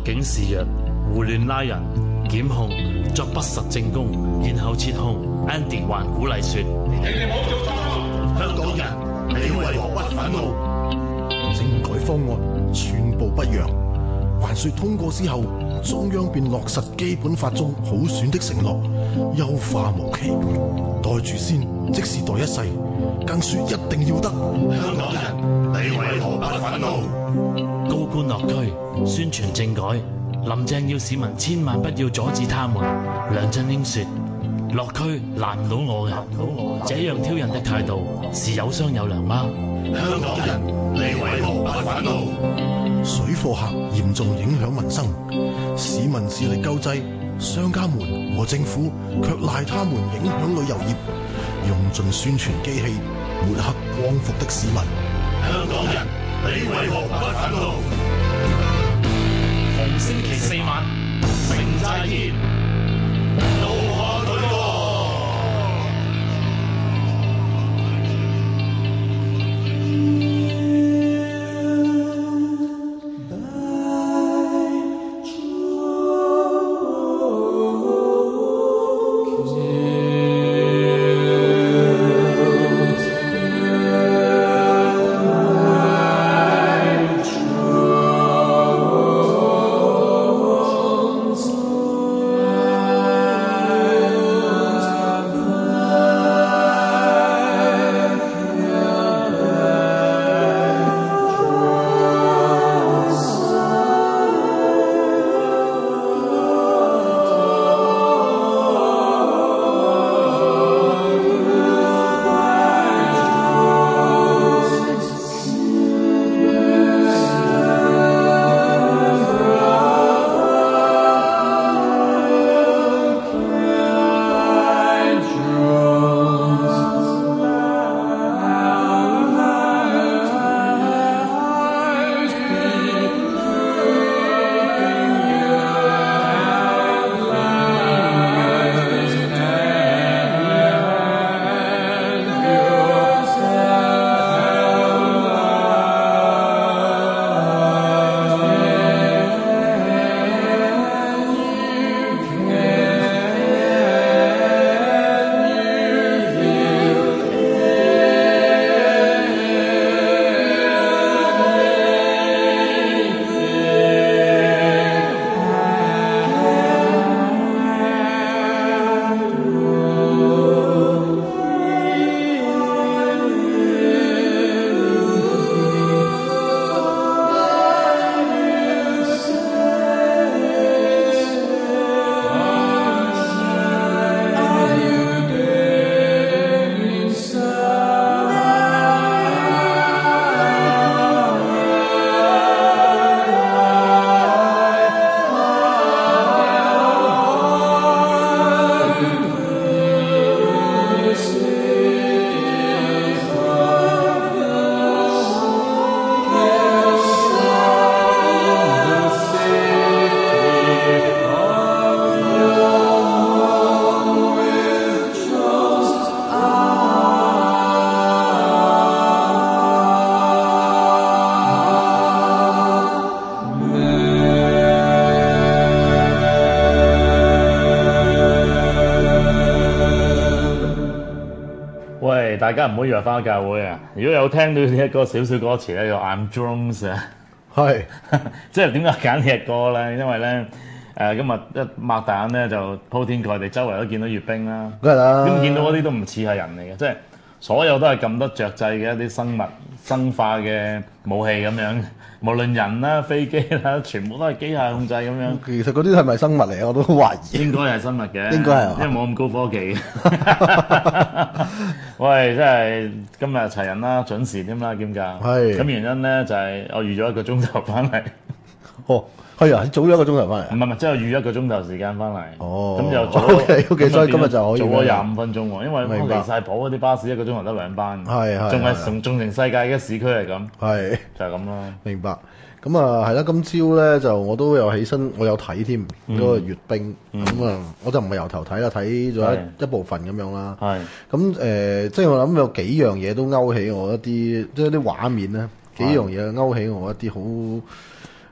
警示弱，胡亂拉人檢控作不實證供，然後撤控。Andy 還鼓勵說：香港人，你為何不憤怒？ 政改方案全部不讓，還說通過之後，中央便落實基本法中普選的承諾，優化無期，袋住先，即是袋一世，更說一定要得。 香港人，你為何不憤怒？ 高官落區宣傳政改，林鄭要市民千萬不要阻止他們。梁振英說：落區難唔到我嘅，這樣挑釁的態度是有商有量嗎？ 香港人，你為何不憤怒？ 水貨客嚴重影響民生，市民致力救濟，商家們和政府卻賴他們影響旅遊業，用盡宣傳機器抹黑光復的市民。 香港人，你為何不憤怒？ 逢星期四晚， 城寨見，怒喝女歌。 大家唔好以為翻教會啊！如果有聽到呢一個少少歌詞咧，就 I'm Drones 啊， 係即係點解揀呢隻歌咧？因為咧今日一擘大眼咧就鋪天蓋地，周圍都見到閱兵啦。 梗係啦， 咁見到嗰啲都唔似係人嚟嘅，即係所有都係撳得着掣嘅一啲生化嘅武器咁樣，無論人啦、飛機啦，全部都係機械控制咁樣。 其實嗰啲係咪生物嚟啊？我都懷疑。 應該係生物嘅， 應該係， 因為冇咁高科技。喂，真係今日齊人啦，準時添啦，兼教。 係。 咁原因咧就係我預咗1個鐘頭翻嚟。 哦，係啊，早咗1個鐘頭翻嚟。 唔係，即係預1個鐘頭時間翻嚟。 哦。 咁就早。 OK，所以今日就可以。 早咗25分鐘喎，因為我離曬譜嗰啲巴士1個鐘頭得2班。 係。 仲係仲成世界嘅市區係咁。 係。 就係咁咯。 明白。咁啊，係啦，今朝咧就我都有起身，我有睇添嗰個閱兵，咁啊，我就唔係由頭睇啦，睇咗一部分咁樣啦。 係。 咁即係我諗有幾樣嘢都勾起我一啲，即係啲畫面咧，幾樣嘢勾起我一啲好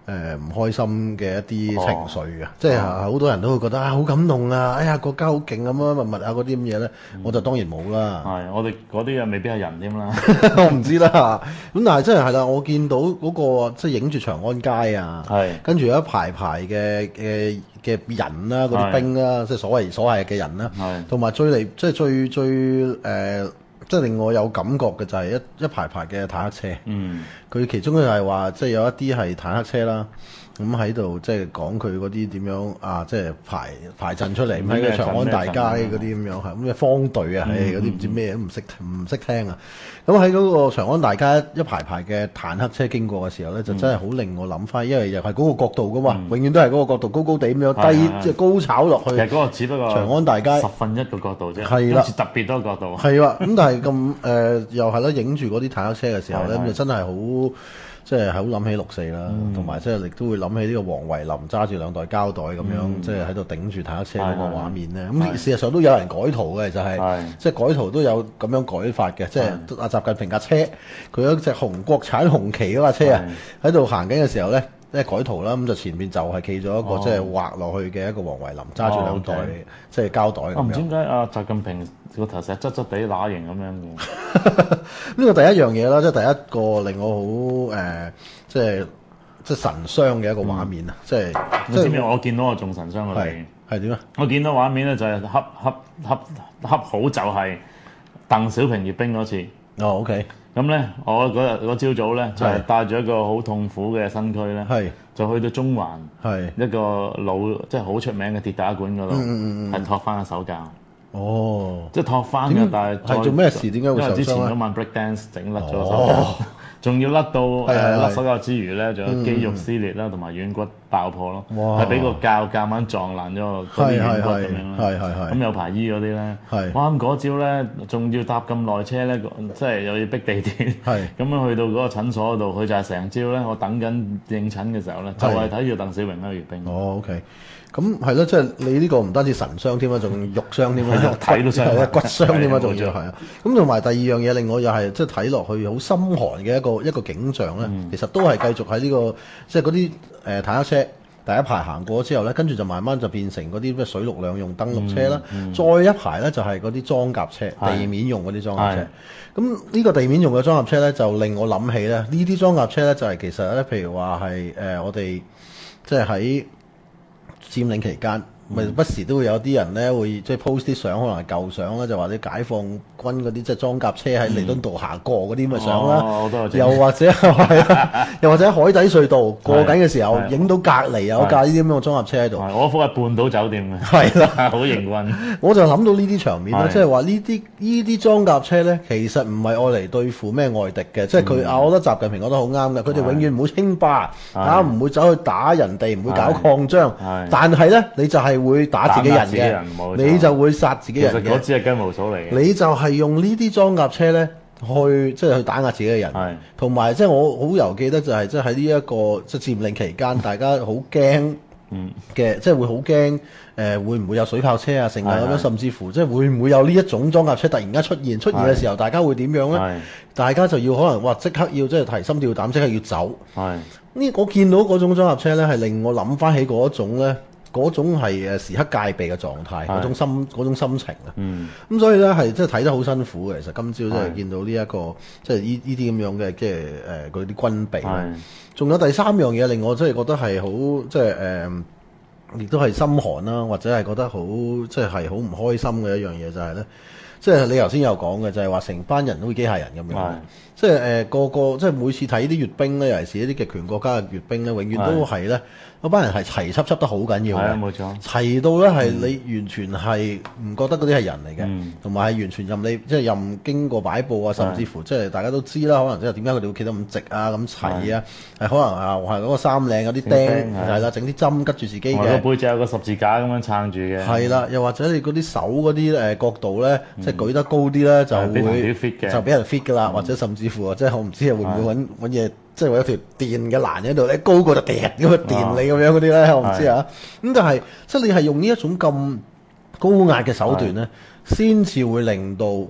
唔開心嘅一啲情緒嘅，即係好多人都會覺得好感動啊！哎呀，國家好勁咁啊，物啊嗰啲咁嘢咧，我就當然冇啦。 係，我哋嗰啲又未必係人添啦。 我唔知啦。咁但係真係啦，我見到嗰個即係影住長安街啊，跟住有一排排嘅人啦，嗰啲兵啦，即係所謂嘅人啦，同埋最即係最即係令我有感覺嘅就係一排排嘅坦克車。佢其中就係話，即係有一啲係坦克車啦，咁喺度即係講佢嗰啲點樣啊，即係排陣出嚟喺個長安大街嗰啲咁樣係咁嘅方隊啊，嗰啲唔知咩都唔識聽啊。咁喺嗰個長安大街一排排嘅坦克車經過嘅時候咧，就真係好令我諗翻，因為又係嗰個角度噶嘛，永遠都係嗰個角度高高地咁樣低，即係高炒落去。 其實嗰個只不過長安大街 1/10個角度啫， 係啦， 今次特別多角度。 係啦，咁但係咁又係啦，影住嗰啲坦克車嘅時候咧，咁就真係好。即係好諗起6/4啦，同埋即係亦都會諗起呢個黃維林揸住2袋膠袋咁樣，即係喺度頂住坦克車嗰個畫面咧。咁事實上都有人改圖嘅，就係即係改圖都有咁樣改法嘅。即係阿習近平架車，佢有一隻國產紅旗嗰架車啊，喺度行緊嘅時候咧，即係改圖啦。咁就前面就係企咗一個即係畫落去嘅一個黃維林揸住2袋即係膠袋咁樣。 唔知點解阿習近平個頭成日側側地乸型咁樣嘅？ 呢個第一樣嘢啦，即係第一個令我好即係神傷嘅一個畫面啊！即係你知唔知我見到我仲神傷過你？ 係點啊？ 我見到畫面咧就係恰好就係鄧小平閱兵嗰次。 哦，OK。 咁咧，我嗰朝早咧就係帶住一個好痛苦嘅身軀咧，就去到中環一個老即係好出名嘅跌打館嗰度，係托翻個手教。哦，即係托翻嘅，但係做咩事？點解會受傷？ 因為之前嗰晚 break dance 整甩咗手腳，仲要甩到甩手腳之餘咧，仲有肌肉撕裂啦，同埋軟骨爆破咯，係俾個教夾硬撞爛咗嗰啲軟骨咁樣啦。咁有排醫嗰啲咧，哇！咁嗰朝咧，仲要搭咁耐車咧，即係又要逼地鐵，咁樣去到嗰個診所嗰度，佢就係成朝咧，我等緊應診嘅時候咧，就係睇住鄧小平喺度閱兵。 哦，OK。咁係咯，即係你呢個唔單止神傷添啊，仲肉傷添啊， 肉體都傷， 骨傷添啊，仲要係啊。咁同埋第二樣嘢令我又係即係睇落去好心寒嘅一個景象咧。其實都係繼續喺呢個即係嗰啲坦克車第一排行過之後咧，跟住就慢慢就變成嗰啲咩水陸兩用登陸車啦。再一排咧就係嗰啲裝甲車，地面用嗰啲裝甲車。咁呢個地面用嘅裝甲車咧，就令我諗起咧呢啲裝甲車咧就係其實咧，譬如話係我哋即係喺佔領期間，咪不時都會有啲人咧會即係 post 啲相，可能係舊相啦，就話啲解放軍嗰啲即係裝甲車喺彌敦道行過嗰啲咁嘅相啦。又或者又或者海底隧道過緊嘅時候，影到隔離有架呢啲咁嘅裝甲車喺度。 我幅係半島酒店嘅， 係啦， 好營運。 我就諗到呢啲場面啦，即係話呢啲裝甲車咧，其實唔係愛嚟對付咩外敵嘅，即係佢我覺得習近平講得好啱嘅，佢哋永遠唔會稱霸唔會走去打人哋，唔會搞擴張。但係咧，你就係會打自己人嘅，你就會殺自己人嘅。 其實嗰支係雞毛掃嚟嘅。 你就係用呢啲裝甲車咧，去打壓自己嘅人。同埋即係我好猶記得就係即係喺呢一個即係佔領期間，大家好驚嘅，即係會好驚會唔會有水炮車啊，成啊咁樣，甚至乎即係會唔會有呢一種裝甲車突然間出現嘅時候，大家會點樣咧？大家就要可能哇，即刻要即係提心吊膽，即刻要走。我見到嗰種裝甲車咧，係令我諗翻起嗰種咧。嗰種係時刻戒備嘅狀態，嗰種心情啊。咁所以咧係即係睇得好辛苦嘅。其實今朝真係見到呢一個即係呢啲咁樣嘅即係嗰啲軍備。仲有第三樣嘢令我真係覺得係好即係亦都係心寒啦，或者係覺得好即係好唔開心嘅一樣嘢就係咧，即係你頭先有講嘅就係話成班人都會機械人咁樣。即係個即係每次睇啲閱兵咧，尤其是一啲極權國家嘅閱兵咧，永遠都係咧。嗰班人係齊輯得好緊要嘅， 冇錯， 齊到咧係你完全係唔覺得嗰啲係人嚟嘅，同埋係完全任你即係任經過擺佈啊，甚至乎即係大家都知啦，可能即係點解佢哋會企得咁直啊、咁齊啊，係可能係嗰個衫領有啲釘係啦，整啲針拮住自己嘅， 個背脊有個十字架咁樣撐住嘅， 係啦，又或者你嗰啲手嗰啲角度咧，即係舉得高啲咧，就會就俾人 fit 㗎啦，或者甚至乎即係我唔知會唔會揾嘢。即係為一條電嘅欄喺度咧，高過就掟咁啊電你咁樣嗰啲咧，我唔知啊。咁但係即係你係用呢一種咁高壓嘅手段咧，先至會令到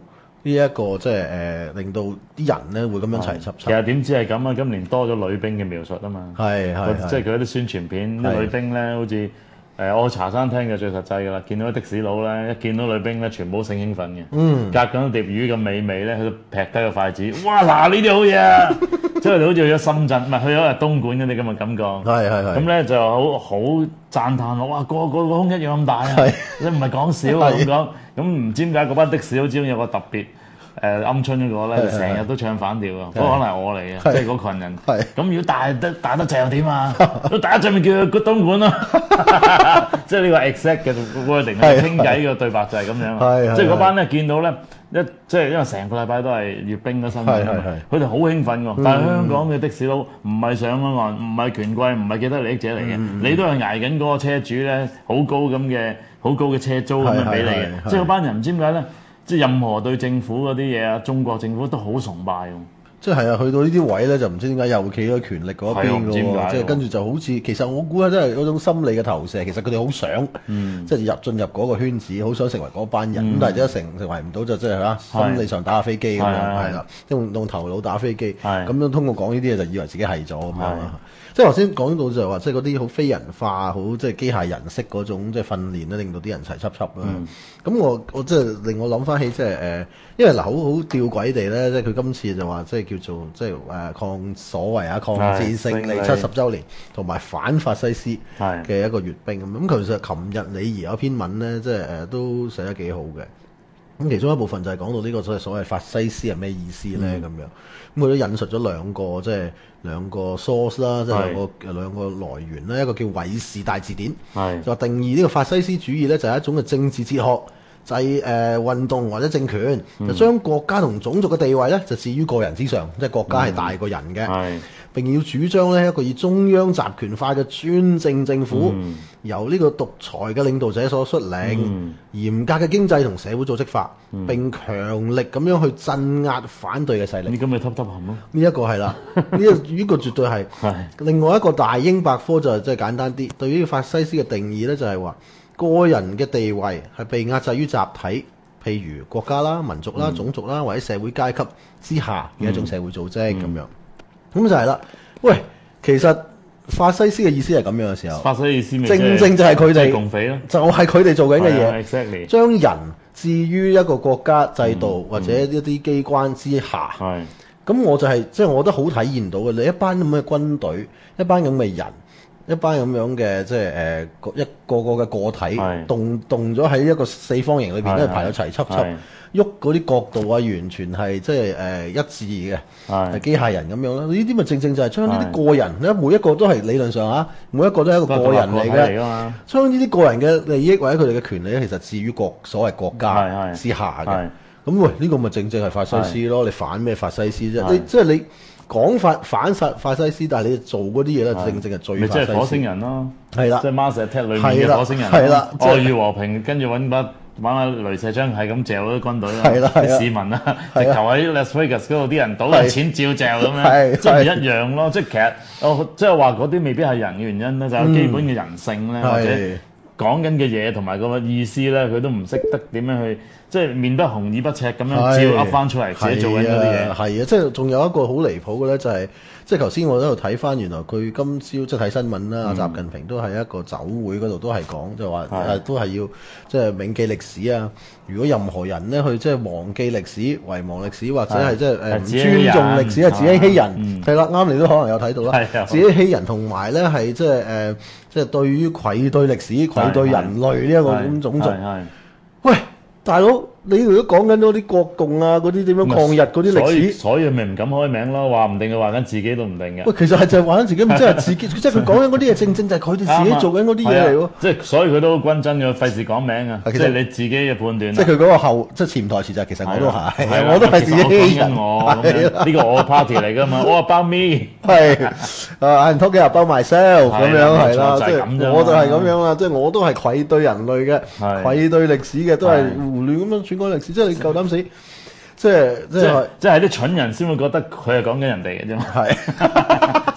呢一個即係令到啲人咧會咁樣齊輯。 其實點知係咁啊？今年多咗女兵嘅描述啊嘛， 係即係佢啲宣傳片，啲女兵咧好似我茶餐廳嘅最實際㗎啦，見到啲的士佬咧，一見到女兵咧，全部性興奮嘅，隔緊碟魚咁美味咧，佢都劈低個筷子，哇！嗱呢啲好嘢啊！即係佢哋好似去咗深圳，唔係去咗東莞嗰啲咁嘅感覺。係。咁咧就好讚歎我，哇！個胸一樣咁大啊！你唔係講笑啊咁講。咁唔知點解嗰班的士佬始終有個特別鵪鶉嗰個咧，成日都唱反調啊！嗰個可能係我嚟嘅，即係嗰群人。咁如果大得滯又點啊？都大得滯咪叫佢東莞咯。即係呢個 exact 嘅 wording， 傾偈嘅對白就係咁樣。即係嗰班咧見到咧即係因為成個禮拜都係閱兵嘅身份，佢哋好興奮喎。但係香港嘅的士佬唔係上咗岸，唔係權貴，唔係既得利益者嚟嘅，你都係捱緊嗰個車主咧好高嘅車租咁樣俾你嘅。即係嗰班人唔知點解咧，即係任何對政府嗰啲嘢啊，中國政府都好崇拜喎。 即係啊，去到呢啲位咧，就唔知點解又企咗權力嗰一邊喎。即係跟住就好似，其實我估啊，真係嗰種心理嘅投射。其實佢哋好想，即係進入嗰個圈子，好想成為嗰班人。咁但係成為唔到就即係心理上打下飛機咁樣，係啦，用頭腦打飛機。咁樣通過講呢啲嘢就以為自己係咗咁樣。即係頭先講到就係話，即係嗰啲好非人化、好即係機械人式嗰種即係訓練咧，令到啲人齊輯輯啦。咁我即係令我諗翻起即係因為嗱好吊詭地咧，即係佢今次就話即係叫做即係抗戰勝利70週年，同埋反法西斯嘅一個閱兵咁。咁其實琴日李怡有篇文咧，即係都寫得幾好嘅。咁其中一部分就係講到呢個所謂法西斯係咩意思咧咁樣。咁佢都引述咗兩個 source 啦，即係兩個來源啦。一個叫韋氏大字典，就話定義呢個法西斯主義咧就係一種嘅政治哲學。運動或者政權，就將國家同種族嘅地位咧，就置於個人之上，即係國家係大過人嘅。並要主張呢一個以中央集權化嘅專政政府，由呢個獨裁嘅領導者所率領，嚴格嘅經濟同社會組織法，並強力咁樣去鎮壓反對嘅勢力。 你咁咪揼揼冚咯？ 呢一個係啦，呢個絕對係。另外一個大英百科就即係簡單啲，對於法西斯嘅定義咧，就係話個人嘅地位係被壓制於集體，譬如國家啦、民族啦、種族啦或者社會階級之下嘅一種社會組織咁樣。咁就係啦。喂，其實法西斯嘅意思係咁樣嘅時候， 法西斯正正就係佢哋共匪咯， 就係佢哋做緊嘅嘢， exactly 將人置於一個國家制度或者一啲機關之下。咁我就係即係我覺得好體現到嘅，你一班咁嘅軍隊，一班咁嘅人。一班咁樣嘅即係一個個嘅個體動咗喺一個四方形裏邊，都係排到齊輯輯，喐嗰啲角度啊，完全係即係一致嘅，係機械人咁樣啦。呢啲咪正正就係將呢啲個人咧，每一個都係理論上每一個都係一個個人嚟嘅，將呢啲個人嘅利益或者佢哋嘅權利咧，其實置於所謂國家之下嘅。咁喂，呢個咪正正係法西斯咯？你反咩法西斯啫？即係你。講反法西斯，但係你做嗰啲嘢咧，正正係最法西斯。 咪即係火星人咯， 係啦， 即係 Mars Attack 裏面嘅火星人。 係啦， 愛與和平，跟住揾把雷射槍係咁嚼嗰啲軍隊啦，啲市民啊，直頭喺 Las Vegas 嗰度啲人賭嘅錢照嚼咁樣，即係一樣咯。即係其實即係話嗰啲未必係人嘅原因咧，就有基本嘅人性咧，或者講緊嘅嘢同埋個意思咧，佢都唔識得點樣去。即係面不紅耳不赤咁樣照噏翻出嚟，自己做緊嗰啲嘢。係啊，即係仲有一個好離譜嘅咧，就係即係頭先我喺度睇翻，原來佢今朝即係睇新聞啦，習近平都係一個酒會嗰度都係講，就話都係要即係銘記歷史啊。如果任何人咧去即係忘記歷史、遺忘歷史，或者係即係唔尊重歷史，係自己欺人。係啦，啱你都可能有睇到啦。自己欺人同埋咧係即係對於愧對歷史、愧對人類呢一個咁種族。喂！大佬，你如果講緊嗰啲國共啊，嗰啲點樣抗日嗰啲歷史， 所以咪唔敢開名咯，話唔定佢話緊自己都唔定嘅。 喂，其實係就係話緊自己，唔即係自己，即係佢講緊嗰啲嘢，正正就係佢哋自己做緊嗰啲嘢嚟喎。 即係所以佢都好均真嘅，費事講名啊。即係你自己嘅判斷。 即係佢嗰個即係潛台詞就係其實我都係，我都係自己欺人。 呢個我 party 嚟㗎嘛，all about me。係 I'm talking about myself 咁樣係啦，即係我就係咁樣啦，即係我都係愧對人類嘅，愧對歷史嘅，都係胡亂咁樣篡改歷史，即係你夠膽死，即係啲蠢人先會覺得佢係講緊人哋嘅啫嘛。係，即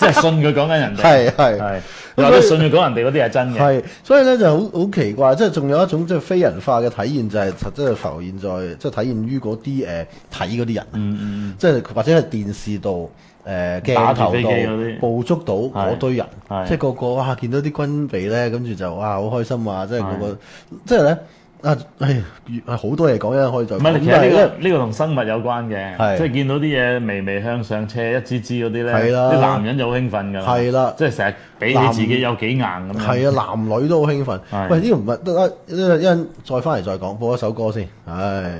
係信佢講緊人哋。係，有啲信佢講人哋嗰啲係真嘅。 係，所以咧就好奇怪，即係仲有一種即係非人化嘅體現，就係實質係浮現在即係體現於嗰啲睇嗰啲人，即係或者係電視度。鏡頭度捕捉到嗰堆人，即係個個哇見到啲軍備咧，跟住就哇好開心啊！即係個個，即係咧好多嘢講咧，可以再。唔係， 其實呢個同生物有關嘅，即係見到啲嘢微微向上斜一支支嗰啲咧，啲男人就好興奮㗎啦。係啦，即係成日比起自己有幾硬咁樣。 係啊，男女都好興奮。喂，呢個唔係得一陣再翻嚟再講，播一首歌先。唉。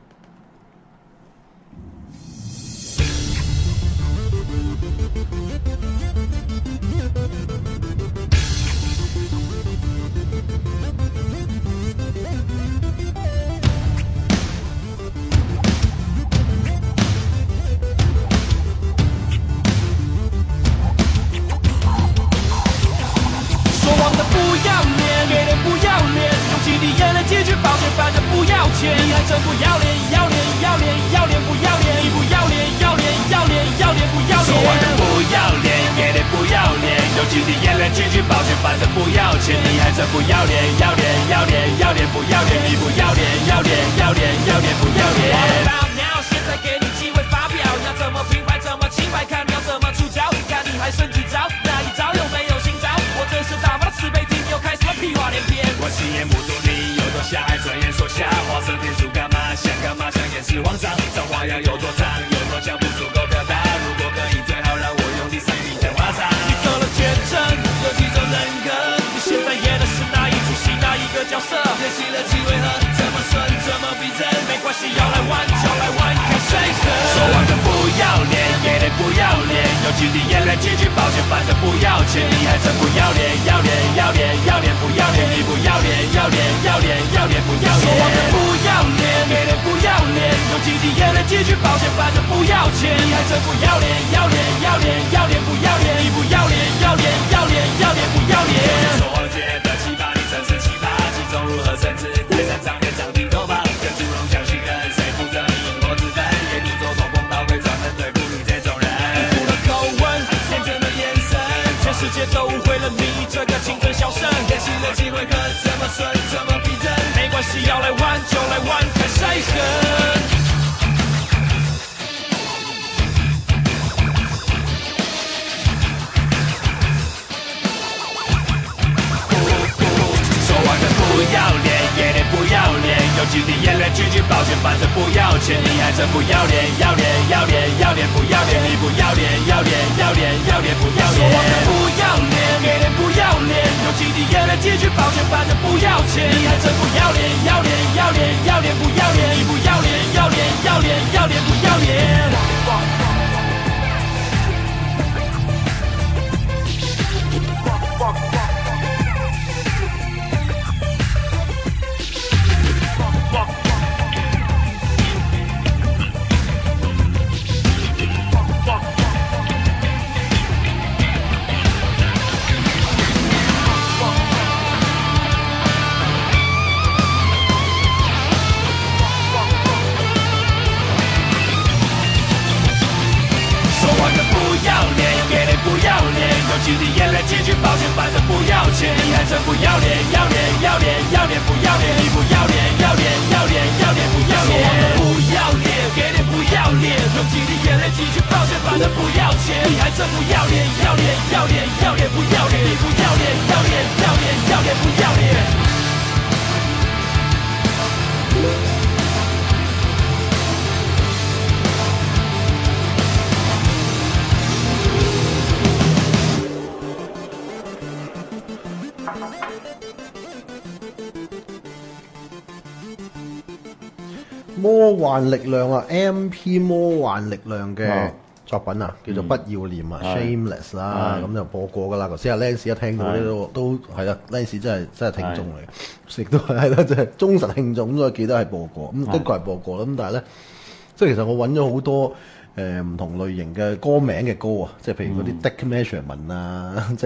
魔幻力量啊 ，MP 魔幻力量嘅作品啊，叫做不要臉啊 ，Shameless 啦，咁就播過噶啦。頭先阿 Lance 一聽到呢都係啦 ，Lance 真係聽眾嚟，亦都係啦，即係忠實聽眾，所以記得係播過。咁的確係播過啦。咁但係咧，即係其實我揾咗好多唔同類型嘅歌名嘅歌啊，即係譬如嗰啲 Dick Measurement 啊，即係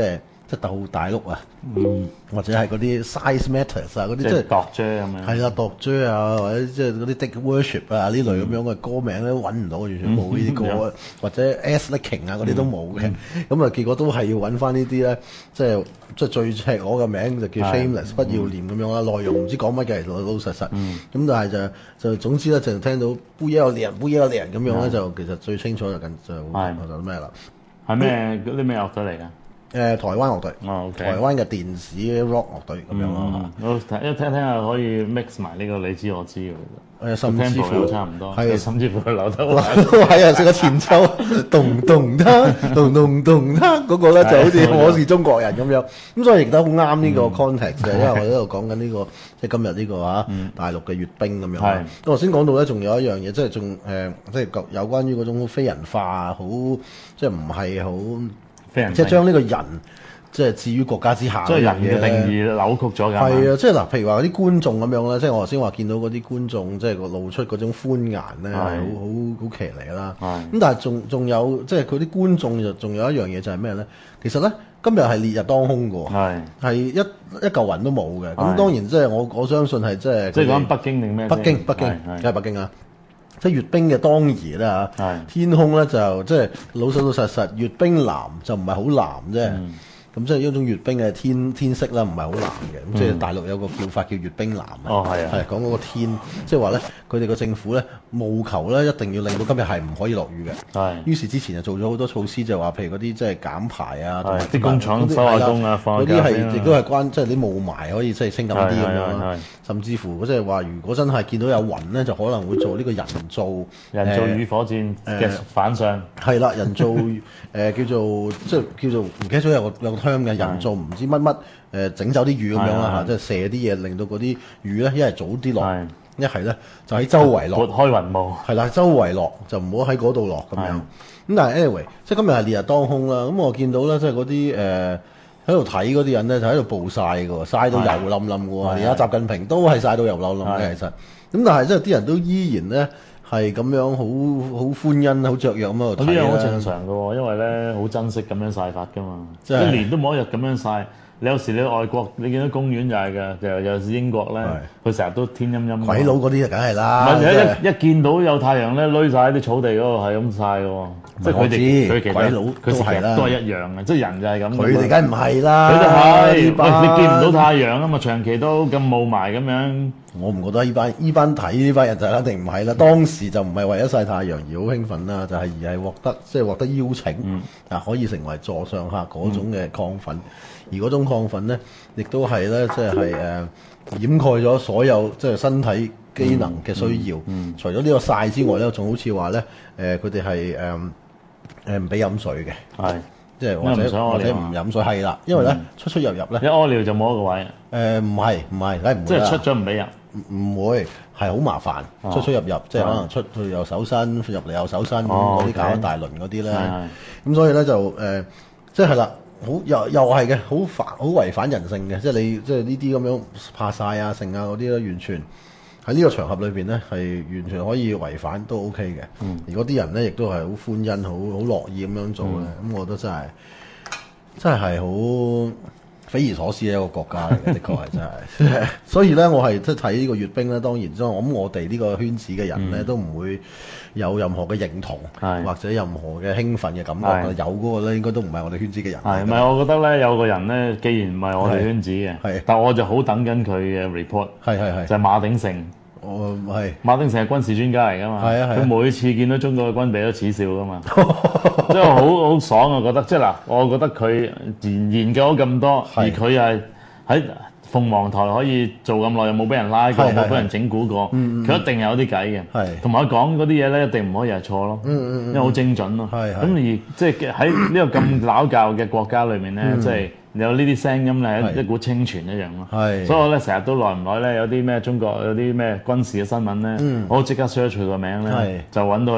即係鬥大碌啊，或者係嗰啲 size matters 啊嗰啲，即係度啫咁樣。 係啦，度啫啊，或者即係嗰啲 Dick Worship 啊呢類咁樣嘅歌名咧揾唔到，完全冇呢啲歌啊，或者 Ass Licking 啊嗰啲都冇嘅。咁啊結果都係要揾翻呢啲咧，即係最赤裸嘅名就叫 Shameless 不要臉咁樣啦。內容唔知講乜嘅，老老實實。咁但係就總之咧，就聽到杯有臉咁樣咧，就其實最清楚就咩啦？ 係咩嗰啲咩樂隊嚟㗎？ 台灣樂隊，台灣嘅電子 rock 樂隊咁樣咯。 我聽下可以 mix 埋呢個你知我知嘅，其實甚至乎差唔多， 係甚至乎係劉德華， 係啊，食個前奏，咚咚他，咚咚咚他嗰個咧就好似我是中國人咁樣。咁所以亦都好啱呢個 context 嘅，因為我喺度講緊呢個即係今日呢個大陸嘅閱兵咁樣。咁頭先講到咧，仲有一樣嘢，即係仲即係有關於嗰種非人化，好即係唔係好。即係將呢個人即係置於國家之下， 即係人嘅定義扭曲咗㗎。係啊，即係嗱，譬如話嗰啲觀眾咁樣咧，即係我頭先話見到嗰啲觀眾，即係露出嗰種歡顏咧，係好騎呢啦。咁但係仲有即係佢啲觀眾就仲有一樣嘢就係咩咧？其實咧今日係烈日當空㗎，係一嚿雲都冇嘅。咁當然即係我相信係即係講北京定咩？北京， 梗係北京啊！即係閱兵嘅當兒啦嚇，天空咧就即係老實閱兵藍就唔係好藍啫。咁即係一種閱兵嘅天色啦，唔係好藍嘅。咁即係大陸有個叫法叫閱兵藍。係講嗰個天，即係話咧，佢哋個政府咧務求咧一定要令到今日係唔可以落雨嘅。於是之前就做咗好多措施，就話譬如嗰啲即係減排啊，同埋啲工廠收下工啊， 嗰啲係亦都係關即係啲霧霾可以即係清咁啲咁樣啦。甚至乎即係話，如果真係見到有雲咧，就可能會做呢個人造雨火箭嘅反上。 係啦，人造叫做唔記得咗有個香嘅人造唔知乜整走啲雨咁樣啦嚇，即係射啲嘢令到嗰啲雨咧一係早啲落，一係咧就喺周圍落， 撥開雲霧。係啦，周圍落就唔好喺嗰度落咁樣。咁但係 anyway，即係今日係烈日當空啦。咁我見到咧，即係嗰啲喺度睇嗰啲人咧，就喺度暴曬嘅喎，曬到油冧冧嘅喎。而家習近平都係曬到油冧冧嘅，其實。咁但係即係啲人都依然咧係咁樣好歡欣、好雀躍咁喺度睇。 呢樣好正常嘅喎，因為咧好珍惜咁樣曬法㗎嘛。一年都冇一日咁樣曬。你有時你外國你見到公園就係㗎，尤其是英國咧，佢成日都天陰陰。 鬼佬嗰啲就梗係啦。 唔係一見到有太陽咧，攏曬喺啲草地嗰度係咁曬嘅喎。即係佢哋鬼佬佢成日都係一樣嘅，即係人就係咁。佢哋梗唔係啦。 佢就係，你見唔到太陽啊嘛，長期都咁霧霾咁樣。 我唔覺得呢班睇呢班人就一定唔係啦。當時就唔係為咗曬太陽而好興奮啦，就係而係獲得邀請可以成為座上客嗰種嘅亢奮。而嗰種亢奮咧，亦都係咧，即係掩蓋咗所有即係身體機能嘅需要。除咗呢個曬之外咧，仲好似話咧，佢哋係唔俾飲水嘅，即係或者唔飲水係啦，因為咧出入咧， 一屙尿就冇一個位。 唔係，梗係唔會啦。 即係出咗唔俾入， 唔會係好麻煩。出入，即係可能出去又搜身，入嚟又搜身嗰啲搞一大輪嗰啲咧。咁所以咧就即係啦。好又係嘅，好違反人性嘅，即係你即係呢啲咁樣怕曬啊、剩啊嗰啲咧，完全喺呢個場合裏邊咧係完全可以違反都 OK 嘅。而嗰啲人咧亦都係好歡欣、好樂意咁樣做咧。咁我覺得真係好匪夷所思嘅一個國家嚟嘅，的確係真係。所以咧，我係即係睇呢個閱兵咧，當然我哋呢個圈子嘅人咧都唔會有任何嘅認同，或者任何嘅興奮嘅感覺。有嗰個咧，應該都唔係我哋圈子嘅人。 係咪？我覺得咧，有個人咧，既然唔係我哋圈子嘅，但我就好等緊佢嘅 report。係就係馬鼎盛。馬鼎盛係軍事專家嚟㗎嘛。佢每次見到中國嘅軍備都恥笑㗎嘛。即係好爽啊！覺得即係嗱，我覺得佢研究咗咁多，而佢係喺鳳凰台可以做咁耐，又冇俾人拉過，冇俾人整蠱過，佢一定有啲計嘅。同埋佢講嗰啲嘢咧，一定唔可以係錯咯。因為好精準咯。咁而即係喺呢個咁撈教嘅國家裏面咧，即係有呢啲聲音咧，一股清泉一樣咯。所以我咧成日都耐唔耐咧，有啲咩中國有啲咩軍事嘅新聞咧，我即刻 search 佢個名咧，就揾到佢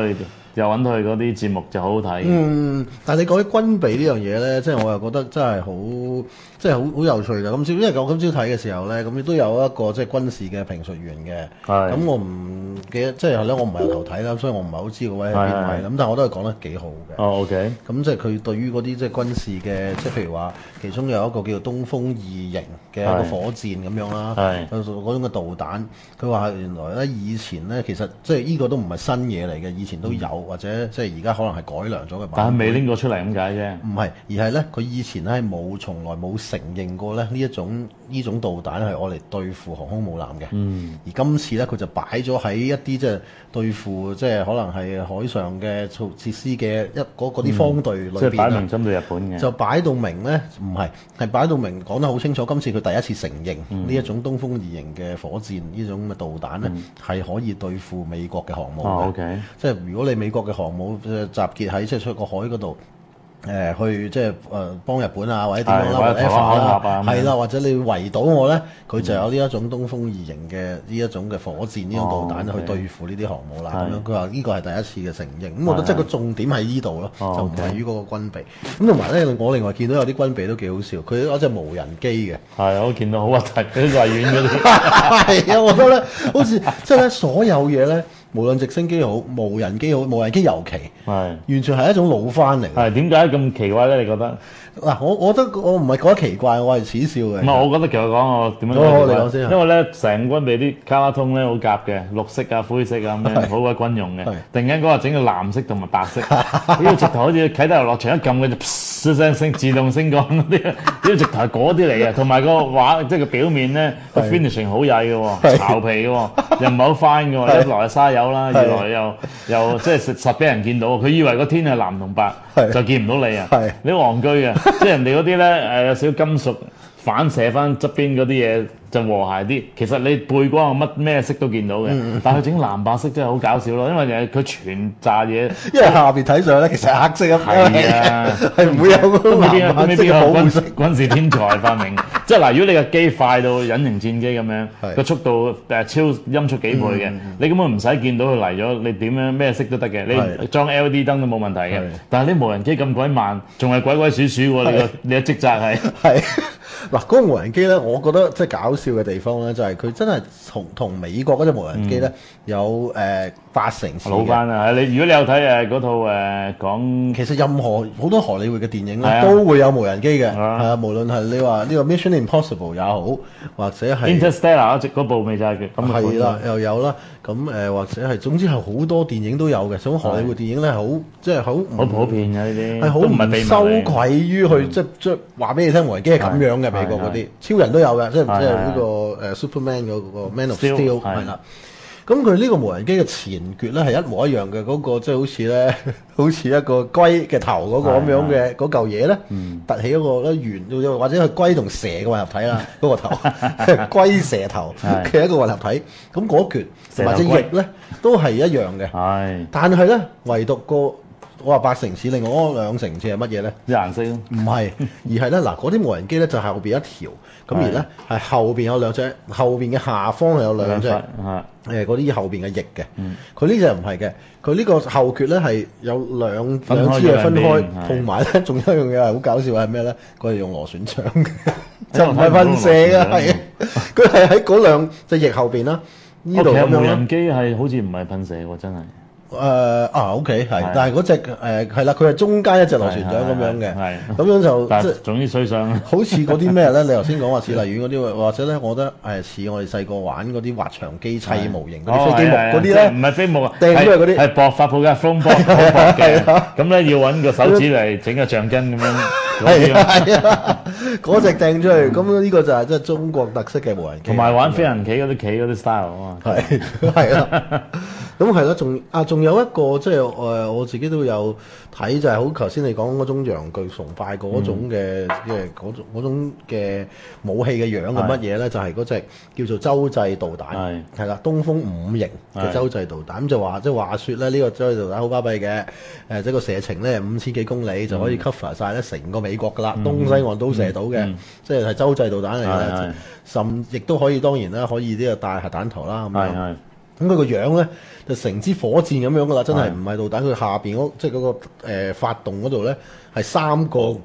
又揾佢嗰啲節目就好好睇。 但係你講起軍備呢樣嘢咧，即係我又覺得真係好，即係好有趣㗎。今朝因為我今朝睇嘅時候咧，咁亦都有一個即係軍事嘅評述員嘅。咁我唔記得，即係咧我唔係由頭睇啦，所以我唔係好知嗰位係邊位。咁但係我都係講得幾好嘅。 OK。 咁即係佢對於嗰啲即係軍事嘅，即係譬如話，其中有一個叫做東風2型嘅一個火箭咁樣啦，嗰種嘅導彈。佢話原來咧以前咧其實即係呢個都唔係新嘢嚟嘅，以前都有或者即係而家可能係改良咗嘅版本。 但係未拎過出嚟咁解啫。 唔係，而係咧佢以前咧係從來冇承認過咧呢一種導彈係愛嚟對付航空母艦嘅。而今次咧佢就擺咗喺一啲即係對付即係可能係海上嘅設施嘅嗰啲方隊裏邊。 即係擺明針對日本嘅。 就擺到明咧，唔係擺到明講得好清楚。今次佢第一次承認呢一種東風2型嘅火箭呢種嘅導彈咧係可以對付美國嘅航母嘅。 OK。 即係如果你美國嘅航母集結喺即係出個海嗰度，去即係幫日本啊或者點樣啦，或者係啦，或者你圍堵我咧，佢就有呢一種東風2型嘅呢一種嘅火箭呢種導彈去對付呢啲航母啦。咁樣佢話呢個係第一次嘅承認。咁我覺得即係個重點喺呢度咯，就唔係於嗰個軍備。咁同埋咧，我另外見到有啲軍備都幾好笑，佢有隻無人機嘅。 係，我見到好核突嗰啲維園嗰啲。 係啊，我覺得咧，好似即係咧，所有嘢咧。無論直升機好，無人機好，無人機尤其，完全係一種老翻嚟。 係點解咁奇怪咧？你覺得？ 嗱，我覺得我唔係覺得奇怪，我係恥笑嘅。 唔係，我覺得其實講我點樣你講先。 因為咧，成軍備啲卡拉通咧好夾嘅，綠色啊、灰色啊咁樣，好鬼軍用嘅。突然間嗰日整個藍色同埋白色，呢個直頭好似啟德遊樂場一撳嘅就噗聲升自動升降嗰啲，呢個直頭係嗰啲嚟嘅。同埋個畫即係個表面咧，個 finishing 好曳嘅喎，巢皮嘅喎，又唔係好 fine 嘅喎，一來係沙友啦，二來又即係實俾人見到，佢以為個天係藍同白，就見唔到你啊！你戇居嘅，即係人哋嗰啲咧有少少金屬反射翻側邊嗰啲嘢就和諧啲。其實你背光乜咩色都見到嘅，但係佢整藍白色真係好搞笑咯。因為佢全炸嘢， 因為下邊睇上咧其實係黑色啊， 係啊， 係唔會有嗰個藍白色嘅保護色。 軍事天才發明，即係嗱，如果你個機快到隱形戰機咁樣，個速度超音速幾倍嘅，你根本唔使見到佢嚟咗，你點樣咩色都得嘅，你裝 LED 燈都冇問題嘅。但係啲無人機咁鬼慢，仲係鬼鬼祟祟喎，你嘅職責係。 嗱，嗰個無人機咧，我覺得即係搞笑嘅地方咧，就係佢真係同美國嗰隻無人機咧有80%似嘅。 老翻啊！如果你有睇嗰套講， 其實任何好多荷里活嘅電影咧都會有無人機嘅，係啊，無論係你話呢個 Mission Impossible 也好，或者係 Interstellar 一直嗰部未就係嘅，咁係啦，又有啦，咁或者係總之係好多電影都有嘅。所以荷里活電影咧好即係好普遍嘅呢啲， 係好唔羞愧於去即話俾你聽無人機係咁樣嘅。美國嗰啲超人都有嘅，即係呢個Superman 嗰個 Man of Steel 係啦。咁佢呢個無人機嘅前橛咧係一模一樣嘅，嗰個即係好似咧，好似一個龜嘅頭嗰個咁樣嘅嗰嚿嘢咧，凸起嗰個咧圓，或者係龜同蛇嘅混合體啦，嗰個頭龜蛇頭嘅一個混合體。咁嗰橛或者翼咧都係一樣嘅，但係咧唯獨個。我話80%似，另外嗰2成似係乜嘢咧？ 啲顏色咯， 唔係，而係咧嗱，嗰啲無人機咧就係後邊一條，咁而咧係後邊有兩隻，後邊嘅下方係有兩隻，嗰啲後邊嘅翼嘅。佢呢隻唔係嘅，佢呢個後橛咧係有兩支係分開，同埋咧仲有一樣嘢係好搞笑係咩咧？佢係用螺旋槳嘅，就唔係噴射嘅，係佢係喺嗰兩隻翼後邊啦。呢度咁樣。無人機係好似唔係噴射喎，真係。 OK 係，但係嗰隻係啦，佢係中間一隻螺旋槳咁樣嘅，咁樣就即係總之衰上。 好似嗰啲咩咧？你頭先講話似荔園嗰啲，或者咧，我覺得似我哋細個玩嗰啲滑翔機砌模型嗰啲飛機木嗰啲咧， 唔係飛木啊， 掟出嚟嗰啲係薄發泡嘅風波嘅，咁咧要揾個手指嚟整個橡筋咁樣。 係啊，嗰隻掟出嚟，咁呢個就係即係中國特色嘅無人機。 同埋玩飛人棋嗰啲棋嗰啲 style 啊嘛。 係啦。咁係咯，仲有一個即係我自己都有睇，就係好頭先你講嗰種陽具崇拜嗰種嘅嗰種嘅武器嘅樣嘅乜嘢咧？就係嗰隻叫做洲際導彈，係啦，東風5型嘅洲際導彈。咁就話即係話説咧，呢個洲際導彈好巴閉嘅，即係個射程咧5000幾公里就可以 cover 晒咧成個美國噶啦，東西岸都射到嘅，即係洲際導彈嚟嘅，甚亦都可以當然啦，可以呢個帶核彈頭啦咁樣。 咁佢個樣咧就成支火箭咁樣噶啦，真係唔係導彈。佢下邊嗰即係嗰個發動嗰度咧係三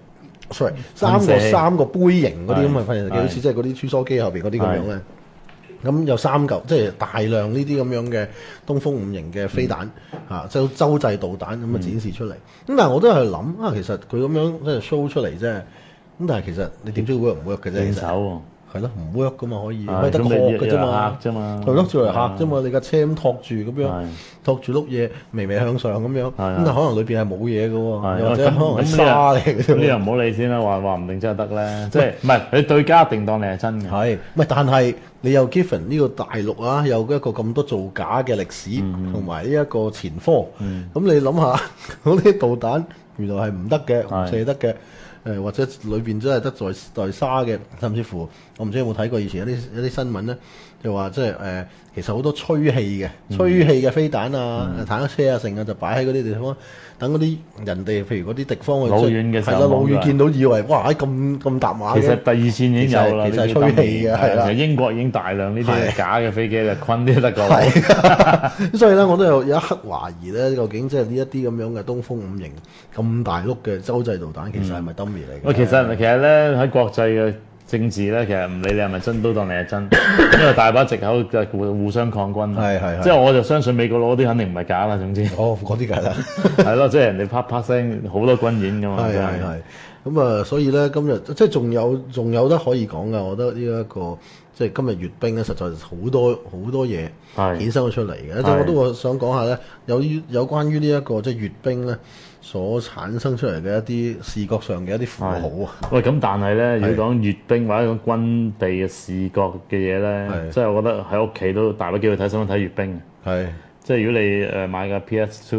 個杯形嗰啲咁嘅噴射機，好似即係嗰啲穿梭機後邊嗰啲咁樣咧。咁有3嚿，即係大量呢啲咁樣嘅東風5型嘅飛彈洲際導彈咁展示出嚟。咁但係我都係諗啊，其實佢咁樣即係 show 出嚟啫。咁但係其實你點知 work 唔 work 嘅啫？ 練手喎。 係咯，唔 work 噶嘛，可以，得殼嘅啫嘛，係咯，做嚟客啫嘛，你架車咁托住咁樣，托住碌嘢微微向上咁樣，咁但可能裏邊係冇嘢嘅喎，又或者可能係沙嚟嘅。 咁你又唔好理先啦，話唔定真係得咧，即係唔係你對家一定當你係真嘅。係， 唔係但係你又 given 呢個大陸啊，有一個咁多造假嘅歷史同埋呢一個前科，咁你諗下嗰啲導彈原來係唔得嘅，唔射得嘅。或者裏邊真係得在沙嘅，甚至乎我唔知有冇睇過以前一啲新聞咧，就話即係其實好多吹氣嘅飛彈啊、坦克車啊，成日就擺喺嗰啲地方，等嗰啲人哋譬如嗰啲敵方去老遠嘅時候， 老遠見到以為哇咁搭馬嘅。 其實第二線已經有啦， 其實係吹氣嘅，係啦。 英國已經大量呢啲假嘅飛機就坤啲得過。 所以咧，我都有一刻懷疑咧，究竟即係呢一啲咁樣嘅東風5型咁大碌嘅洲際導彈，其實係咪 dummy 嚟嘅？ 喂，其實咧喺國際嘅政治咧，其實唔理你係咪真，都當你係真，因為大把藉口就互相抗軍。係。即係我就相信美國佬啲肯定唔係假啦，總之。嗰啲梗係啦。係咯，即係人哋啪啪聲好多軍演㗎嘛。係。 咁啊，所以咧今日即係仲有得可以講㗎，我覺得呢一個即係今日閱兵咧，實在好多嘢衍生咗出嚟嘅。即係我都想講下咧，有關於呢一個即係閱兵咧所產生出嚟嘅一啲視覺上嘅一啲符號啊。 喂，咁但係咧，如果講閱兵或者講軍備嘅視覺嘅嘢咧，即係我覺得喺屋企都大把機會睇，想睇閱兵。係。即係如果你買個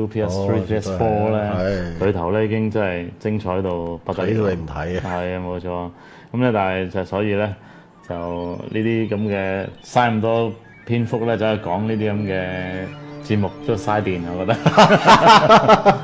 PS2、PS3、PS4 咧，裏頭咧已經真係精彩到不得了。睇到你唔睇啊！係啊，冇錯。咁咧，但係就所以咧，就呢啲咁嘅嘥咁多篇幅咧，走去講呢啲咁嘅節目都嘥電，我覺得。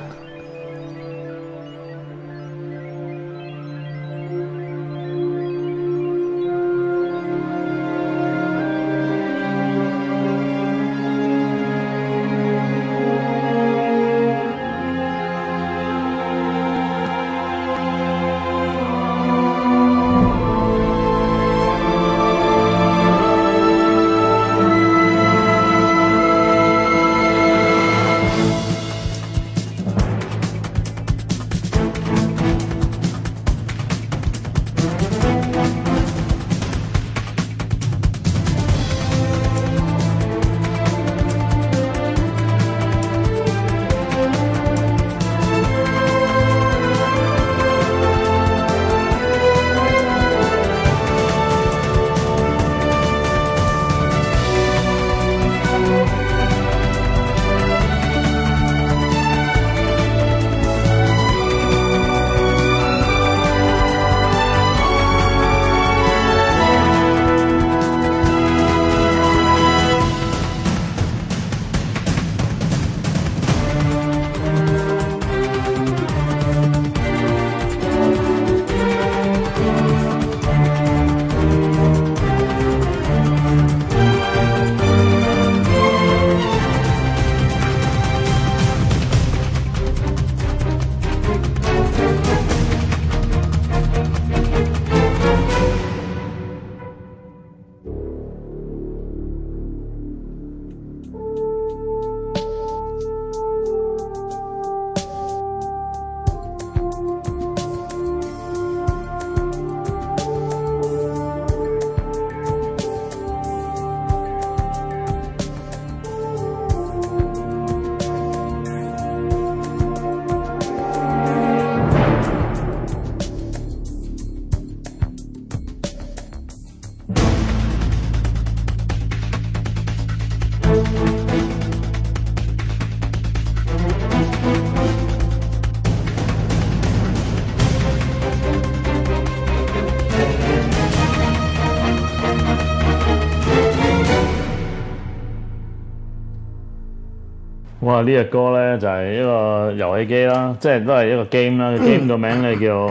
哇！呢隻歌咧就係一個遊戲機啦，即係都係一個 game 啦。個 game 個名咧叫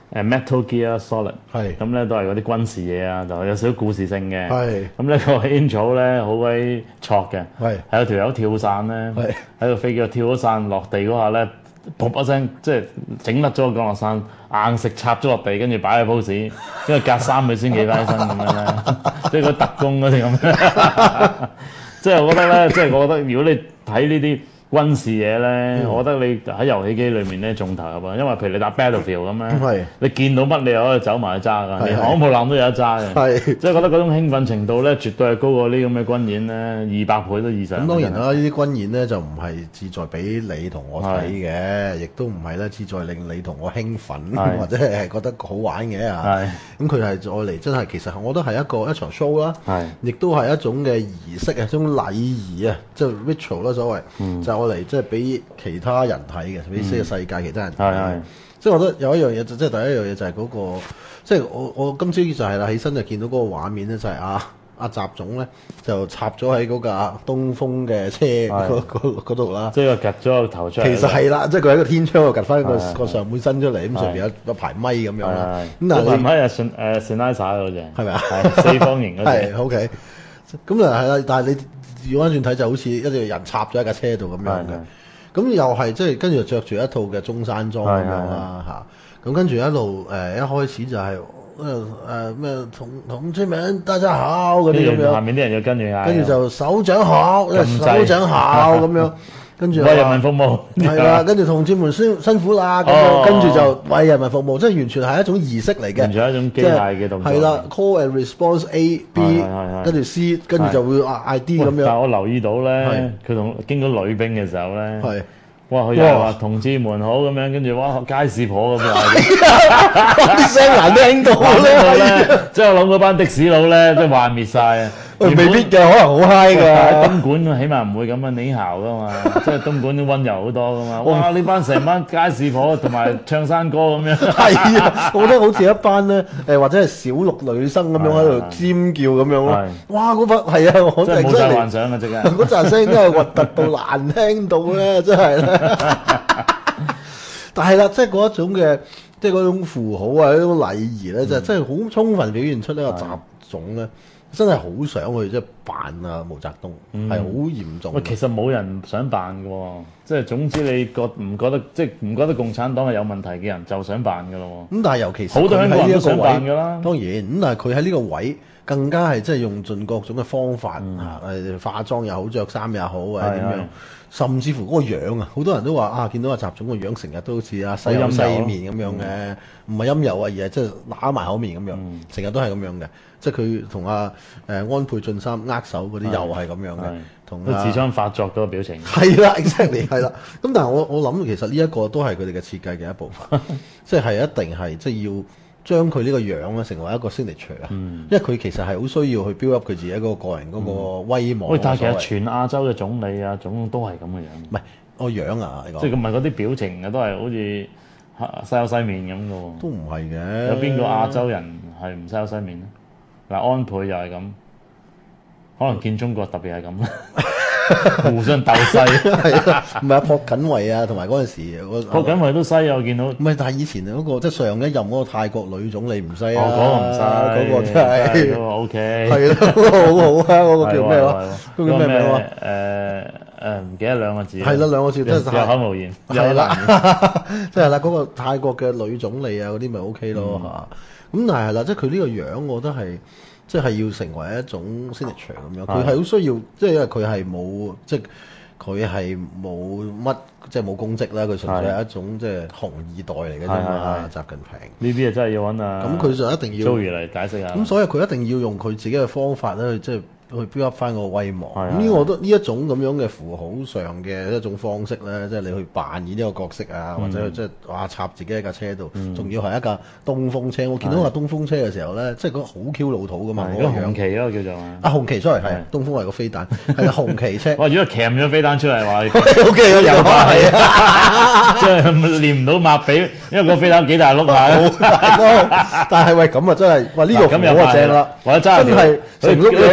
Metal Gear Solid， 係咁咧都係嗰啲軍事嘢啊，就有少少故事性嘅。 係咁呢個 intro 咧好鬼挫嘅， 係有條友跳傘咧，喺個飛機度跳咗傘落地嗰下咧，噗一聲即係整甩咗個降落傘，硬食插咗落地，跟住擺喺 pose，跟住隔3秒先企翻起身咁樣咧，即係個特工嗰啲咁樣。即係我覺得咧，即係我覺得如果你睇呢啲軍事嘢咧，我覺得你喺遊戲機裏面咧仲投入啊，因為譬如你打 Battlefield 咁咧，你見到乜你又可以走埋去揸㗎，連航母艦都有得揸嘅，即係覺得嗰種興奮程度咧，絕對係高過呢咁嘅軍演咧200倍都以上。 咁當然啦，呢啲軍演咧就唔係志在俾你同我睇嘅，亦都唔係咧志在令你同我興奮或者係覺得好玩嘅啊。咁佢係再嚟真係，其實我覺得係一場 show 啦，亦都係一種嘅儀式啊，一種禮儀啊，即係 ritual 啦所謂，就我嚟即係俾其他人睇嘅，俾呢個世界其他人睇。即係我覺得有一樣嘢，即係第一樣嘢就係嗰個，即係我今朝就係啦，起身就見到嗰個畫面咧，就係阿習總咧就插咗喺嗰架東風嘅車嗰度啦， 即係佢夾咗個頭出嚟。 其實係啦，即係佢喺個天窗度夾翻個上半身出嚟，咁上邊有排咪咁樣啦。咁但係咪係Sennheiser嗰隻， 係咪啊？ 四方形嗰隻。 係 OK。咁啊係啦，但係你調翻轉睇就好似一隻人插咗喺架車度咁樣嘅。咁又係即係跟住着住一套嘅中山裝咁樣啦嚇。咁跟住一路一開始就係咩同志們大家好嗰啲咁樣， 下面啲人要跟住嗌， 跟住就首長好，首長好咁樣，跟住為人民服務係啦，跟住同志們辛苦啦咁樣，跟住就為人民服務，即係完全係一種儀式嚟嘅， 完全係一種機械嘅動作。 係啦 ，call and response A B， 跟住 C， 跟住就會嗌 D 咁樣。 但係我留意到咧，佢同經過女兵嘅時候咧。哇！佢又話同志們好咁樣，跟住哇街市婆咁樣， 啲聲難聽到咧， 即係我諗嗰班的士佬咧，即係幻滅晒啊！ 未必嘅，可能好 high 㗎。 喺東莞起碼唔會咁樣你姣㗎嘛，即係東莞都溫柔好多㗎嘛。哇！呢班成班街市婆同埋唱山歌咁樣。 係啊，我覺得好似一班咧或者係小六女生咁樣喺度尖叫咁樣咯。哇！嗰班係啊，我真係冇晒幻想啊！即係嗰陣聲真係核突到難聽到咧，真係咧。但係啦，即係嗰一種嘅，即係嗰種符號啊，嗰種禮儀咧，就真係好充分表現出呢個習總咧，真係好想去即係扮啊毛澤東，係好嚴重。 喂，其實冇人想扮嘅喎，即係總之你唔覺得即係唔覺得共產黨係有問題嘅人就想扮嘅咯喎。 咁但係尤其是好多香港人都想扮㗎啦。 當然，咁但係佢喺呢個位更加係即係用盡各種嘅方法化妝又好，着衫又好或者點樣。甚至乎嗰個樣啊，好多人都話見到阿習總個樣成日都好似西口西面咁樣嘅，唔係陰柔啊，而係即係揦埋口面咁樣，成日都係咁樣嘅。即係佢同安倍晉三握手嗰啲又係咁樣嘅，同智商發作嗰個表情。 係啦 exactly 係啦。咁但係我諗其實呢一個都係佢哋嘅設計嘅一部分，即係一定係即係要將佢呢個樣咧成為一個 signature 啊，因為佢其實係好需要去 build up 佢自己一個個人嗰個威望。 但係其實全亞洲嘅總理啊，總都係咁嘅樣。 唔係我樣啊，你講。即係唔係嗰啲表情啊，都係好似西口西面咁嘅喎。 都唔係嘅。有邊個亞洲人係唔西口西面咧？嗱，安倍又係咁，可能見中國特別係咁啦。互相鬥西， 係啊，唔係啊，朴槿惠啊，同埋嗰陣時， 朴槿惠都西啊，我見到。唔係，但係以前嗰個即係上一任嗰個泰國女總理唔西啊， 嗰個唔西， 嗰個真係， 嗰個 OK， 係咯，嗰個好好啊，嗰個叫咩話？嗰個叫咩名話？ 唔記得兩個字。係啦，兩個字真係有口無言。 係啦，即係啦，嗰個泰國嘅女總理啊，嗰啲咪 OK 咯嚇。咁但係係啦，即係佢呢個樣，我覺得係。即係要成為一種 signature 咁樣，佢係好需要，即係因為佢係冇，即係佢係冇乜，即係冇公職啦。佢純粹係一種即係紅二代嚟嘅啫嘛。習近平呢啲啊真係要揾啊， 咁佢就一定要 Joey 嚟解釋下。 咁所以佢一定要用佢自己嘅方法咧，即係去 build up 翻個威望。咁我覺得呢一種咁樣嘅符號上嘅一種方式咧，即係你去扮演呢個角色啊，或者即係插自己喺架車度，仲要係一架東風車。我見到架東風車嘅時候咧，即係嗰個好 Q 老土噶嘛。 嗰個紅旗咯叫做紅旗 sorry 係東風係個飛彈，係啦紅旗車。 哇！如果鉗咗飛彈出嚟話 ，OK 啊，又係啊，即係練唔到抹比，因為個飛彈幾大碌啊。 但係喂咁啊真係，哇呢個咁又正啦， 或者揸真係成碌嘢騎埋。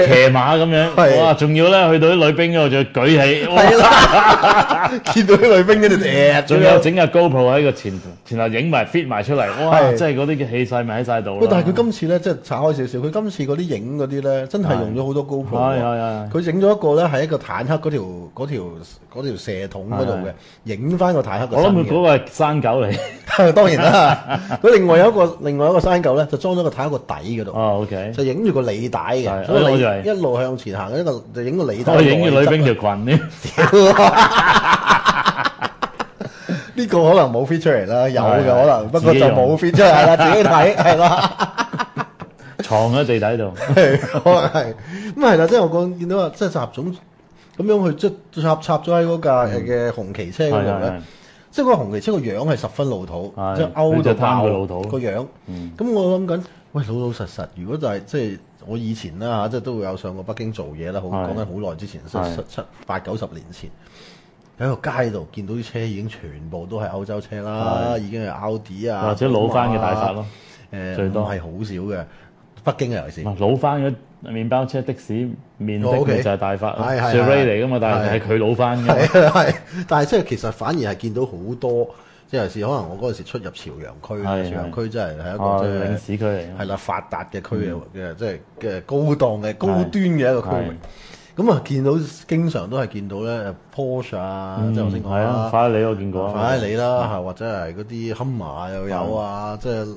下咁樣，哇！仲要咧去到啲女兵嗰度，仲要舉起， 係啦，見到啲女兵嗰度仲有整架 GoPro 喺個前頭影埋 fit 埋出嚟，哇！即係嗰啲嘅氣勢咪喺晒度咯。 但係佢今次咧，即係拆開少少，佢今次嗰啲影嗰啲咧，真係用咗好多 GoPro。 係。佢整咗一個咧，係一個坦克嗰條射筒嗰度嘅，影翻個坦克。 我諗佢嗰個係山狗嚟， 當然啦。佢另外一個山狗咧，就裝咗個坦克個底嗰度。 OK。 就影住個履帶嘅，所以一路向前行，就影個履帶。 我影住女兵條裙呢？ 呢個可能冇 fit 出嚟啦，有嘅可能，不過就冇 fit 出嚟啦，自己睇係啦。 藏喺地底度， 可能係咁係啦，即係我見到話，即係習總咁樣去即插咗喺嗰架嘅紅旗車嗰度咧，即係嗰個紅旗車個樣係十分老土，即係歐到爆個樣。咁我諗緊，喂，老老實實，如果就係即係我以前啦嚇，即係都會有上過北京做嘢啦，講緊好耐之前，即係7、8、90年前。喺個街度見到啲車已經全部都係歐洲車啦，已經係奧迪啊， 或者老翻嘅大法咯，最多係好少嘅。北京嘅尤其是老翻嘅麵包車的士面的就係大法，Chery嚟噶嘛，但係佢老翻嘅。 係，但係即係其實反而係見到好多，即係尤其是可能我嗰陣時出入朝陽區，朝陽區真係一個即係領事區嚟， 係啦，發達嘅區嘅，即係嘅高檔嘅高端嘅一個區域。咁啊，見到經常都係見到咧 Porsche 啊，即係頭先講啦， 法拉利我見過， 法拉利啦，或者係嗰啲 Hummer 又有啊，即係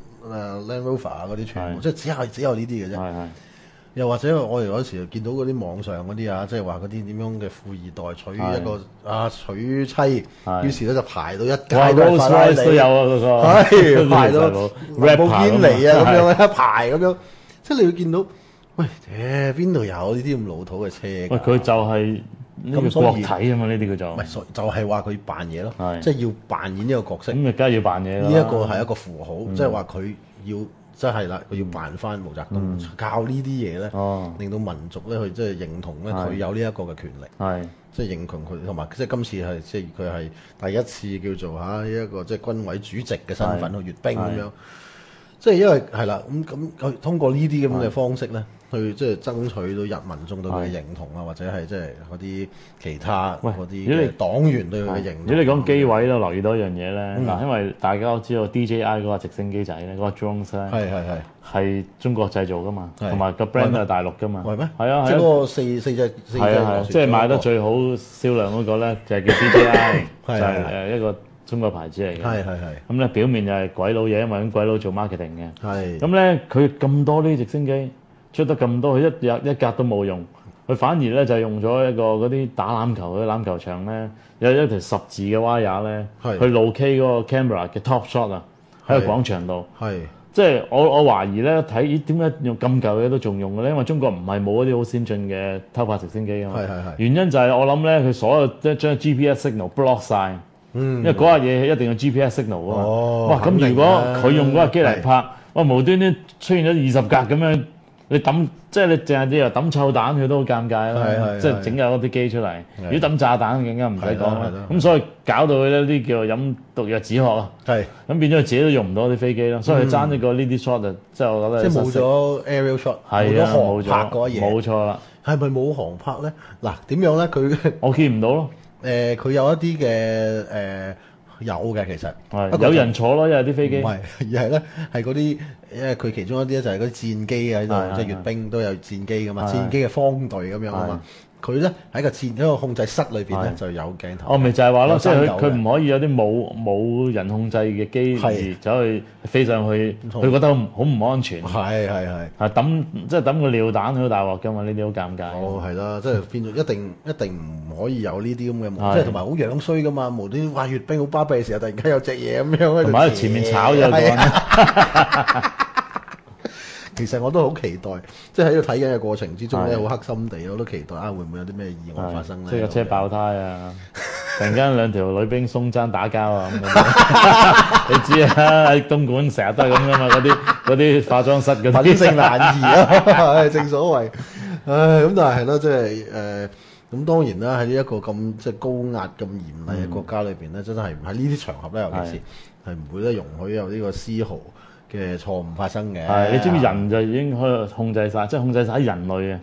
Land Rover 啊嗰啲全部，即係只有呢啲嘅啫。又或者我哋嗰時見到嗰啲網上嗰啲啊，即係話嗰啲點樣嘅富二代娶一個娶妻，於是咧就排到一街都法拉利都有啊，嗰個排到蘭博基尼啊咁樣一排咁樣，即係你會見到。喂，邊度有呢啲咁老土嘅車？喂， 佢就係呢個國體啊嘛，呢啲叫做。 唔係，就係話佢扮嘢咯，即係要扮演呢個角色。 咁咪梗係要扮嘢啦。 呢一個係一個符號，即係話佢要，即係啦，佢要扮翻毛澤東，靠呢啲嘢咧，令到民族咧去即係認同咧佢有呢一個嘅權力。係，即係認同佢，同埋即係今次係即係佢係第一次叫做呢一個即係軍委主席嘅身份去閱兵咁樣。即係因為係啦，咁佢通過呢啲咁嘅方式咧，去即係爭取到人民眾對佢嘅認同啊，或者係即係嗰啲其他嗰啲黨員對佢嘅認同。 如果你講機位咧，留意到一樣嘢咧，嗱，因為大家都知道 DJI 嗰個直升機仔咧，嗰個 drones 咧係中國製造噶嘛，同埋個 brand 係大陸噶嘛。係咩？係啊， 即係嗰個四隻即係賣得最好銷量嗰個咧，就係叫 DJI，就係一個中國牌子嚟嘅，係。咁咧表面就係鬼佬嘢，因為咁鬼佬做 marketing 嘅。係。咁咧佢咁多呢啲直升機出得咁多，佢一格都冇用，佢反而咧就用咗一個嗰啲打籃球嗰啲籃球場咧，有一條10字嘅 wire 咧，去路 K 嗰個 camera 嘅 top shot 啊，喺個廣場度。係。即係我懷疑咧睇點解用咁舊嘢都仲用嘅咧？因為中國唔係冇一啲好先進嘅偷拍直升機啊嘛。係。原因就係我諗咧，佢所有即係將 GPS signal block 晒。因為嗰日嘢一定要 GPS signal 啊嘛。哇！咁如果佢用嗰架機嚟拍，哇無端端出現咗20格咁樣，你抌即係你淨係又抌臭彈，佢都好尷尬啦。即係整有嗰啲機出嚟，如果抌炸彈更加唔使講啦。咁所以搞到佢呢啲叫做飲毒藥止渴啊。係。咁變咗佢自己都用唔到啲飛機咯，所以佢爭呢個呢啲 shot 啊，即係我覺得即係冇咗 aerial shot，冇咗航拍嗰嘢。冇錯啦。 係咪冇航拍咧？嗱點樣咧？佢我見唔到咯。 佢有一啲嘅有嘅其實， 有人坐咯，因為啲飛機唔係，而係咧係嗰啲，因為佢其中一啲咧就係嗰啲戰機喺度，即係閱兵都有戰機噶嘛，戰機嘅方隊咁樣啊嘛。佢咧喺個控制室裏邊咧就有鏡頭。 咪就係話咯，即係佢唔可以有啲冇人控制嘅機而走去飛上去，佢覺得好唔安全。 係。 即係抌個尿彈好大鑊㗎嘛，呢啲好尷尬。 係啦，即係變咗一定唔可以有呢啲咁嘅，即係同埋好樣衰㗎嘛，無端端閱兵好巴閉嘅時候，突然間有隻嘢咁樣喺度， 同埋喺前面炒咗個。 其實我都好期待，即係喺度睇緊嘅過程之中咧，好黑心地，我都期待會唔會有啲咩意外發生咧？ 即係個車爆胎啊！突然間兩條女兵鬆爭打交啊！你知啊，喺東莞成日都係咁噶嘛，嗰啲化妝室嗰啲品性難移啊！正所謂，咁但係咯，即係咁當然啦，喺呢一個咁即係高壓咁嚴厲嘅國家裏邊咧，真係喺呢啲場合咧，尤其是係唔會咧容許有呢個絲毫嘅錯誤發生嘅。 你知唔知人就已經可以控制晒，即係控制晒人類嘅。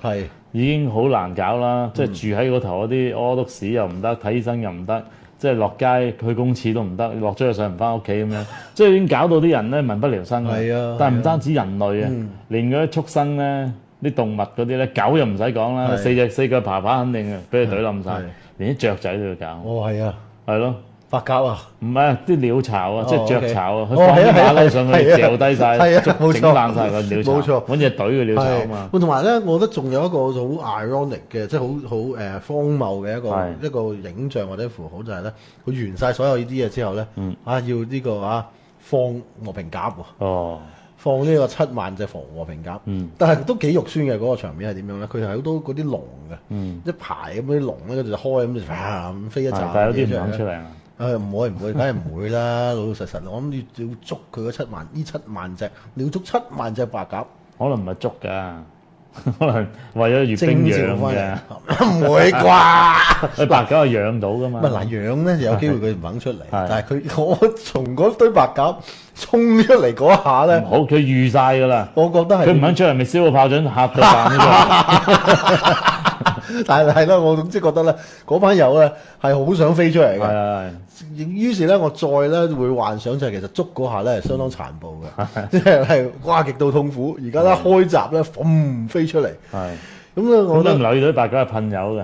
已經好難搞啦，即係住喺嗰頭嗰啲屙督屎又唔得，睇醫生又唔得，即係落街去公廁都唔得，落咗去上唔翻屋企咁樣，即係已經搞到啲人咧民不聊生啦。 係啊， 但係唔單止人類啊，連嗰啲畜生咧、啲動物嗰啲咧，狗又唔使講啦，四腳爬肯定嘅，俾佢懟冧晒，連啲雀仔都要搞。 哦，係啊， 係咯。 白鴿啊？ 唔係啲鳥巢啊，即係雀巢啊，佢放啲馬騮上去掉低晒，整爛晒個鳥巢。冇錯，揾隻隊嘅鳥巢啊嘛。 同埋咧，我覺得仲有一個好 ironic 嘅，即係好荒謬嘅一個影像或者符號，就係咧，佢完晒所有呢啲嘢之後咧，要呢個放和平鴿喎。哦。放呢個7萬隻和平鴿，但係都幾肉酸嘅嗰個場面係點樣咧？佢係好多嗰啲籠嘅，一排咁啲籠咧，跟住就開咁就咁飛一陣。 但係有啲唔肯出嚟啊！ 唔會，梗係唔會啦！老老實實，我諗要捉佢嗰7萬隻，你要捉7萬隻白鴿， 可能唔係捉㗎，可能為咗閱兵養嘅， 唔會啩？ 白鴿係養到㗎嘛？ 嗱，養咧有機會佢唔肯出嚟，但係我從嗰堆白鴿衝出嚟嗰下咧， 好，佢預晒㗎啦。 我覺得係佢唔肯出嚟，咪燒個炮仗嚇到彈呢但係啦，我總之覺得咧，嗰班友咧係好想飛出嚟嘅。於是咧，我再咧會幻想就係其實捉嗰下咧係相當殘暴嘅，即係哇極度痛苦。而家咧開閘咧，嘣飛出嚟。係咁咧，我都唔留意到白鴿係噴油嘅，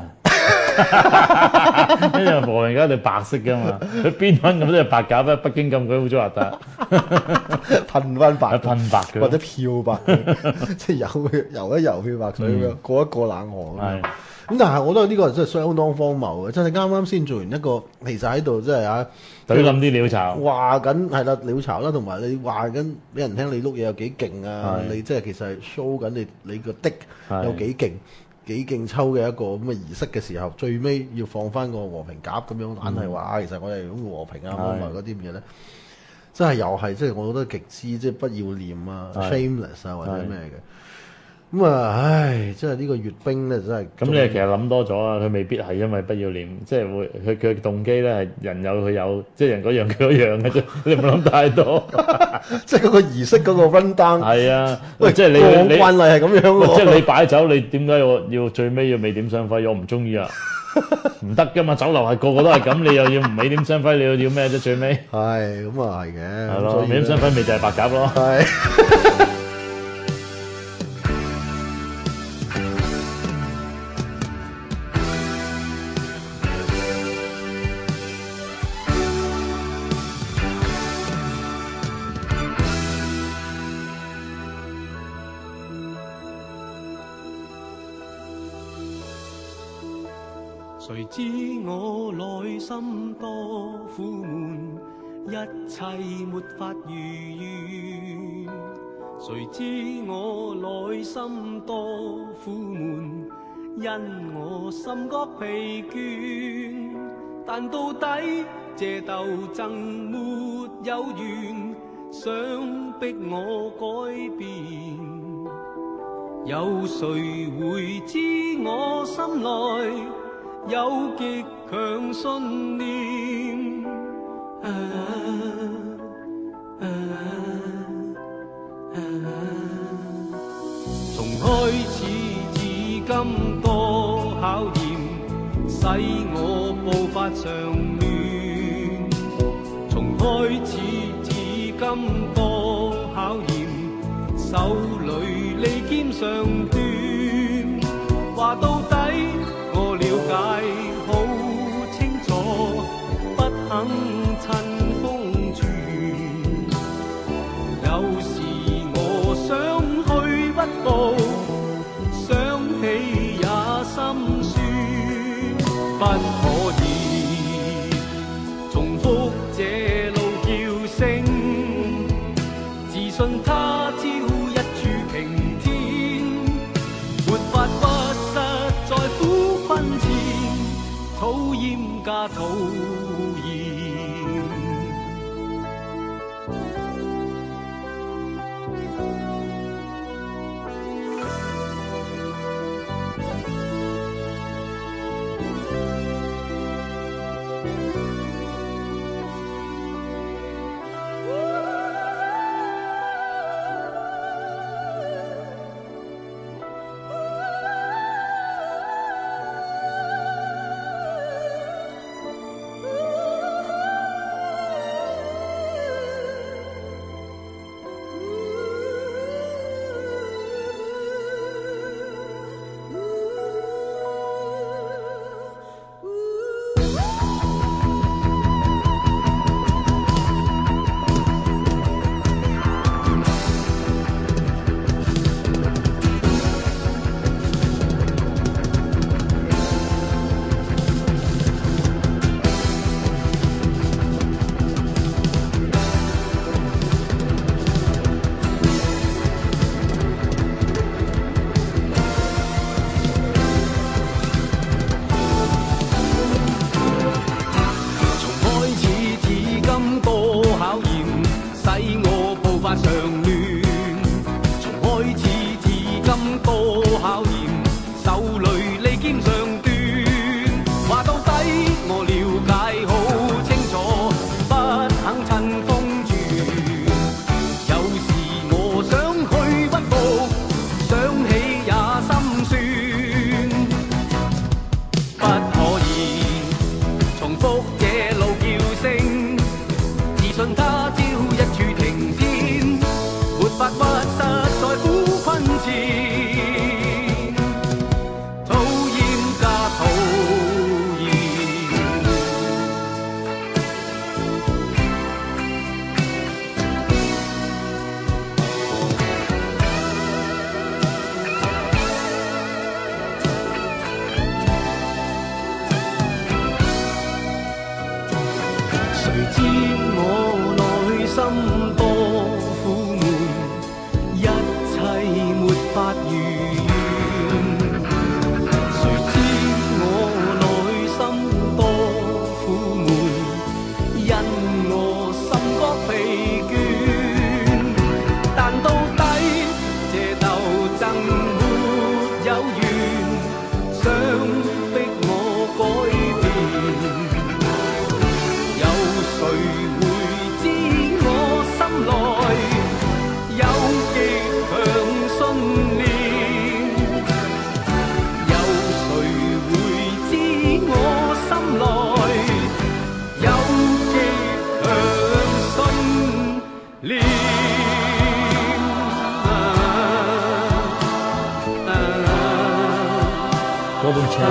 因為和平鴿係白色㗎嘛，佢邊揾咁多隻白鴿咧？北京咁鬼污糟核突，噴翻白，噴白嘅，或者漂白，即係游一游漂白水咁樣，過一過冷河咁樣。咁但係我覺得呢個真係相當荒謬嘅，真係啱啱先做完一個，其實喺度即係懟冧啲鳥巢，話緊係啦鳥巢啦，同埋你話緊俾人聽你碌嘢有幾勁啊！你即係其實係 show 緊你個的有幾勁抽嘅一個咁嘅儀式嘅時候，最尾要放翻個和平鴿咁樣，硬係話其實我哋擁護和平啊，咁埋嗰啲咁嘢咧，真係又係即係我覺得極之即係不要臉啊 ，shameless 啊或者咩嘅。咁唉，真係呢個閱兵咧，真係咁你其實諗多咗啊！佢未必係因為不要臉，即係會佢嘅動機咧係人有佢有，即係人嗰樣佢嗰樣嘅啫。你唔好諗太多，即係嗰個儀式嗰個 run down 係啊，喂，即係你慣例係咁樣喎。即係你擺酒，你點解要最尾要未點雙輝？我唔中意啊，唔得噶嘛！酒樓係個個都係咁，你又要唔未點雙輝，你要咩啫？最尾係咁啊，係嘅，係咯，未點雙輝咪就係白鴿咯。係。 誰知我內心多苦悶，一切沒法如願。誰知我內心多苦悶，因我心覺疲倦。但到底這鬥爭沒有完，想逼我改變。有誰會知我心內有極強信念，從開始至今多考驗，使我步伐常亂。從開始至今多考驗，手裏利劍上斷。話到底我了解好清楚，不肯趁風轉。有時我想去不步，想起也心酸。不可以重複這路叫聲，自信他朝一柱擎天，沒法不實在苦困前，討厭加討厭。 如願。誰知我內心多苦悶，因我心覺疲倦。但到底這鬥爭沒有完，想逼我改變。有誰會知我心內有極強信念？有誰會知我心內有極強信念？ 嗰本車。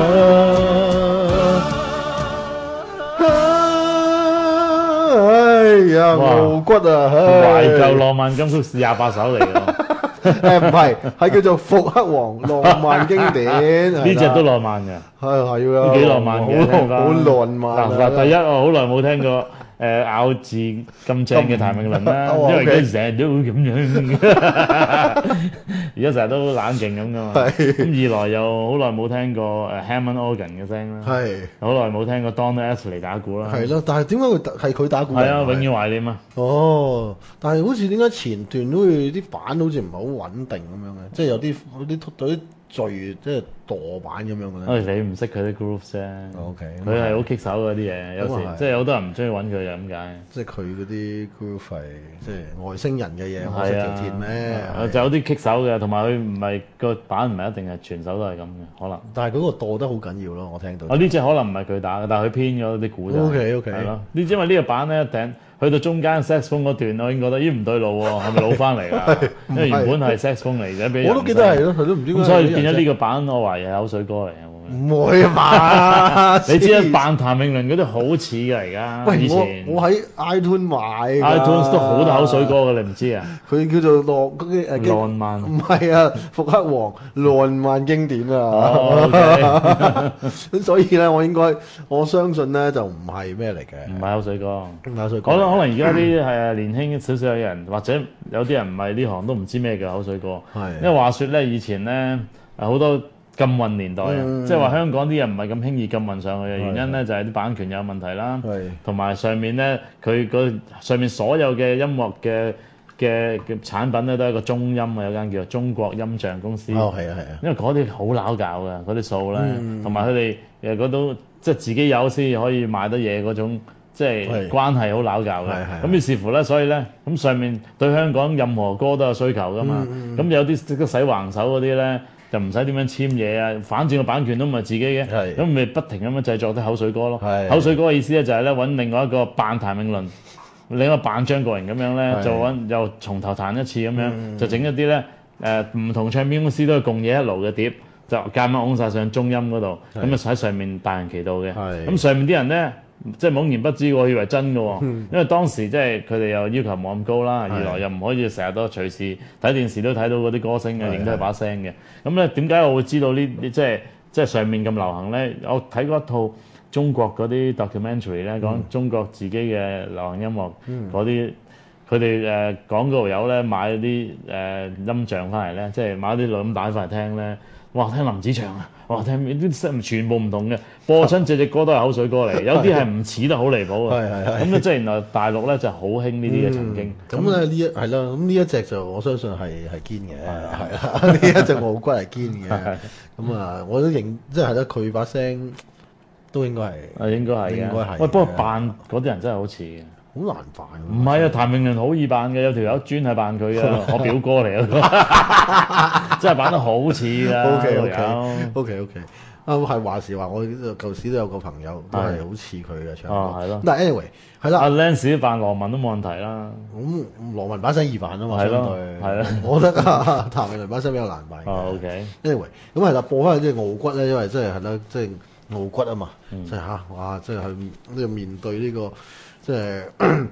哎呀，傲骨啊！ 懷舊浪漫金曲28首嚟㗎。 誒唔係，係叫做復刻王浪漫經典。 呢隻都浪漫嘅， 係啊， 都幾浪漫嘅， 好浪漫。 嗱，第一我好耐冇聽過咬字咁正嘅譚詠麟啦，因為佢成日都會咁樣，而家成日都冷靜咁噶嘛。咁二來又好耐冇聽過Hammond organ 嘅聲啦，好耐冇聽過 Donna Ashley 打鼓啦。 係咯，但係點解係佢打鼓？係啊，永遠懷念啊。 哦，但係好似點解前段都會啲板好似唔係好穩定咁樣嘅，即係有啲序即係墮板咁樣嘅咧。 你唔識佢啲 groove 啫。 OK， 佢係好棘手嗰啲嘢，有時即係好多人唔中意揾佢就咁解。 即係佢嗰啲 groove 係即係外星人嘅嘢，我識條鐵咩？ 就有啲棘手嘅，同埋佢唔係個板唔係一定係全手都係咁嘅，可能。 但係嗰個墮得好緊要咯，我聽到。 呢隻可能唔係佢打嘅，但係佢編咗啲鼓就。 OK。 係咯，因為呢個板咧頂。去到中間 saxophone 嗰段，我已經覺得咦唔對路喎，係咪老翻嚟㗎？因為原本係 saxophone 嚟嘅， 我都記得係咯，佢都唔知。咁所以變咗呢個版，我懷疑係口水歌嚟嘅。 唔會啊嘛！ 你知啊，扮譚詠麟嗰啲好似㗎而家。 喂， 以前我喺 iTunes 買㗎。 iTunes 都好多口水歌㗎，你唔知啊？ 佢叫做浪漫。唔係啊，復刻王浪漫經典啊。咁所以咧，我相信咧就唔係咩嚟嘅。 唔係口水歌。 口水歌。 可能而家啲係年輕少少嘅人，或者有啲人唔係呢行都唔知咩叫口水歌。係。因為話說咧，以前咧好多。禁運年代啊，即係話香港啲人唔係咁輕易禁運上去嘅原因咧，就係啲版權有問題啦，同埋上面咧佢上面所有嘅音樂嘅產品咧都係一個中音啊，有間叫做中國音像公司。 哦，係啊， 因為嗰啲好撈搞嘅嗰啲數咧，同埋佢哋嗰種即係自己有先可以賣得嘢嗰種，即係關係好撈搞嘅。咁於是乎咧，所以咧咁上面對香港任何歌都有需求噶嘛。咁有啲識得使橫手嗰啲咧。就唔使點樣簽嘢啊，反正個版權都唔係自己嘅，咁咪不停咁樣製作啲口水歌咯。口水歌嘅意思咧就係咧揾另外一個扮譚詠麟，另一個扮張國榮咁樣咧，就又從頭彈一次咁樣，就整一啲咧唔同唱片公司都係共冶一爐嘅碟，就夾硬拱晒上中音嗰度，咁啊喺上面大行其道嘅。咁上面啲人咧。即係懵然不知喎，以為真嘅喎，因為當時即係佢哋又要求冇咁高啦，二來又唔可以成日都隨時睇電視都睇到嗰啲歌星嘅，認得佢把聲嘅。咁咧點解我會知道呢？即係上面咁流行咧？我睇過一套中國嗰啲 documentary 咧，講中國自己嘅流行音樂嗰啲，佢哋講嗰條友咧買啲音像翻嚟咧，即係買啲錄音帶翻嚟聽咧。哇！聽林子祥啊，哇！聽啲聲全部唔同嘅，播親隻歌都係口水歌嚟，有啲係唔似得好離譜啊。咁咧即係原來大陸咧就好興呢啲嘅曾經。 咁咧呢一係啦，咁呢一隻就我相信係堅嘅，係啦，呢一隻傲骨係堅嘅。咁啊，我都認即係咧，佢把聲都應該係。 應該係嘅。喂，不過扮嗰啲人真係好似嘅。 好難扮。 唔係啊，譚詠麟好易扮嘅，有條友專係扮佢嘅，我表哥嚟啊，真係扮得好似㗎。 OK。係話時話，我舊時都有個朋友都係好似佢嘅唱歌。 係咯。 但係 anyway 係啦。 阿 Lance 扮羅文都冇問題啦。 咁羅文把聲易扮啊嘛， 相對係啦。 我覺得譚詠麟把聲比較難扮。 OK。 anyway 咁係啦，播翻即係傲骨咧，因為即係啦，即係傲骨啊嘛，即係哇，即係去呢個面對呢個。即係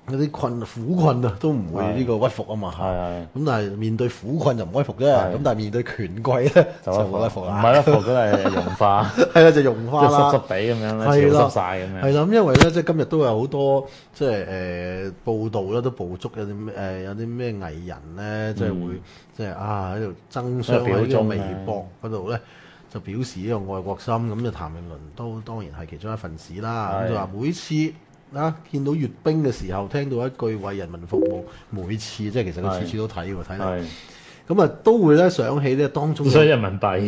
嗰啲苦困啊，都唔會呢個屈服啊嘛。咁但係面對苦困就唔屈服啫。咁但係面對權貴咧就屈服啦。 唔係屈服，都係融化。 係啦，就融化啦， 即係濕濕地咁樣咧，潮濕晒咁樣。 係啦，咁因為咧，即係今日都有好多即係報道啦，都捕捉有啲咩藝人咧，即係會即係喺度爭相喺呢個微博嗰度咧，就表示呢個愛國心。咁就譚詠麟都當然係其中一份子啦。咁就話每次見到閱兵嘅時候，聽到一句為人民服務，每次即係其實佢次次都睇喎，睇嚟。咁都會咧想起咧當中， 所以人民幣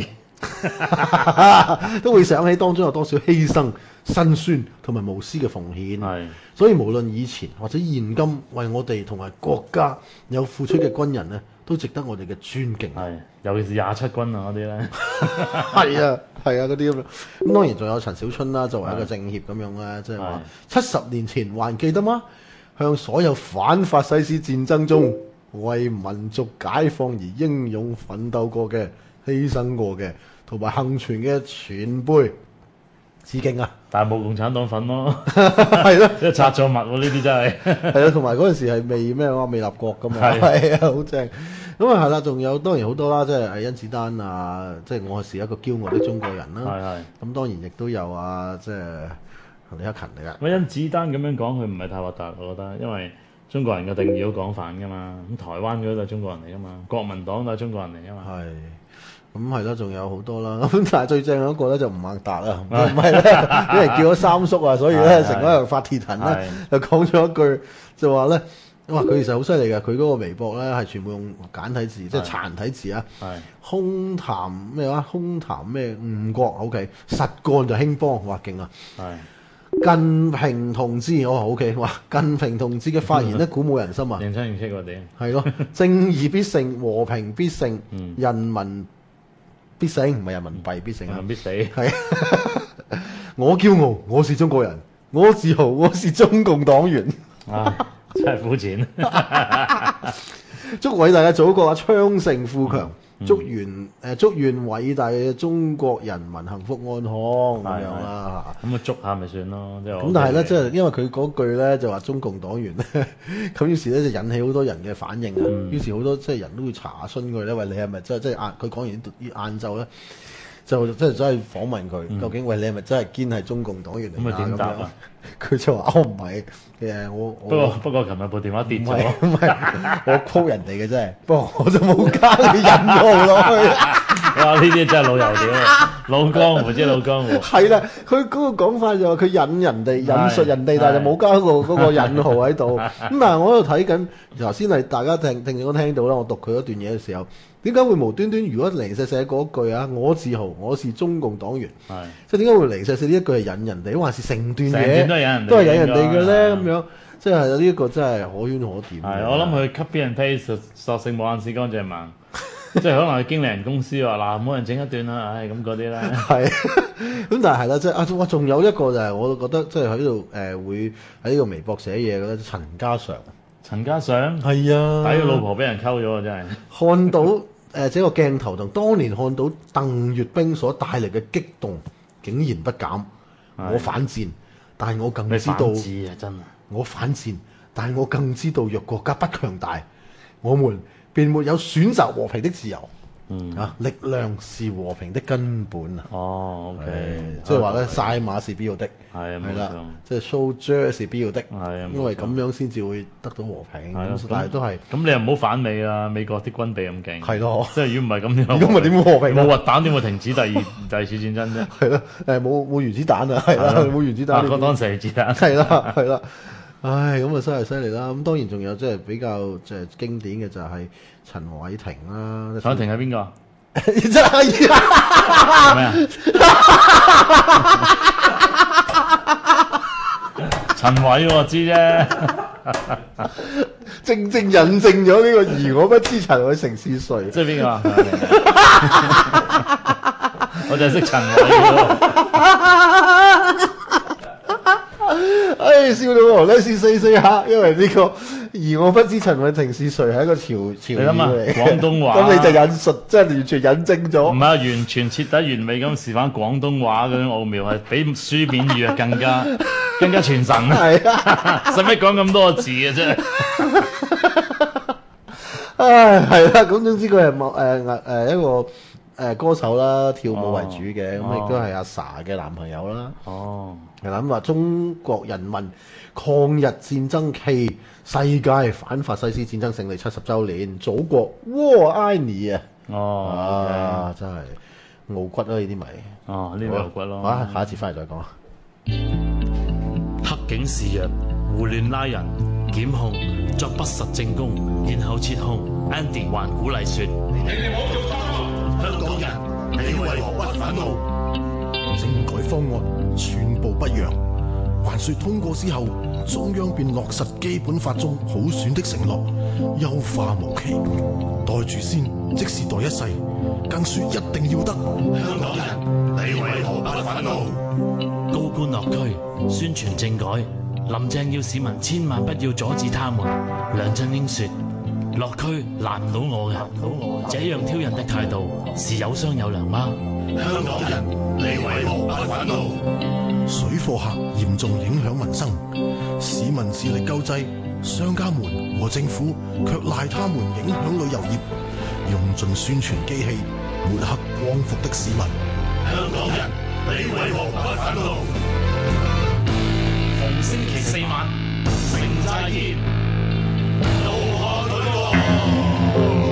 都會想起當中有多少犧牲、辛酸同埋無私嘅奉獻。所以無論以前或者現今為我哋同埋國家有付出嘅軍人咧，都值得我哋嘅尊敬。 尤其是27軍啊嗰啲咧， 係啊嗰啲咁樣。咁當然仲有陳小春啦，作為一個政協咁樣啦，即係話70年前還記得嗎？向所有反法西斯戰爭中為民族解放而英勇奮鬥過嘅、犧牲過嘅同埋幸存嘅前輩致敬啊！ 但係冇共產黨粉咯， 係咯， 即係拆咗物喎，呢啲真係係啦。同埋嗰陣時係未立國噶嘛，係啊，好正。咁係啦，仲有當然好多啦，即係甄子丹啊，即係我是一個驕傲的中國人啦。咁當然亦都有即係李克勤嚟噶。 甄子丹咁樣講，佢唔係太核突，我覺得，因為中國人嘅定義好廣泛噶嘛。咁台灣嗰啲都係中國人嚟噶嘛，國民黨都係中國人嚟噶嘛。 咁係啦，仲有好多啦。咁但係最正嗰個咧就吳孟達啊，唔係咧，俾人叫咗三叔啊，所以咧成個人發鐵痕咧，就講咗一句就話咧，哇！佢其實好犀利嘅，佢嗰個微博咧係全部用簡體字，即係殘體字啊。空談咩話？空談咩誤國 ？OK， 實幹就興邦，哇勁啊！近平同志，OK， 哇！近平同志嘅發言咧鼓舞人心啊！ 認真認識我哋係咯，正義必勝，和平必勝，人民必勝，唔係人民幣必勝啊！ 必死係。我驕傲，我是中國人；我自豪，我是中共黨員。 真係膚淺。 祝偉大嘅祖國昌盛富強，祝願偉大嘅中國人民幸福安康咁樣啦。 咁祝下咪算咯。 咁但係咧，即係因為佢嗰句咧就話中共黨員咧，咁於是咧就引起好多人嘅反應啊。於是好多即係人都會查詢佢咧，喂，你係咪即係佢講完晏晝咧，就即係走去訪問佢，究竟喂，你係咪真係堅係中共黨員嚟？ 咁佢點答啊？ 佢就話：我唔係不過琴日部電話跌咗， 唔係我 call 人哋嘅啫。不過我就冇加你引號落去。 哇！呢啲真係老油條，老江湖即係老江湖。 係啦，佢嗰個講法就話佢引人哋引述人哋，但係就冇加嗰個引號喺度。咁但係我喺度睇緊，頭先係大家聽眾都聽到啦。我讀佢嗰段嘢嘅時候，點解會無端端如果零舍寫嗰句啊？我自豪，我是中共黨員。即係點解會零舍寫呢一句係引人哋，還是成段嘢都係引人哋嘅咧？咁樣即係呢一個真係可圈可點。 我諗佢 copy and paste 索性冇眼屎乾淨盲。即係可能係經理人公司話嗱，冇人整一段啦，咁嗰啲咧。係， 咁但係啦，即係我仲有一個就係我都覺得即係喺度會喺呢個微博寫嘢嘅咧，陳家常。 陳家常係啊， 抵個老婆俾人溝咗啊！真係。 看到這個鏡頭同當年看到鄧閱兵所帶嚟嘅激動，竟然不減。我反戰，但係我更知道。 你反真啊！ 我反戰，但係我更知道若國家不強大，我們便沒有選擇和平的自由。力量是和平的根本啊！ 哦 ，OK， 即係話咧，賽馬是必要的， 係啦， 即係 soldier 是必要的， 係因為咁樣先至會得到和平。但係都係咁，你又唔好反美啊！美國啲軍備咁勁， 係咯， 即係如果唔係咁樣， 如果唔係點會和平？ 冇核彈點會停止第二次戰爭啫？ 係咯，冇原子彈啊，係啦，冇原子彈， 嗰當時子彈， 係啦。唉，咁啊犀利啦！咁當然仲有即係比較即係經典嘅就係陳偉霆啦。 陳偉霆係邊個？ 真係咩啊？陳偉我知啫， 正正印證咗呢個而我不知陳偉成是誰。 即係邊個啊？我就係識陳偉喎。 笑到我咧，四下，因為呢個而我不知陳偉霆是誰係一個潮語嚟， 廣東話。 咁你就引述，即係完全引證咗。 唔係完全徹底完美咁示範廣東話嗰種奧妙，係比書面語啊更加傳神啊！ 係啊， 使乜講咁多字嘅啫？ 唉，係啦，咁總之佢係一個歌手啦，跳舞為主嘅，咁亦都係阿 sa 嘅男朋友啦。 哦， 係啦，咁話中國人民抗日戰爭暨世界反法西斯戰爭勝利70週年，祖國我愛你啊！ 哦， 真係傲骨啦呢啲咪。 哦，呢啲傲骨咯。 好，下一次翻嚟再講。 黑警示弱，胡亂拉人，檢控作不實證供，然後撤控。Andy 還鼓勵說：你哋冇做錯，香港人，你為何不憤怒？ 政改方案全部不讓，還說通過之後，中央便落實基本法中普選的承諾，優化無期，袋住先，即是袋一世，更說一定要得。香港人，你為何不憤怒？ 高官落區宣傳政改，林鄭要市民千萬不要阻止他們。梁振英說：落區難唔到我嘅，這樣挑釁的態度是有商有量嗎？ 香港人，你為何不憤怒？水貨客嚴重影響民生，市民致力救濟，商家們和政府卻賴他們影響旅遊業，用盡宣傳機器抹黑光復的市民。香港人，你為何不憤怒？ 逢星期四晚，城寨見，怒喝佢過。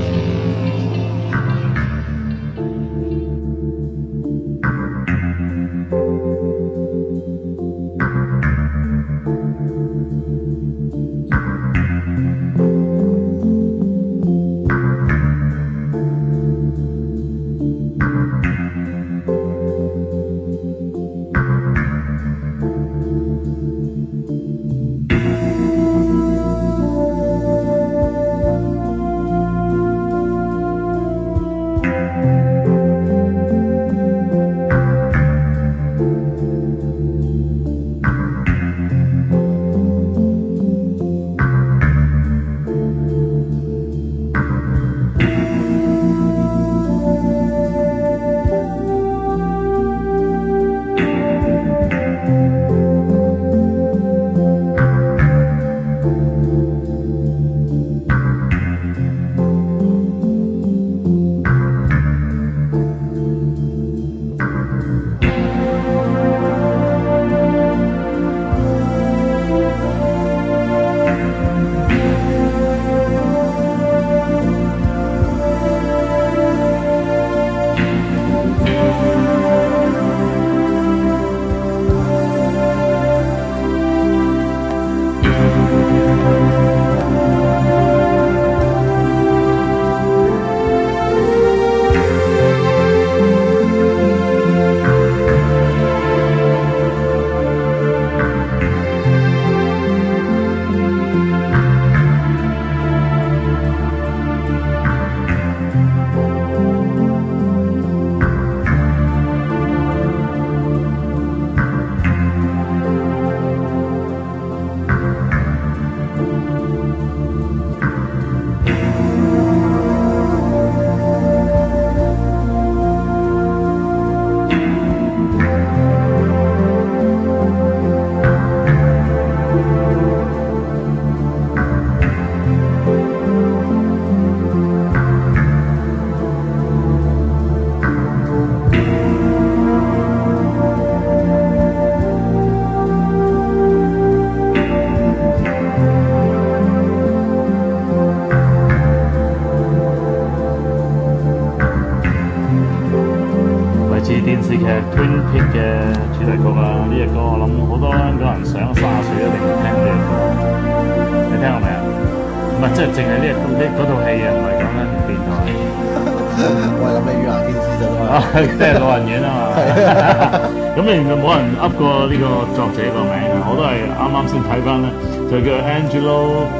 Twin Peaks 嘅主題曲啊，呢隻歌我諗好多香港人上咗30歲一定會聽呢隻歌，你聽過未啊？唔係，即係淨係呢嗰套戲啊，唔係講緊電台。 我係諗起《雨牙天使》就係。 即係老人院啊嘛。咁你冇人噏過呢個作者個名啊？我都係啱先睇翻咧，就叫 Angelo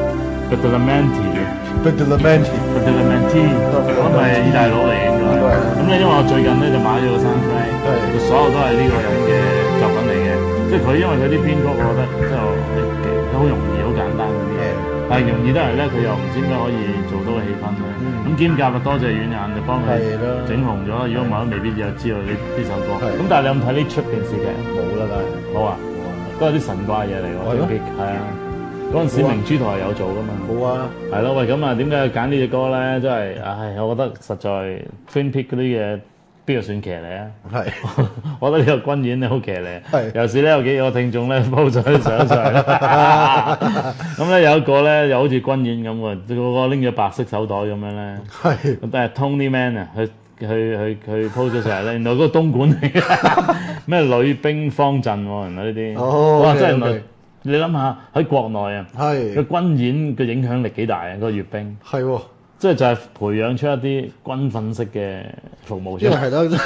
Badalamenti 嘅。Badalamenti，咁係意大佬嚟應該。咁咧，因為我最近咧就買咗個soundtrack，所有都係呢個人嘅作品嚟嘅。即係佢因為佢啲編曲，我覺得即係好容易、好簡單嗰啲嘢，但係但係容易得嚟咧，佢又唔知點解可以做到個氣氛咧。咁兼夾啊，多謝軟眼就幫佢整紅咗。如果唔係都未必有知道呢首歌。咁但係你有冇睇呢出電視劇？ 冇啦，梗係冇啊，都係啲神怪嘢嚟喎。係啊，嗰陣時明珠台有做噶嘛。 冇啊。 係咯，喂，咁啊，點解要揀呢隻歌咧？真係，唉，我覺得實在 Twin Peaks 嗰啲嘢。邊個算騎呢啊？係，我覺得呢個軍演咧好騎呢。係，有時咧有幾個聽眾咧 po 咗啲相上嚟，咁咧有一個咧又好似軍演咁喎，個個拎咗白色手袋咁樣咧。係，但係 Tony Man 啊，佢 po 咗上嚟咧，原來嗰個東莞嚟嘅，咩女兵方陣喎，原來呢啲。哦，哇！真係你諗下喺國內啊，係個軍演嘅影響力幾大啊？個閱兵係喎。即係就係培養出一啲軍訓式嘅服務出嚟。因為係咯，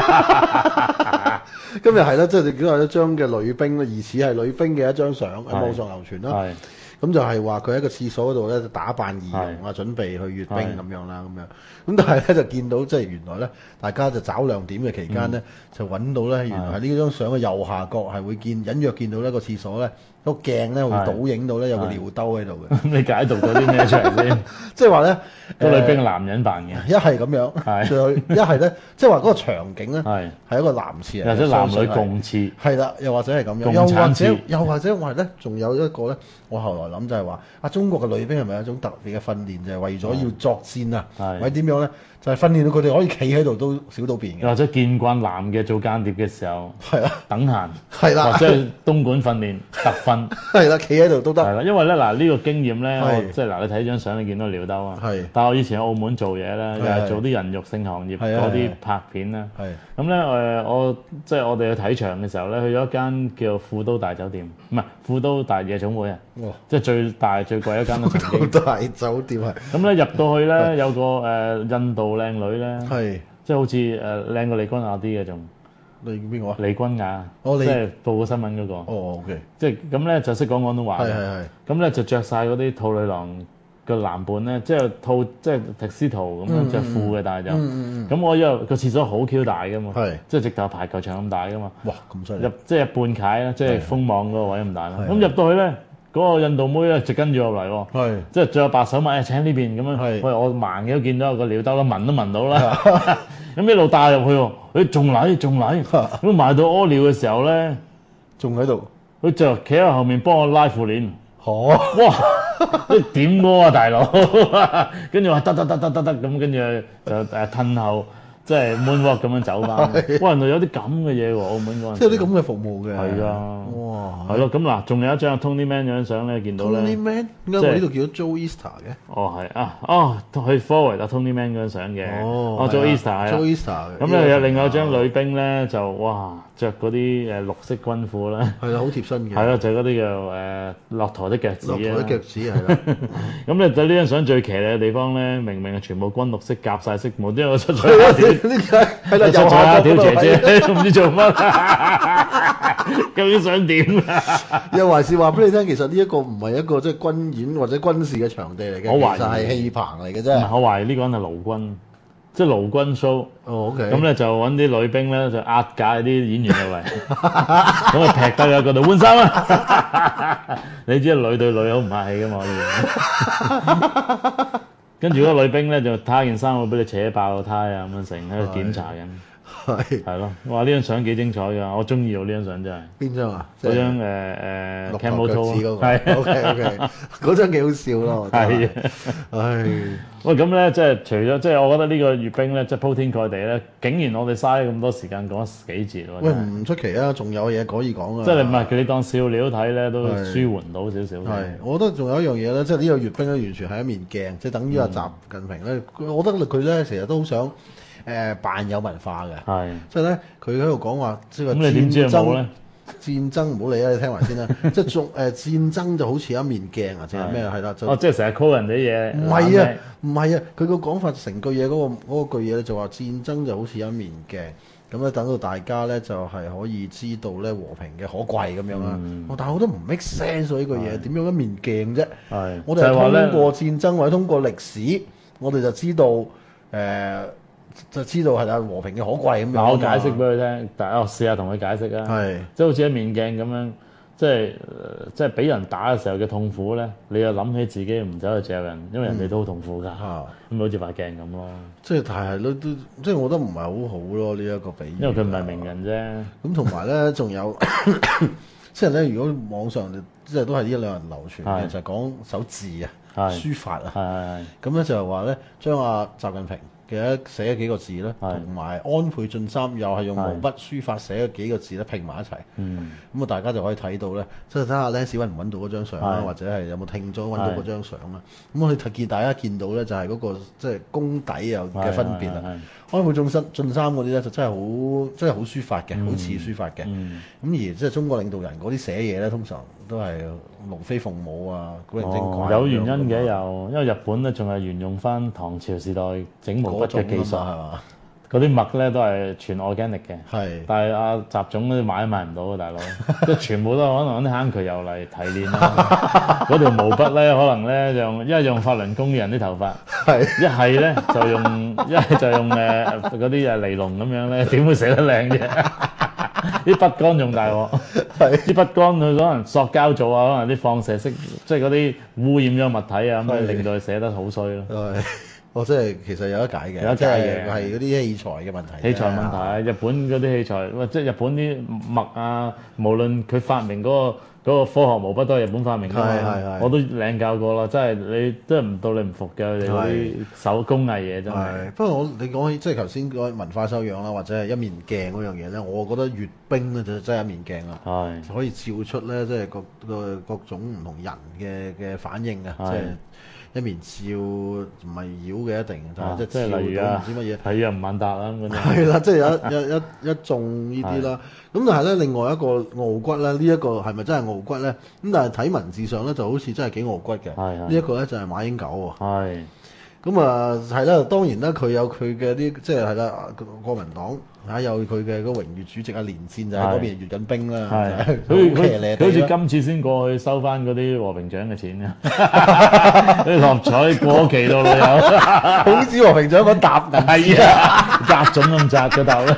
今日係啦，即係你見到有一張嘅女兵疑似係女兵嘅一張相喺網上流傳啦。係。咁就係話佢喺個廁所嗰度咧打扮儀容啊，準備去閱兵咁樣啦，咁樣。咁但係咧就見到即係原來咧，大家就找亮點嘅期間咧，就揾到咧原來喺呢張相嘅右下角係會隱約見到呢個廁所咧個鏡咧會倒影到咧有個尿兜喺度嘅。 咁你解讀咗啲咩出嚟先？ 即係話咧， 個女兵男人扮嘅， 一係咁樣，一係咧，即係話嗰個場景咧係一個男廁嚟， 或者男女共廁， 係啦，又或者係咁樣，又或者話咧，仲有一個咧，我後來諗就係話，中國嘅女兵係咪有一種特別嘅訓練，就係為咗要作戰啊，或者點樣咧？就係訓練到佢哋可以企喺度都小到便嘅， 或者見慣男嘅做間諜嘅時候， 係啦， 等閒， 係啦， 或者東莞訓練特訓， 係啦，企喺度都得， 係啦，因為咧嗱呢個經驗咧，即係嗱你睇張相你見到尿兜啊，係，但係我以前喺澳門做嘢咧，又係做啲人肉性行業嗰啲拍片啦，係，咁咧我即係我哋去睇場嘅時候咧，去咗一間叫富都大酒店，唔係富都大夜總會啊，即係最大最貴一間嘅富都大酒店係， 咁咧入到去咧有個印度靚女咧，係即係好似靚過李君雅啲嘅仲。 你邊個啊？ 李君雅，即係報個新聞嗰個。哦 ，OK。即係咁咧就識講廣東話。係。咁咧就着晒嗰啲兔女郎嘅男伴咧，即係套即係迪斯圖咁樣着褲嘅，但係就咁我因為個廁所好 Q 大噶嘛，即係直頭排球場咁大噶嘛。哇，咁犀利！入即係半階啦，即係封網嗰個位咁大啦。咁入到去咧。嗰個印度妹咧就跟住落嚟喎，即係仲有白手問請呢邊咁樣，喂我盲嘅都見到有個尿兜啦，聞都聞到啦，咁一路帶入去喎，佢仲嚟，咁埋到屙尿嘅時候咧， 仲喺度， 佢就企喺後面幫我拉褲鏈，哇！點屙啊大佬，跟住話得咁，跟住就褪後。即係 moonwalk 咁樣走翻，哇！原來有啲咁嘅嘢喎，澳門嗰陣， 即係有啲咁嘅服務嘅， 係啊，哇，係咯，咁嗱，仲有一張 Tony Man 嗰張相咧，見到咧 ，Tony Man，點解我呢度叫咗 Joe Easter 嘅？ 哦，係去 forward 啊 Tony Man 嗰張相嘅，Joe Easter 係 Joe Easter 嘅， 咁咧有另外一張女兵咧就哇着嗰啲綠色軍褲啦， 係啦，好貼身嘅， 係啦，就嗰啲叫駱駝的腳趾啊， 駱駝的腳趾係啦， 咁咧就呢張相最騎呢嘅地方咧，明明係全部軍綠色夾晒色，無端端出咗。 呢個係啦， 又下條姐姐都唔知做乜，究竟想點啊？ 又還是話俾你聽，其實呢一個唔係一個即係軍演或者軍事嘅場地嚟嘅， 我懷疑其實係戲棚嚟嘅啫。 我懷疑呢個人係勞軍，即係勞軍 show。哦 OK。咁咧就揾啲女兵咧就壓架啲演員入嚟，咁啊劈低喺嗰度換衫啊！你知女對女好唔客氣噶嘛？跟住嗰個女兵咧就睇件衫會俾你扯爆個呔啊咁樣成喺度檢查緊，係咯，哇！呢張相幾精彩㗎，我中意喎呢張相真係。 邊張啊？ 嗰張 camel toe 嗰個，係 OK，嗰張幾好笑咯。係啊，唉， 喂咁咧，即係除咗即係我覺得呢個閱兵咧，即係鋪天蓋地咧，竟然我哋嘥咁多時間講幾節喎。 喂，唔出奇啊，仲有嘢可以講啊。 即係你唔係佢哋當笑料睇咧，都舒緩到少少。 係，我覺得仲有一樣嘢咧，即係呢個閱兵咧，完全係一面鏡，即係等於阿習近平咧，我覺得佢咧成日都好想扮有文化嘅。係，即係咧佢喺度講話，即係咁你點知冇咧？ 戰爭唔好理啦，你聽埋先啦。即係戰爭就好似一面鏡啊，定係咩係啦？ 即係成日 call 人哋嘢。 唔係啊，唔係啊，佢個講法成句嘢嗰個句嘢咧就話戰爭就好似一面鏡，咁咧等到大家咧就係可以知道咧和平嘅可貴咁樣啦。但係我都唔 make sense 喎呢句嘢，點樣一面鏡啫？係，我哋係通過戰爭或者通過歷史，我哋就知道係啦和平嘅可貴咁樣。 我解釋俾佢聽，但係我試下同佢解釋啊。係，即係好似一面鏡咁樣， 即係俾人打嘅時候嘅痛苦咧，你又諗起自己唔走去嚼人，因為人哋都好痛苦㗎，咁好似塊鏡咁咯。 即係但係都即係我覺得唔係好好咯呢一個比喻， 因為佢唔係名人啫。 咁同埋咧，仲有即係咧，如果網上即係都係呢一兩人流傳嘅，就係講手字啊、書法啊，咁咧就係話咧，將阿習近平嘅寫咗幾個字咧，同埋安倍晉三又係用毛筆書法寫咗幾個字咧拼埋一齊，咁啊大家就可以睇到咧，即係睇下咧，揾唔揾到嗰張相啦，或者係有冇聽咗揾到嗰張相啦。咁我哋大家見到咧，就係嗰個即係功底有嘅分別啦。安倍晉三嗰啲咧就真係好書法嘅，好似書法嘅。咁而即係中國領導人嗰啲寫嘢咧，通常都係龍飛鳳舞啊，古靈精怪。 有原因嘅因為日本咧仲係沿用翻唐朝時代整毛筆嘅技術係嘛？嗰啲墨咧都係全 organic 嘅，但係阿習總嗰啲買都買唔到啊，大佬，即係全部都可能啲坑渠油嚟提煉啦。嗰條毛筆咧，可能咧一係用法輪功嘅人啲頭髮，一係咧就用嗰啲尼龍咁樣咧，點會寫得靚啫？啲筆桿仲大鑊，啲筆桿佢可能塑膠做啊，可能啲放射式，即係嗰啲污染咗物體啊，咁令到佢寫得好衰咯。 即係其實有得解嘅，即係嗰啲器材嘅問題。 器材問題，日本嗰啲器材，即係日本啲墨啊，無論佢發明嗰個科學毛筆都係日本發明㗎嘛。我都領教過啦，真係你真係唔到你唔服嘅，佢哋嗰啲手工藝嘢真係。 不過你講起即係頭先講文化修養啦，或者係一面鏡嗰樣嘢咧，我覺得閱兵咧就真係一面鏡啦，可以照出咧即係各種唔同人嘅反應啊，即係。一面照唔係妖嘅一定，但係即係照到唔知乜嘢， 係啊吳孟達啦咁樣。 係啦，即係一眾呢啲啦。咁但係咧，另外一個傲骨咧，呢一個係咪真係傲骨咧？咁但係睇文字上咧，就好似真係幾傲骨嘅。呢一個咧就係馬英九喎。咁啊係啦，當然啦，佢有佢嘅啲即係啦，國民黨有佢嘅嗰榮譽主席連戰就喺嗰邊閱緊兵啦。 佢好似今次先過去收翻嗰啲和平獎嘅錢啊！啲六合彩過期到老友， 好似和平獎嗰沓銀紙啊， 扎種咁扎個頭咧。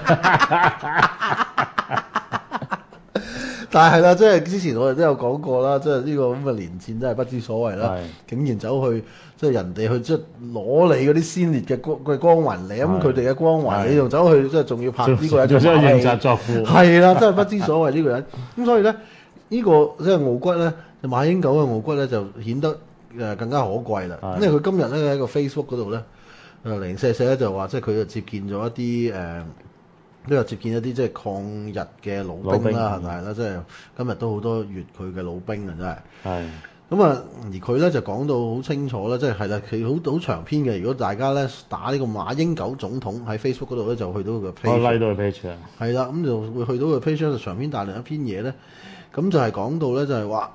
但係啦，即係之前我哋都有講過啦，即係呢個咁嘅連戰真係不知所謂啦，竟然走去即係人哋去即係攞你嗰啲先烈嘅光環嚟，咁佢哋嘅光環，你仲走去即係仲要拍呢個人做馬戲， 認責作父， 係啦，真係不知所謂呢個人。咁所以咧，呢個即係傲骨咧，馬英九嘅傲骨咧就顯得更加可貴啦。因為佢今日咧喺個 Facebook 嗰度咧，零舍舍咧就話，即係佢就接見咗一啲都有接見一啲即係抗日嘅老兵啦，係咪啦？即係今日都好多閱佢嘅老兵啊，真係。係。咁啊，而佢咧就講到好清楚啦，即係啦，佢好長篇嘅。如果大家咧打呢個馬英九總統喺 Facebook 嗰度咧，就去到個 page。 拉到個 page 啊。係啦，咁就會去到個 page 就長篇大論一篇嘢咧。咁就係講到咧，就係話，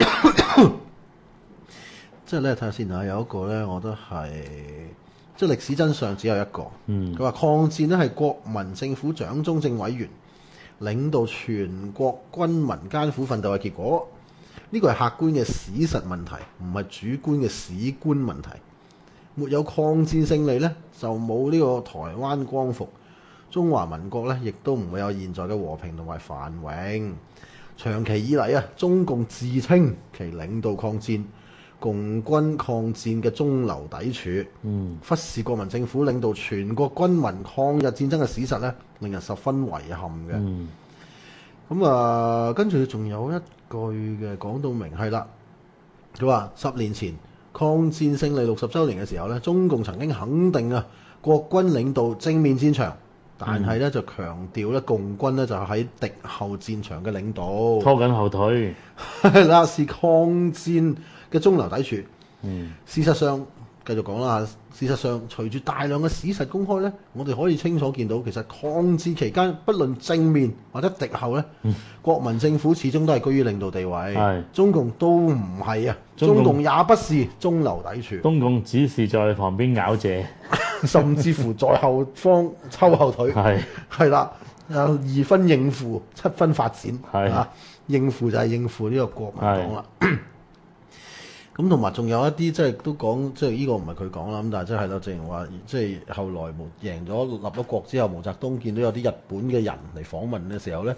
即係咧睇下先嚇，有一個咧，我覺得係。即係歷史真相只有一個。佢話抗戰呢係國民政府蔣中正委員領導全國軍民艱苦奮鬥嘅結果。呢個係客觀嘅史實問題，唔係主觀嘅史觀問題。沒有抗戰勝利呢，就冇呢個台灣光復，中華民國呢，亦都唔會有現在嘅和平同埋繁榮。長期以嚟啊，中共自稱其領導抗戰。共軍抗戰嘅中流砥柱，忽視國民政府領導全國軍民抗日戰爭嘅史實咧，令人十分遺憾嘅。咁跟住仲有一句嘅講到明係啦，佢話10年前抗戰勝利60週年嘅時候咧，中共曾經肯定啊國軍領導正面戰場，但係咧就強調咧共軍咧就喺敵後戰場嘅領導， 拖緊後腿， 係啦，是抗戰嘅中流砥柱。事實上繼續講啦，事實上隨住大量嘅史實公開咧，我哋可以清楚見到，其實抗戰期間不論正面或者敵後咧，國民政府始終都係居於領導地位，中共都唔係啊，中共也不是中流砥柱， 中共只是在旁邊咬謝， 甚至乎在後方抽後腿，係啦，2分應付7分發展，應付就係應付呢個國民黨啦。咁同埋仲有一啲即係都講，即係呢個唔係佢講啦，咁但係即係啦，正如話，即係後來贏咗立咗國之後，毛澤東見到有啲日本嘅人嚟訪問嘅時候咧，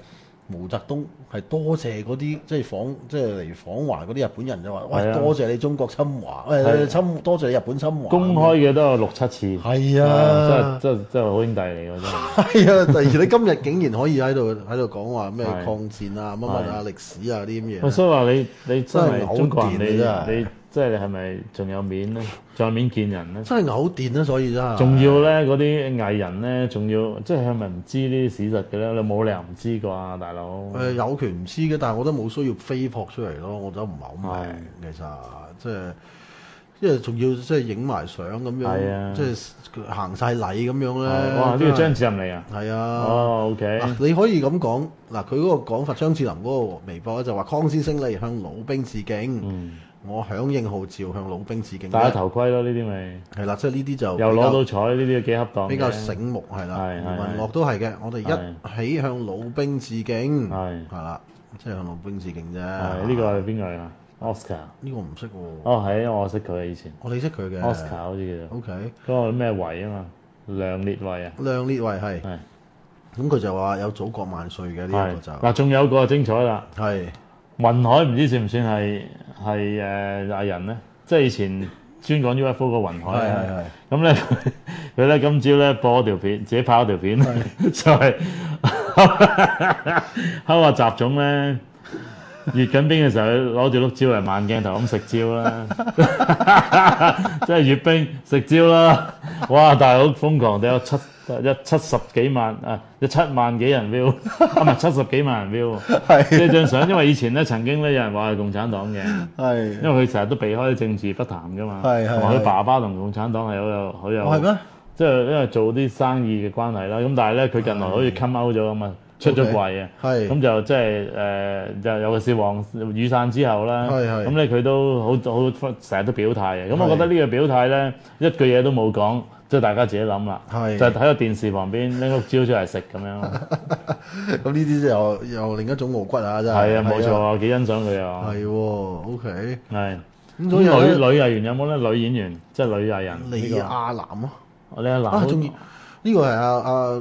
毛澤東係多謝嗰啲即係嚟訪華嗰啲日本人就話，喂， 係啊多謝你中國侵華，多謝你日本侵華。 公開嘅都有6-7次。 係啊， 真係好兄弟嚟㗎真係。 係啊，第二你今日竟然可以喺度講話咩抗戰啊、乜乜啊、歷史啊啲咁嘢。 所以話你真係中國人， 你即係你係咪仲有面咧？仲有面見人咧？ 真係嘔電啦！所以真係。 仲要咧嗰啲藝人咧，仲要即係係咪唔知呢啲事實嘅咧？你冇理由唔知啩，大佬。 有權唔知嘅，但係我覺得冇需要飛撲出嚟咯。我都唔係好明，其實即係。因為仲要即係影埋相咁樣，即係行晒禮咁樣咧。 哇！呢個張智霖嚟啊？ 係啊。 哦，OK。 你可以咁講嗱，佢嗰個講法，張智霖嗰個微博咧就話：康先生嚟向老兵致敬。我響應號召向老兵致敬。 戴頭盔咯，呢啲咪係啦，即係呢啲就又攞到彩，呢啲幾恰當。 比較醒目係啦。余文樂都係嘅，我哋一起向老兵致敬。係啦，即係向老兵致敬啫。 呢個係邊個啊？Oscar 呢個唔識喎。 哦，係，我識佢以前。 我哋識佢嘅。 Oscar 好似叫做。 OK。 嗰個咩維啊嘛？梁烈維啊。 梁烈維係。係。咁佢就話有祖國萬歲嘅呢一個就。 嗱，仲有個精彩啦。 係。 雲海唔知算唔算係藝人咧？即係以前專講 UFO 個雲海。係。咁咧佢咧今朝咧播條片，自己拍咗條片，就係喺話習總咧。閱緊兵嘅時候，攞住碌蕉嚟慢鏡頭咁食蕉啦，即係閱兵食蕉啦！哇，大佬瘋狂地有70幾萬啊，7萬幾人 view， 唔係70幾萬人 view， 即係張相。因為以前咧曾經咧有人話係共產黨嘅，因為佢成日都避開政治不談噶嘛，同埋佢爸爸同共產黨係好有，係咩？即係因為做啲生意嘅關係啦。咁但係咧佢近來好似 come out 咗咁啊。出咗櫃啊，咁就即係就尤其是雨傘之後啦，咁咧佢都好成日都表態嘅，咁我覺得呢個表態咧一句嘢都冇講，即係大家自己諗啦，就喺個電視旁邊拎碌蕉出嚟食咁樣。 咁呢啲就又另一種傲骨啊，真係。係啊，冇錯啊，幾欣賞佢啊。 係喎 ，OK。係。 咁女藝員有冇咧？女演員即係女藝人。 李亞男啊。 李亞男。 中意。呢個係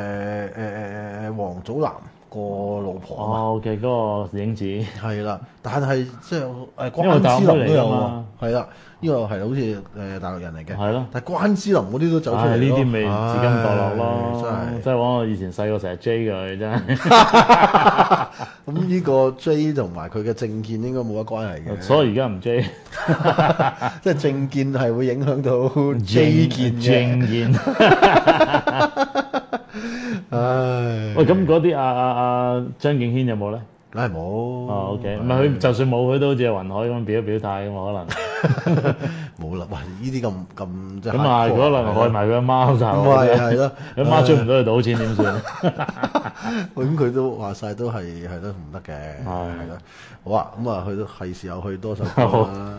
王祖藍個老婆啊嘛。 OK，嗰個影子。係啦，但係即係關之琳都有喎。係啦，呢個係好似大陸人嚟嘅。係咯。但係關之琳嗰啲都走出嚟咯。 呢啲咪自甘墮落咯，真係。即係我以前細個成日追佢真係。 咁呢個追同埋佢嘅政見應該冇乜關係嘅。 所以而家唔追。 即係政見係會影響到追見嘅。 政見。唉。喂，咁嗰啲張敬軒有冇咧？ 梗係冇。 哦 ，OK， 唔係佢就算冇，佢都好似雲海咁表態㗎嘛，可能。 冇啦，哇！呢啲咁即係。 咁啊，可能害埋佢阿媽就。 唔係係咯， 佢媽追唔到佢賭錢點算？ 咁佢都話晒都係都唔得嘅，係咯。好啊，咁啊，去到係時候去多首歌啦。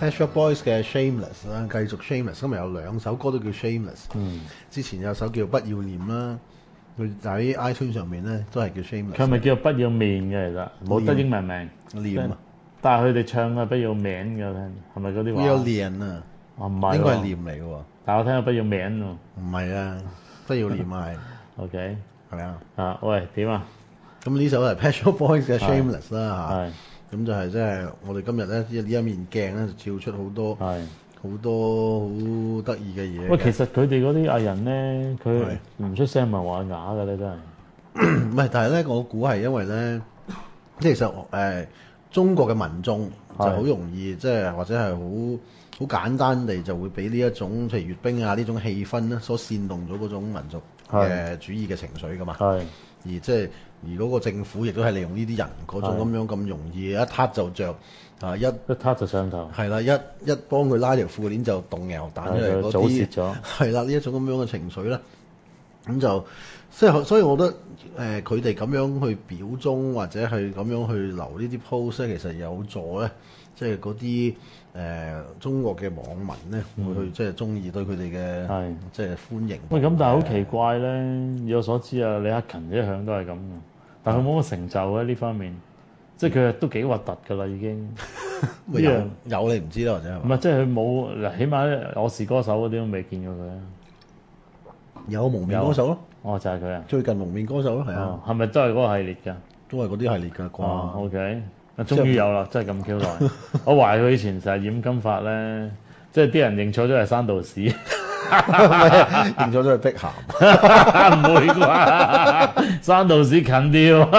Pet Shop Boys 嘅 Shameless 啦，繼續 Shameless，今日有2首歌都叫 Shameless。之前有首叫不要臉啦，佢喺 iTunes 上面咧都係叫 Shameless。 佢係咪叫不要面嘅？其實冇得英文名。 臉啊！ 但係佢哋唱嘅不要面嘅，係咪嗰啲話？ 不要臉啊！ 唔係， 應該係臉嚟嘅喎。 但我聽到不要面喎。 唔係啊，不要臉係。 OK， 係啊。 喂，點啊？ 咁呢首係 Pet Shop Boys 嘅 Shameless 啦嚇。咁就係即係我哋今日咧呢一面鏡咧就照出好多好得意嘅嘢。 喂，其實佢哋嗰啲藝人咧，佢唔出聲咪話啞嘅咧，真係。 唔係，但係咧，我估係因為咧，即係其實中國嘅民眾就好容易即係或者係好簡單地就會俾呢一種譬如閱兵啊呢種氣氛咧所煽動咗嗰種民族嘅主義嘅情緒噶嘛。而即係而嗰個政府亦都係利用呢啲人嗰種咁容易一撻就着啊一撻就上頭係啦，一幫佢拉條褲鏈就動搖彈出嚟嗰啲係啦，呢一種咁樣嘅情緒咧，咁就即係所以我覺得佢哋咁樣去表忠或者係咁樣去留呢啲 post 咧，其實有助咧，即係嗰啲中國嘅網民咧會去即係中意對佢哋嘅即係歡迎。 喂，咁但係好奇怪咧，以我所知啊，李克勤一向都係咁嘅，但佢冇乜成就喺呢方面，即係佢都幾核突㗎啦已經。 有你唔知啦，或者係唔係即係佢冇嗱，起碼我是歌手嗰啲都未見過佢啊。 有蒙面歌手咯， 就係佢啊！ 最近蒙面歌手咯，係啊， 係咪都係嗰個系列㗎？ 都係嗰啲系列㗎啩。 OK，終於有啦，真係咁 Q 耐。我懷疑佢以前成日染金髮咧，即係啲人認錯咗係山道士， 認錯咗係碧咸， 唔會啩？山道士近啲喎，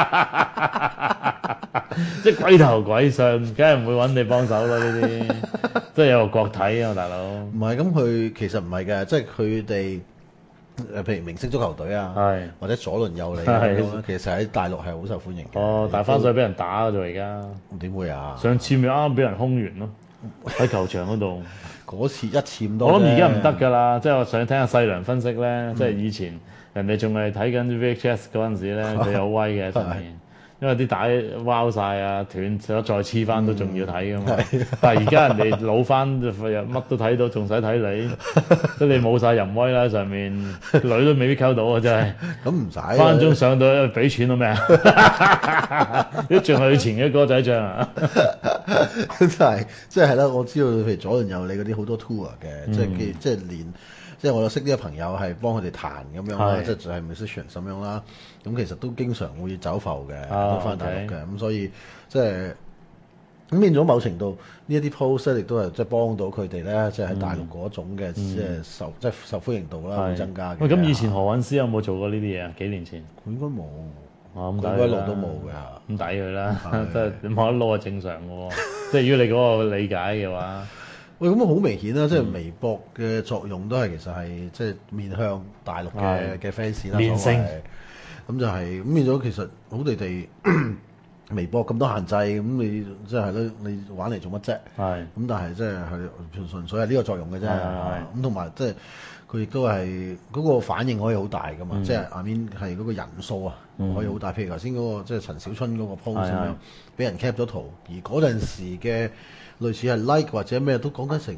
即係鬼頭鬼相，梗係唔會揾你幫手咯呢啲，即係有個國體啊，大佬。 唔係咁，佢其實唔係嘅，即係佢哋。譬如明星足球隊啊，或者左鄰右里咁樣，其實喺大陸係好受歡迎嘅。 大番水俾人打咗而家。 點會啊？ 上次咪啱啱俾人兇完咯，喺球場嗰度。 嗰次一次咁多。 我諗而家唔得㗎啦，即係我想聽下細良分析咧，即係以前人哋仲係睇緊 VHS 嗰陣時咧，佢有威嘅上面。因為啲帶彎晒啊，斷咗再黐翻都仲要睇噶嘛。但係而家人哋老翻就乜都睇到，仲使睇你？即係你冇晒淫威啦，上面女都未必溝到啊！真係。 咁唔使。 分鐘上到俾錢到咩啊？都仲係以前嘅歌仔唱啊！ 真係，即係啦。我知道譬如左鄰右里嗰啲好多 tour 嘅，即係連。即係我有識啲朋友係幫佢哋彈咁樣啦，即係就係 musician 咁樣啦。咁其實都經常會走埠嘅，都翻大陸嘅。咁所以即係咁變咗某程度呢一啲 post 亦都係即係幫到佢哋咧，即係喺大陸嗰種嘅即係受歡迎度啦會增加嘅。 喂，咁以前何韻詩有冇做過呢啲嘢啊？幾年前佢應該冇， 咁佢一路都冇嘅。 咁抵佢啦，即係冇得撈係正常嘅喎。即係如果你嗰個理解嘅話。 喂，咁好明顯啦，即係微博嘅作用都係其實係即係面向大陸嘅 fans 啦， 連勝咁就係咁變咗，其實好地微博咁多限制，咁你即係咧，你玩嚟做乜啫？咁但係即係純粹係呢個作用嘅啫。咁同埋即係佢亦都係嗰個反應可以好大噶嘛，即係I mean係嗰個人數啊可以好大。譬如頭先嗰個即係陳小春嗰個 post 咁樣，俾人 cap 咗圖，而嗰陣時嘅。類似係 like 或者咩都講緊成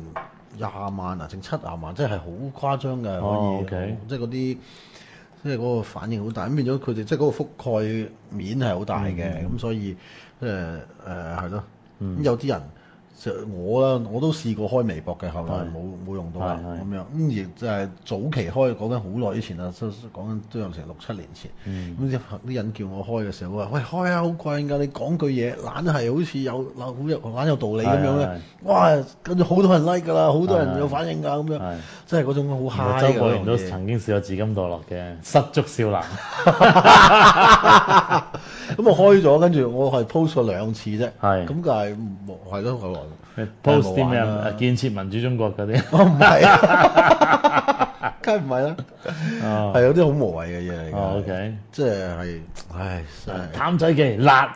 20萬啊，成70萬，即係好誇張嘅，可以，即係嗰啲，即係嗰個反應好大，咁變咗佢哋即係嗰個覆蓋面係好大嘅，咁所以即係係咯，咁有啲人我都試過開微博嘅，後來冇用到啦，咁樣咁而就係早期開，講緊好耐以前啦，講緊都有成6-7年前，咁啲人叫我開嘅時候，我話喂開啊，好貴㗎，你講句嘢，懶係好似有懶有道理咁樣咧，哇！跟住好多人 like 㗎啦，好多人有反應㗎，咁樣，即係嗰種好 high 嘅。周國賢都曾經試過自甘墮落嘅失足少男。 咁我開咗，跟住我係 post 過2次啫，咁但係係咯，後來 post 啲咩啊？建設民主中國嗰啲， 唔係，梗係唔係啦，係有啲好無謂嘅嘢嚟嘅。 OK， 即係，唉， 譚仔記辣，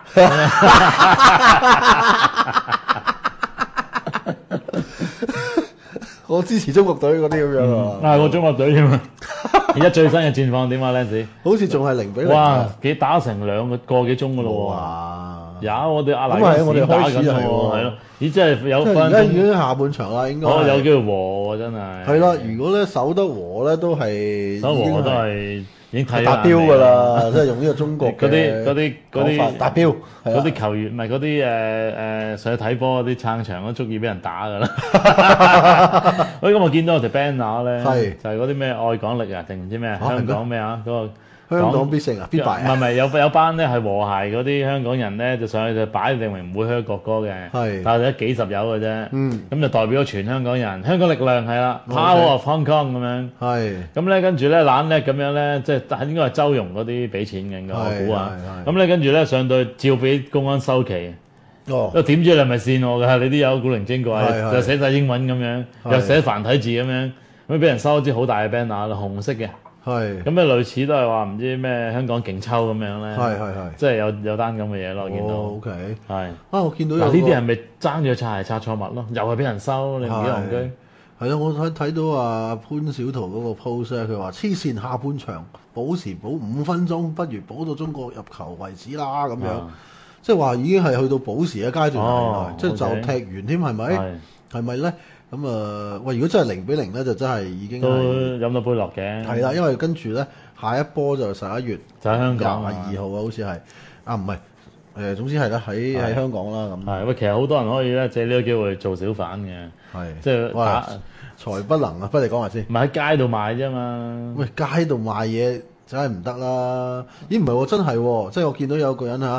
我支持中國隊嗰啲咁樣啊， 我中國隊添啊！而家最新嘅戰況點啊，靚子？ 好似仲係0-0。 哇！打成2個幾鐘噶咯喎！ 有我哋阿黎我哋開始係係咯，咦真係有分。 而家已經下半場啦，應該。 有機會和喎，真係。 係啦，如果咧守得和咧，都係守和都係已經睇達標㗎啦，即係用呢個中國嘅嗰啲達標。 嗰啲球員唔係嗰啲上去睇波嗰啲撐場都足以俾人打㗎啦。喂，咁我見到有條 banner 咧，就係嗰啲咩愛港力啊，定唔知咩香港咩啊嗰個。 香港必勝啊，必敗啊！ 唔係有班咧係和諧嗰啲香港人咧，就上去就擺定明唔會噓國歌嘅，但係得幾十友嘅啫。咁就代表咗全香港人，香港力量係啦 ，Power of Hong Kong 咁樣。咁咧跟住咧懶叻咁樣咧，即係應該係周融嗰啲俾錢嘅，我估啊。咁咧跟住咧上到照俾公安收旗。點知你係咪線我㗎？你啲有古靈精怪，就寫晒英文咁樣，又寫繁體字咁樣，咁俾人收支好大嘅 banner 啦，紅色嘅。咁咧類似都係話唔知咩香港勁抽咁樣咧，即係有單咁嘅嘢咯，見到。 OK， 我見到有呢啲係咪爭咗擦係擦錯物咯？又係俾人收，你唔幾戇居？ 係啦，我睇到潘小桃嗰個 post 咧，佢話黐線下半場補時補5分鐘，不如補到中國入球為止啦咁樣，即係話已經係去到補時嘅階段，即係就踢完添，係咪？係咪咧？咁喂，如果真係0-0咧，就真係已經都飲到杯落嘅。 係啦，因為跟住咧，下一波就11月就喺香港 22號啊，好似係唔係總之係啦，喺香港啦咁。 係喂，其實好多人可以咧借呢個機會做小販嘅，即係財不能啊！不如你講下先。 唔係喺街度賣啫嘛。 喂，街度賣嘢真係唔得啦！咦，唔係喎，真係喎，即係我見到有個人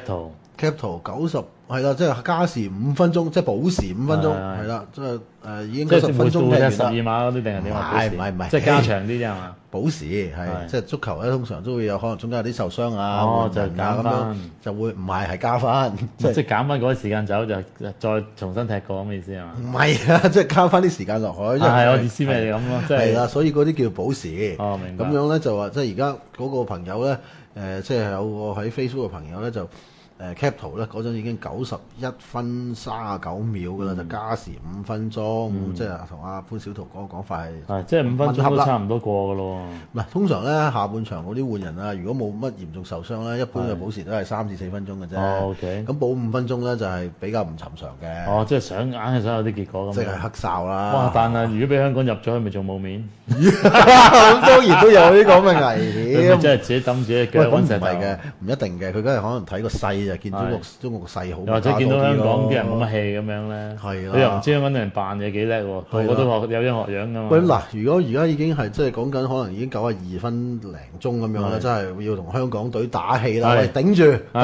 Capital 90係啦，即係加時5分鐘，即係補時5分鐘，係啦，即係已經90分鐘踢完啦。 12碼嗰啲定係點啊？ 唔係， 即係加長啲啫嘛。 補時係即係足球咧，通常都會有可能中間有啲受傷啊， 就減翻， 就會唔係加翻， 即係減翻嗰啲時間走，就再重新踢過咁嘅意思係嘛？ 唔係啊，即係加翻啲時間落去。 係我意思咪係咁咯，即係係啦，所以嗰啲叫補時。 哦，明白。 咁樣咧就話即係而家嗰個朋友咧，即係有個喺 Facebook 嘅朋友咧就。cap 圖咧嗰陣已經91分39秒㗎啦，就加時5分鐘，即係同阿潘小桃嗰個講法係， 即係5分鐘都差唔多過㗎咯。 唔係通常咧下半場嗰啲換人啊，如果冇乜嚴重受傷咧，一般嘅補時都係3至4分鐘嘅啫。 OK。咁補5分鐘咧就係比較唔尋常嘅。 即係硬係想有啲結果咁。 即係黑哨啦。 哇！但係如果俾香港入咗去，咪仲冇面？ 咁當然都有呢個咁嘅危險。 即係自己揼自己腳揾石頭。唔係嘅， 唔一定嘅，佢梗係可能睇個勢就見中國個勢好， 或者見到香港啲人冇乜氣咁樣咧，你又唔知香港啲人扮嘢幾叻喎，個個都有樣學樣噶嘛。 喂，嗱，如果而家已經係即係講緊，可能已經92分零鐘咁樣啦，真係要同香港隊打氣啦，喂，頂住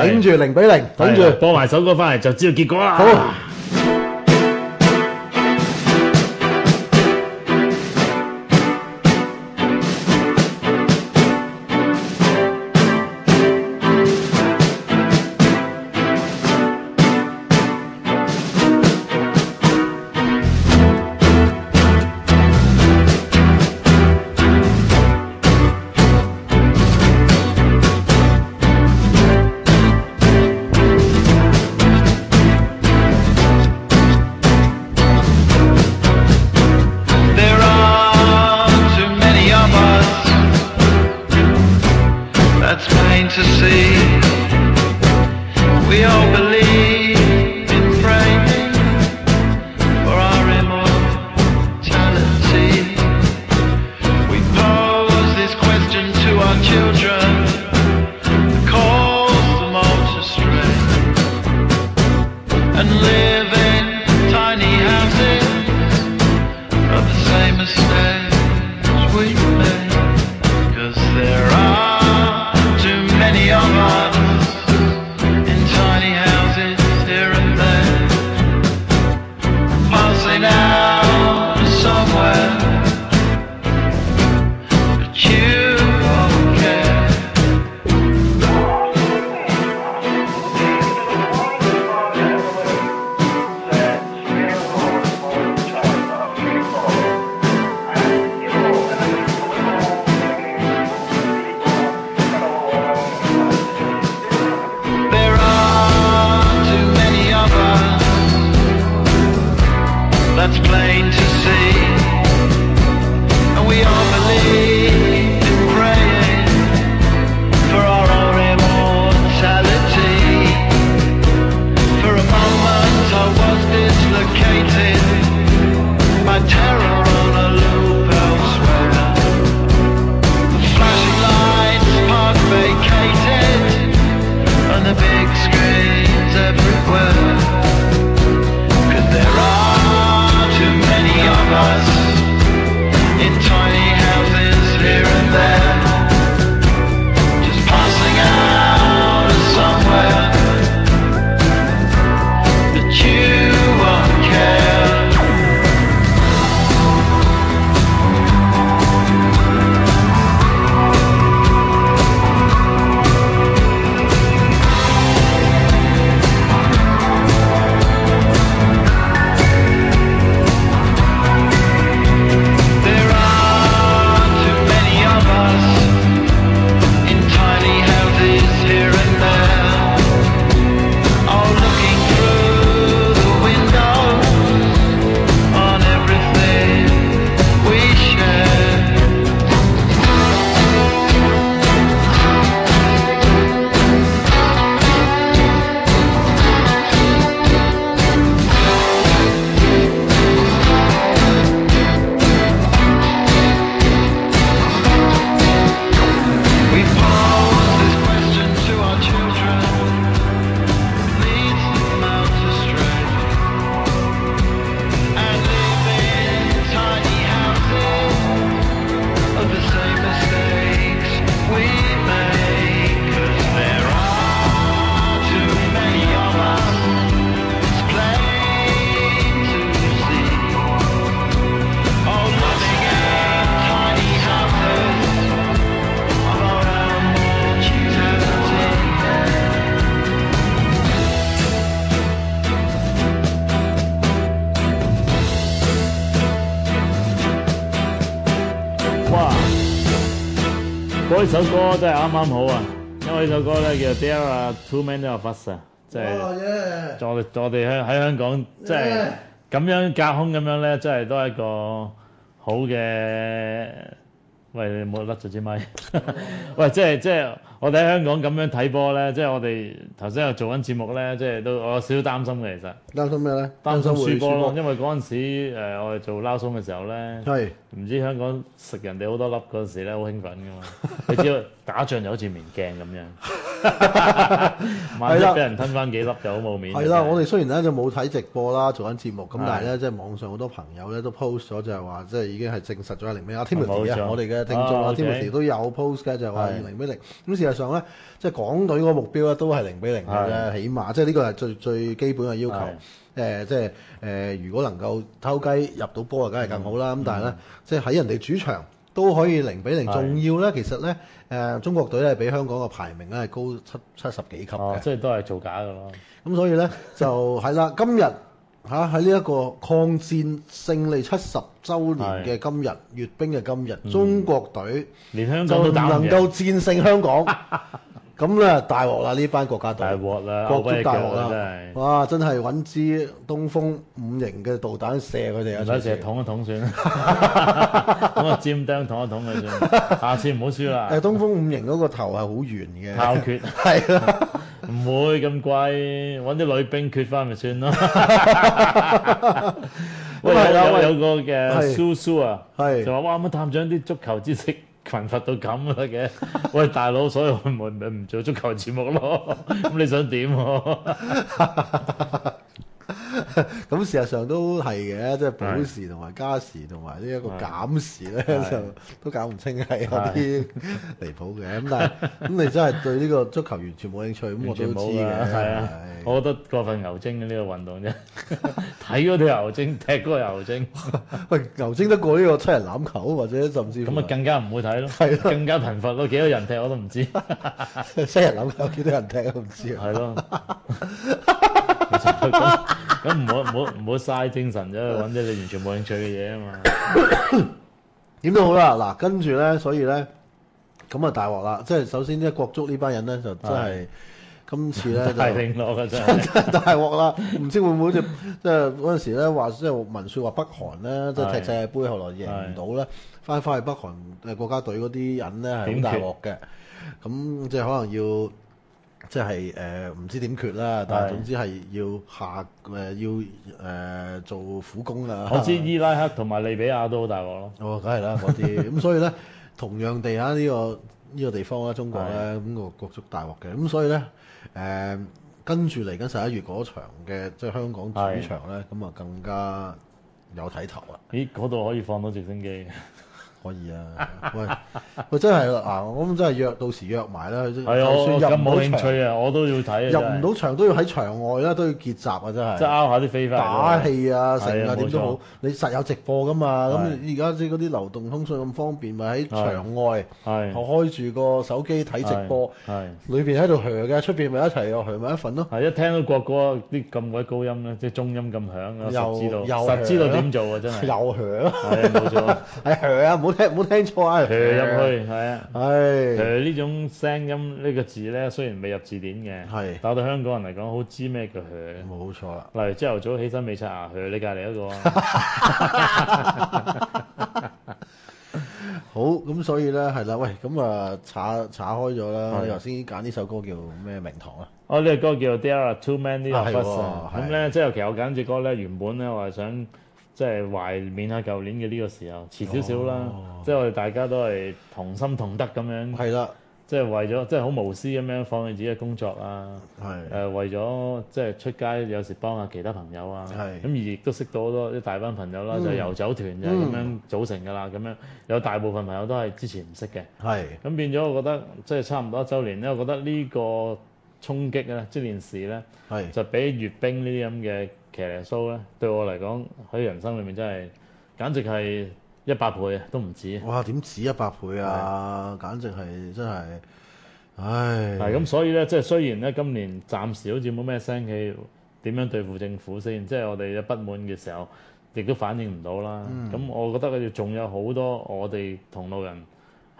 0-0，頂住， 播埋首歌翻嚟就知道結果啦。好。 呢首歌真係啱啱好啊，因為呢首歌咧叫 There Are Too Many of Us 啊，即係我哋喺香港即係咁樣隔空咁樣咧，真係都係一個好嘅。喂，你冇甩咗支咪？喂，即係我哋喺香港咁樣睇波咧，即係我哋頭先又做緊節目咧，即係都我有少少擔心嘅其實。 擔心咩咧？ 擔心輸波咯，因為嗰陣時我哋做撈鬆嘅時候咧，唔知香港食人哋好多粒嗰陣時咧，好興奮噶嘛。你知道打仗就好似面鏡咁樣，萬一俾人吞翻幾粒就好冇面。 係啦，我哋雖然咧就冇睇直播啦，做緊節目咁，但係咧即係網上好多朋友咧都 post 咗，就係話即係已經係證實咗係0-0。阿 Timothy 啊，我哋嘅聽眾阿 Timothy 都有 post 嘅，就係話0-0。咁事實上咧，即係港隊嗰個目標咧都係0-0嘅啫，起碼即係呢個係最基本嘅要求。即係如果能夠偷雞入到波啊，梗係更好啦。咁但係咧，即係喺人哋主場都可以0-0，仲要咧，其實咧中國隊咧比香港嘅排名咧係高70幾級嘅， 即係都係造假㗎咯。 咁所以咧就係啦，今日喺呢一個抗戰勝利70週年嘅今日，閱兵嘅今日，中國隊連香港都唔能夠戰勝香港。咁咧大鑊啦！呢班國家隊大鑊啦， 國足大鑊啦！哇！真係揾支東風5型嘅導彈射佢哋啊！ 唔使射捅一捅算啦，咁啊尖釘捅一捅佢算，下次唔好輸啦。 東風5型嗰個頭係好圓嘅， 炮決係啦， 唔會咁貴，揾啲女兵決翻咪算咯。喂，有個嘅蘇蘇啊，就話哇乜探長啲足球知識貧乏到咁啦嘅，喂大佬，所以我咪唔做足球節目咯。咁你想點？ 咁事實上都係嘅，即係補時同埋加時同埋呢一個減時咧，就都搞唔清，係有啲離譜嘅。咁但係咁你真係對呢個足球完全冇興趣，咁我都知嘅。係啊， 我覺得過分牛精嘅呢個運動啫，睇嗰條牛精，踢嗰個牛精。 喂，牛精得過呢個七人欖球或者甚至咁啊更加唔會睇咯，係更加貧乏咯，幾多人踢我都唔知。 七人欖球幾多人踢我都唔知啊。 係咯。咁唔好嘥精神啫，揾啲你完全冇興趣嘅嘢啊嘛。 點都好啦，嗱，跟住咧，所以咧，咁啊大鑊啦！即係首先呢國足呢班人咧，就真係今次咧就大定落嘅真係大鑊啦！唔知會唔會好似即係嗰陣時咧話，即係文説話北韓咧，即係踢世界盃後來贏唔到咧，翻去北韓國家隊嗰啲人咧係好大鑊嘅。咁即係可能要。即係唔知點決啦，但係總之係要做苦工啊！ 我知伊拉克同埋利比亞都好大鑊咯。 哦，梗係啦嗰啲，咁所以咧，同樣地下呢個地方咧，中國咧咁個國足大鑊嘅，咁所以咧跟住嚟緊11月嗰場嘅即係香港主場咧，咁啊更加有睇頭啦！ 咦，嗰度可以放到直升機？ 可以啊！喂，真係嗱，我諗真係到時約埋啦。 係我咁冇興趣啊，我都要睇。 入唔到場都要喺場外啦，都要結集啊！真係。 即係拗下啲飛翻。 打氣啊，成啊點都好，你實有直播噶嘛？咁而家即係嗰啲流動通訊咁方便，咪喺場外開住個手機睇直播，裏邊喺度噓嘅，出邊咪一齊又噓埋一份咯。 係一聽到國歌啲咁鬼高音咧，即係中音咁響啊，實知道點做啊！真係。 又噓咯。 係冇錯。 係噓啊！唔好聽錯啊！ 入去係啊，呢種聲音呢個字咧，雖然未入字典嘅，但對香港人嚟講，好知咩叫冇錯啦。 例如朝頭早起身未刷牙，你隔離一個。 好，咁所以咧係啦，喂，咁啊查開咗啦。你頭先揀呢首歌叫咩名堂啊？ 哦，呢個歌叫 There Are Too Many of Us。咁咧，即係其實我揀隻歌咧，原本咧我係想。即係懷緬下舊年嘅呢個時候，遲少少啦。即係我哋大家都係同心同德咁樣。係啦，即係為咗即係好無私咁樣放棄自己嘅工作啊。係為咗即係出街有時幫下其他朋友啊。係咁而亦都識到好多一大班朋友啦，就遊走團就咁樣組成㗎啦。咁樣有大部分朋友都係之前唔識嘅。係咁變咗，我覺得即係差唔多1週年咧，我覺得呢個衝擊咧，呢件事咧，就比閱兵呢啲咁嘅騎呢蘇咧，對我嚟講喺人生裏面真係簡直係100倍啊，都唔止。哇！點止100倍啊？簡直係真係，唉！係咁，所以咧，即係雖然咧，今年暫時好似冇咩聲氣，點樣對付政府先？即係我哋有不滿嘅時候，亦都反映唔到啦。咁我覺得佢哋仲有好多我哋同路人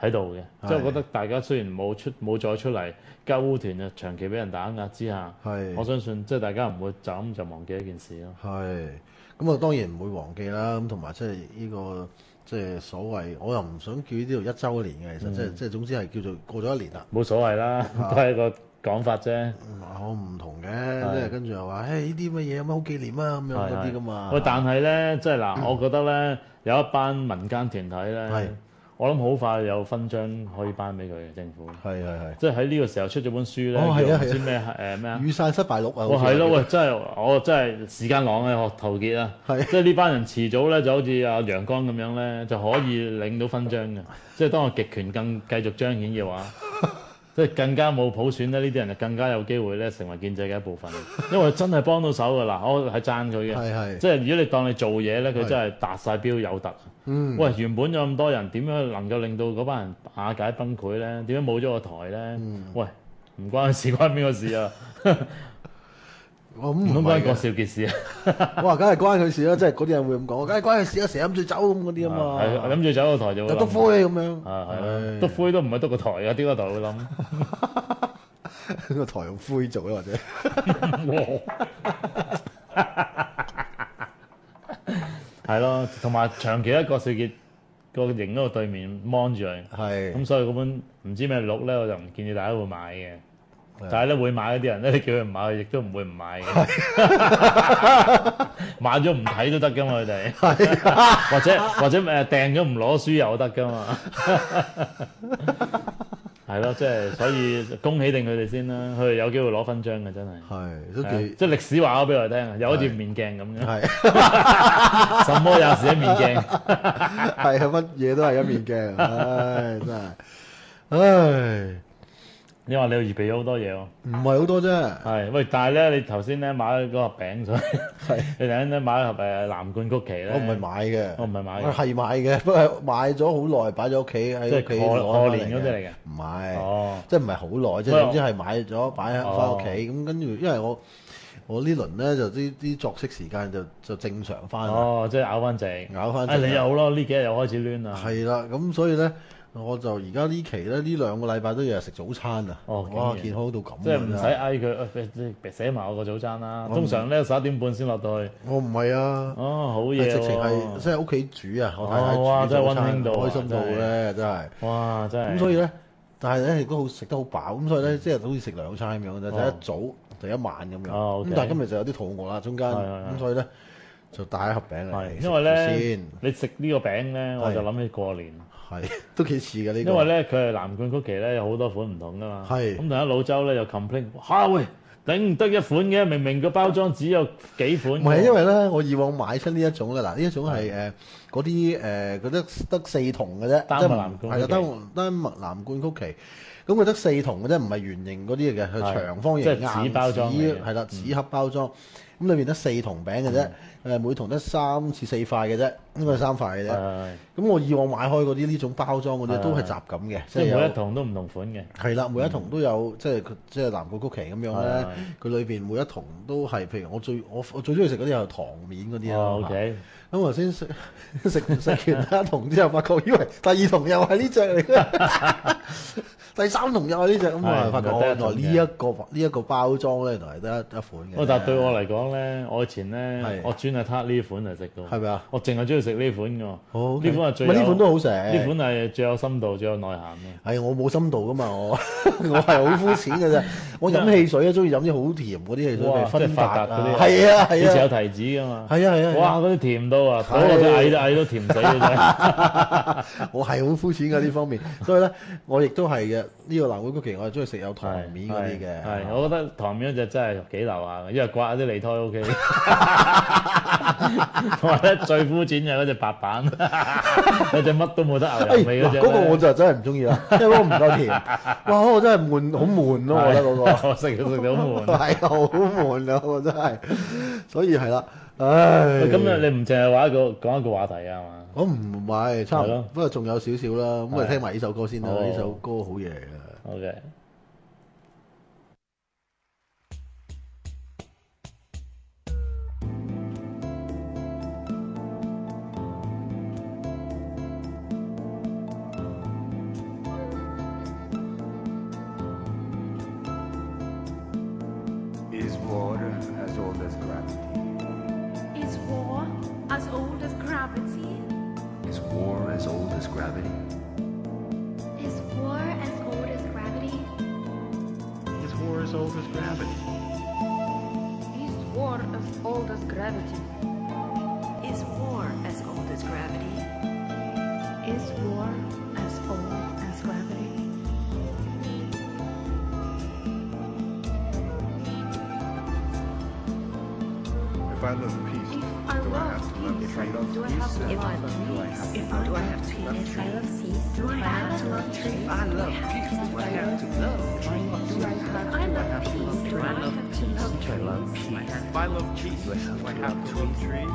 喺度嘅，即係我覺得大家雖然冇再出嚟，救護團啊長期俾人打壓之下，我相信即係大家唔會就咁就忘記一件事咯。 係，咁啊當然唔會忘記啦。咁同埋即係呢個即係所謂，我又唔想叫呢度1週年嘅，其實即係總之係叫做過咗1年啦。 冇所謂啦，都係一個講法啫。 我唔同嘅，即係跟住又話，誒呢啲乜嘢有乜好紀念啊咁樣嗰啲噶嘛。 喂，但係咧，即係嗱，我覺得咧有一班民間團體咧。我諗好快有勳章可以頒俾佢嘅政府，係，即係喺呢個時候出咗本書咧，叫唔知咩咩啊？雨傘失敗錄啊！係咯，喂，我真係時間郎嘅學陶傑啊，即係呢班人遲早咧就好似阿楊光咁樣咧，就可以領到勳章嘅。即係當個極權更繼續彰顯嘅話，即係更加冇普選咧，呢啲人就更加有機會咧成為建制嘅一部分。因為真係幫到手㗎啦，我係讚佢嘅。即係如果你當你做嘢咧，佢真係達晒標有突。喂，原本有咁多人，點樣能夠令到嗰班人瓦解崩潰咧？點樣冇咗個台咧？喂，唔關佢事，關邊個事啊？唔通關郭兆傑事啊？ 哇，梗係關佢事啦！即係嗰啲人會咁講，梗係關佢事啦，成日飲醉酒咁嗰啲啊嘛。 係飲醉酒個台就會篤灰咁樣。 係篤灰都唔係篤個台啊！點個台會諗？ 個台用灰做咧，或者係咯，同埋長期一個世傑個型嗰個對面望住佢，咁所以嗰本唔知咩錄咧，我就唔建議大家會買嘅。但係咧會買嗰啲人咧，你叫佢唔買，佢亦都唔會唔買嘅。買咗唔睇都得噶嘛，佢哋。或者訂咗唔攞書又得噶嘛。係咯，即係所以恭喜定佢哋先啦，佢哋有機會攞勳章嘅，真係。係都幾即係歷史話咗俾我哋聽啊，又好似面鏡咁樣。係，什麼也是一面鏡。 係乜嘢都係一面鏡，唉，真係，唉。 你話你預備咗好多嘢喎？ 唔係好多啫。 係，喂，但係咧，你頭先咧買咗嗰盒餅所以你頭先咧買咗盒藍罐曲奇咧。 我唔係買嘅。 我唔係買嘅。 我係買嘅，不過買咗好耐，擺咗屋企喺屋企過年嗰啲嚟嘅。 唔係。哦。即係唔係好耐，即係總之係買咗擺翻屋企，咁跟住，因為我呢輪咧就啲作息時間就正常翻。 哦，即係咬翻正。咬翻正。你又好咯，呢幾日又開始攣啦。 係啦，咁所以咧。我就而家呢期咧，呢2個禮拜都日日食早餐啊！哇，健康到咁， 即係唔使嗌佢寫埋我個早餐啦。通常咧11點半先落到去。我唔係啊！哦，好嘢喎！直情係即係屋企煮啊！我太太煮早餐，開心到咧，真係。哇！真係。咁所以咧，但係咧亦都好食得好飽，咁所以咧即係好似食2餐咁樣嘅啫，就一早就一晚咁樣。咁但係今日就有啲肚餓啦，中間咁所以咧就帶一盒餅嚟。因為咧，你食呢個餅咧，我就諗起過年。係都幾似嘅呢個，因為咧佢係藍罐曲奇咧有好多款唔同噶嘛。係咁，但係老周咧又 complain 嚇喂，頂唔得一款嘅，明明個包裝只有幾款。唔係因為咧，我以往買出呢一種咧，嗱呢一種係嗰啲覺得得4筒嘅啫，丹麥藍罐係啊，丹麥藍罐曲奇。咁佢得4筒嘅啫，唔係圓形嗰啲嘅，係長方形即係紙包裝係啦，紙盒包裝。咁裏邊得4筒餅嘅啫，每筒得3至4塊嘅啫，應該係3塊嘅啫。咁我以往買開嗰啲呢種包裝嗰啲都係雜錦嘅，即係每一筒都唔同款嘅。係啦，每一筒都有即係藍罐曲奇咁樣咧，佢裏邊每一筒都係，譬如我最中意食嗰啲有糖面嗰啲啊。OK。咁頭先食完1筒之後，發覺以為第2筒又係呢隻嚟嘅。第3筒又係呢隻，咁啊發覺原來呢一個包裝咧，原來係得一款嘅。但係對我嚟講咧，我以前咧，我專係撻呢款嚟食到。係咪啊？我淨係中意食呢款㗎。哦，呢款係最。呢款都好食。呢款係最有深度、最有內涵嘅。係我冇深度㗎嘛，我係好膚淺嘅啫。我飲汽水咧，中意飲啲好甜嗰啲汽水，譬如芬達嗰啲。係啊係啊。以前有提子㗎嘛。係啊係啊。哇！嗰啲甜到啊，我隻蟻都甜死嘅啫。我係好膚淺嘅呢方面，所以咧，我亦都係嘅。呢個藍罐曲奇我係中意食有糖面嗰啲嘅，係我覺得糖面嗰隻真係幾流下嘅，因為刮啲脷胎 OK。同埋咧最膚淺嘅嗰隻白板，嗰隻乜都冇得牛油味嗰隻。嗰個我就真係唔中意啦，因為嗰個唔夠甜。哇！我真係悶，好悶咯，我覺得嗰個。我食到好悶。係好悶啊！我真係，所以係啦，唉。咁你唔淨係講一個話題啊嘛？我唔係，差唔多，不過仲有少少啦。咁我哋聽埋呢首歌先啦，呢首歌好嘢嚟㗎。OK。 gravity? Is war as old as gravity? Is war as old as gravity? Is war as old as gravity? Is war as old as gravity? Is war as old as gravity? If I love peace, do I have to love trees? Do I have to If I love love trees? peace, do I have to love If I trees? love peace, do I have to love trees? If I love peace, do I have to love trees? Do I love peace? Do I have to love If I love trees? peace, if I love peace, do I have to love trees?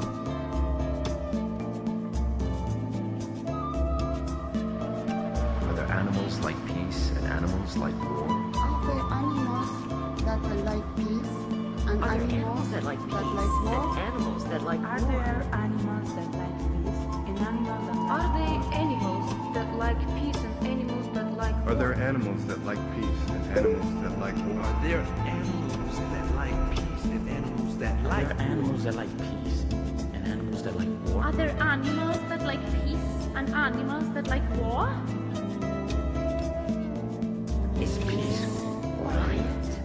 Are there animals like peace and animals like war? Are there animals that like peace and Are there animals animals that like that peace like and war? animals that like Are war? there animals that like peace and animals that like? Are there animals that like peace and animals that like? Are there animals that like peace and animals that like war? Are there animals that like peace and animals that like Are there animals that like peace and animals that like war? Are there animals that like peace and animals that like war? Is peace quiet?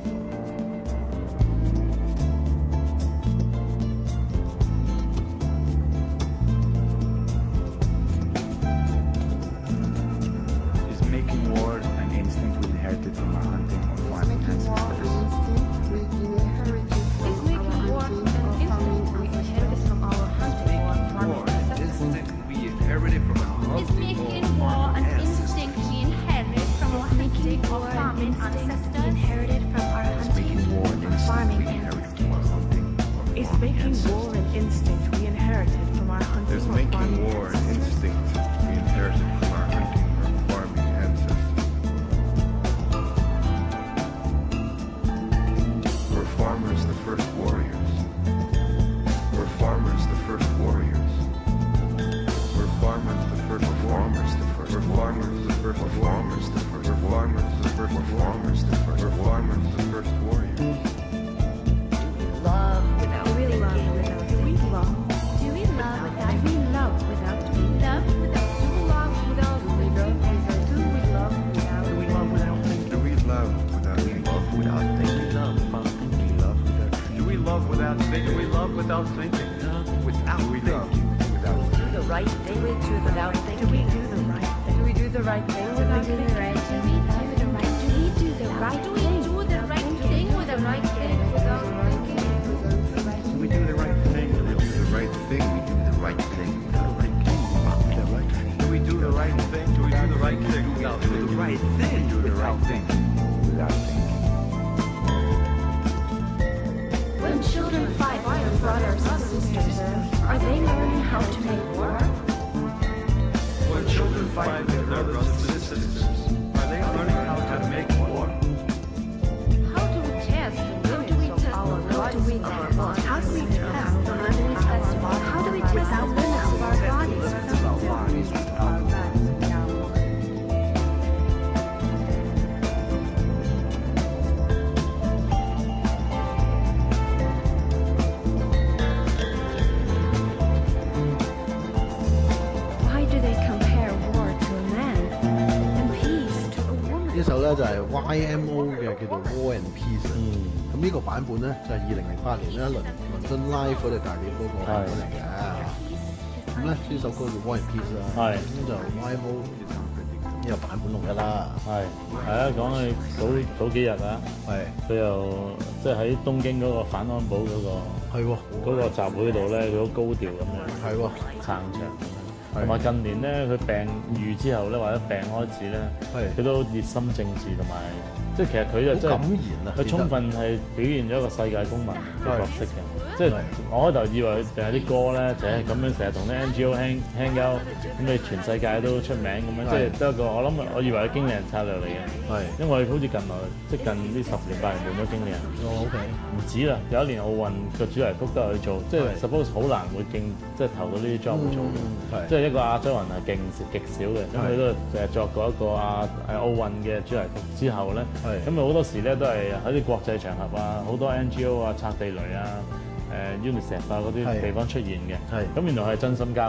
Is making war an instinct we inherited from our hunting or Is farming making war an ancestors? instinct we inherited Is from making our war hunting an or farming instinct we ancestors? inherited from our hunting or farming War, an ancestors? instinct we inherited from our Is hunting making or war an farming instinct we inherit from our hunting or farming ancestors? Inherited from our Is making war an instinct farming we inherited from our hunting or Is farming making ancestors? war an instinct we inherited from our hunting Is or making farming war an ancestors? instinct we inherited from our hunting or farming ancestors? Were farmers the first warriors? Were farmers the first warriors? Were farmers the first farmers the first? Were farmers the first farmers the first? Were farmers the first farmers the first? Were farmers the first warriors? Love without Do we love thinking. without do we love? Do we love without Do we love without do we love without do we love without Do we love without Do we love without Do we love without thinking? Do we love without thinking? Do we love without thinking? Without Do we love thinking. without Do thinking? the right thing without Do thinking. we do the right thing? Do we do the right thing without do thinking? the right do we do the right do we do the right Do we do the right thing with the right thing without thinking? Do we do the right thing? Do we do the right thing? We do the right thing without thinking. Do we do the right thing? Do we do the right thing without Do the right thing? do the right thing without thinking? When children fight with their brothers and sisters, are they learning how to make war? When children fight with their brothers and sisters, are they learning how to make war? How do we test the limits of our bodies? How do we test the limits of our how do we test the limits of our bodies? Limits of our bodies without Why do they compare war to a man and peace to a woman? 呢首咧就係 YMO 嘅叫做 War and Peace 啊。咁呢個版本咧就係2008年咧倫敦 Live 嗰隻大碟嗰個版本嚟嘅。咁咧呢首歌叫 War and Peace 啦。 係咁就 YMO 呢個版本錄嘅啦。 係啊，講起早幾日啊， 係佢又即係喺東京嗰個反安保係喎， 嗰個集會度咧，佢好高調咁樣係喎， 撐場咁樣。同埋近年咧，佢病愈之後咧，或者病開始咧，佢都熱心政治同埋，即係其實佢就真係好感言啊！ 佢充分係表現咗一個世界公民嘅角色嘅。即係我開頭以為佢淨係啲歌咧，就係咁樣成日同啲 NGO hang out，咁你全世界都出名咁樣，即係得一個我以為係經理人策略嚟嘅。 係， 因為好似近呢10年8年換咗經理人。 OK， 唔止啦，有一年奧運個主題曲都係佢做，即係 suppose 好難會競，即係投到呢啲 job 去做嘅。即係一個亞洲人係極少嘅，咁佢都作過一個奧運嘅主題曲之後咧，咁好多時咧都係喺啲國際場合啊，好多 NGO 啊、拆地雷啊、UNICEF 啊嗰啲地方出現嘅。咁原來係真心交嚟。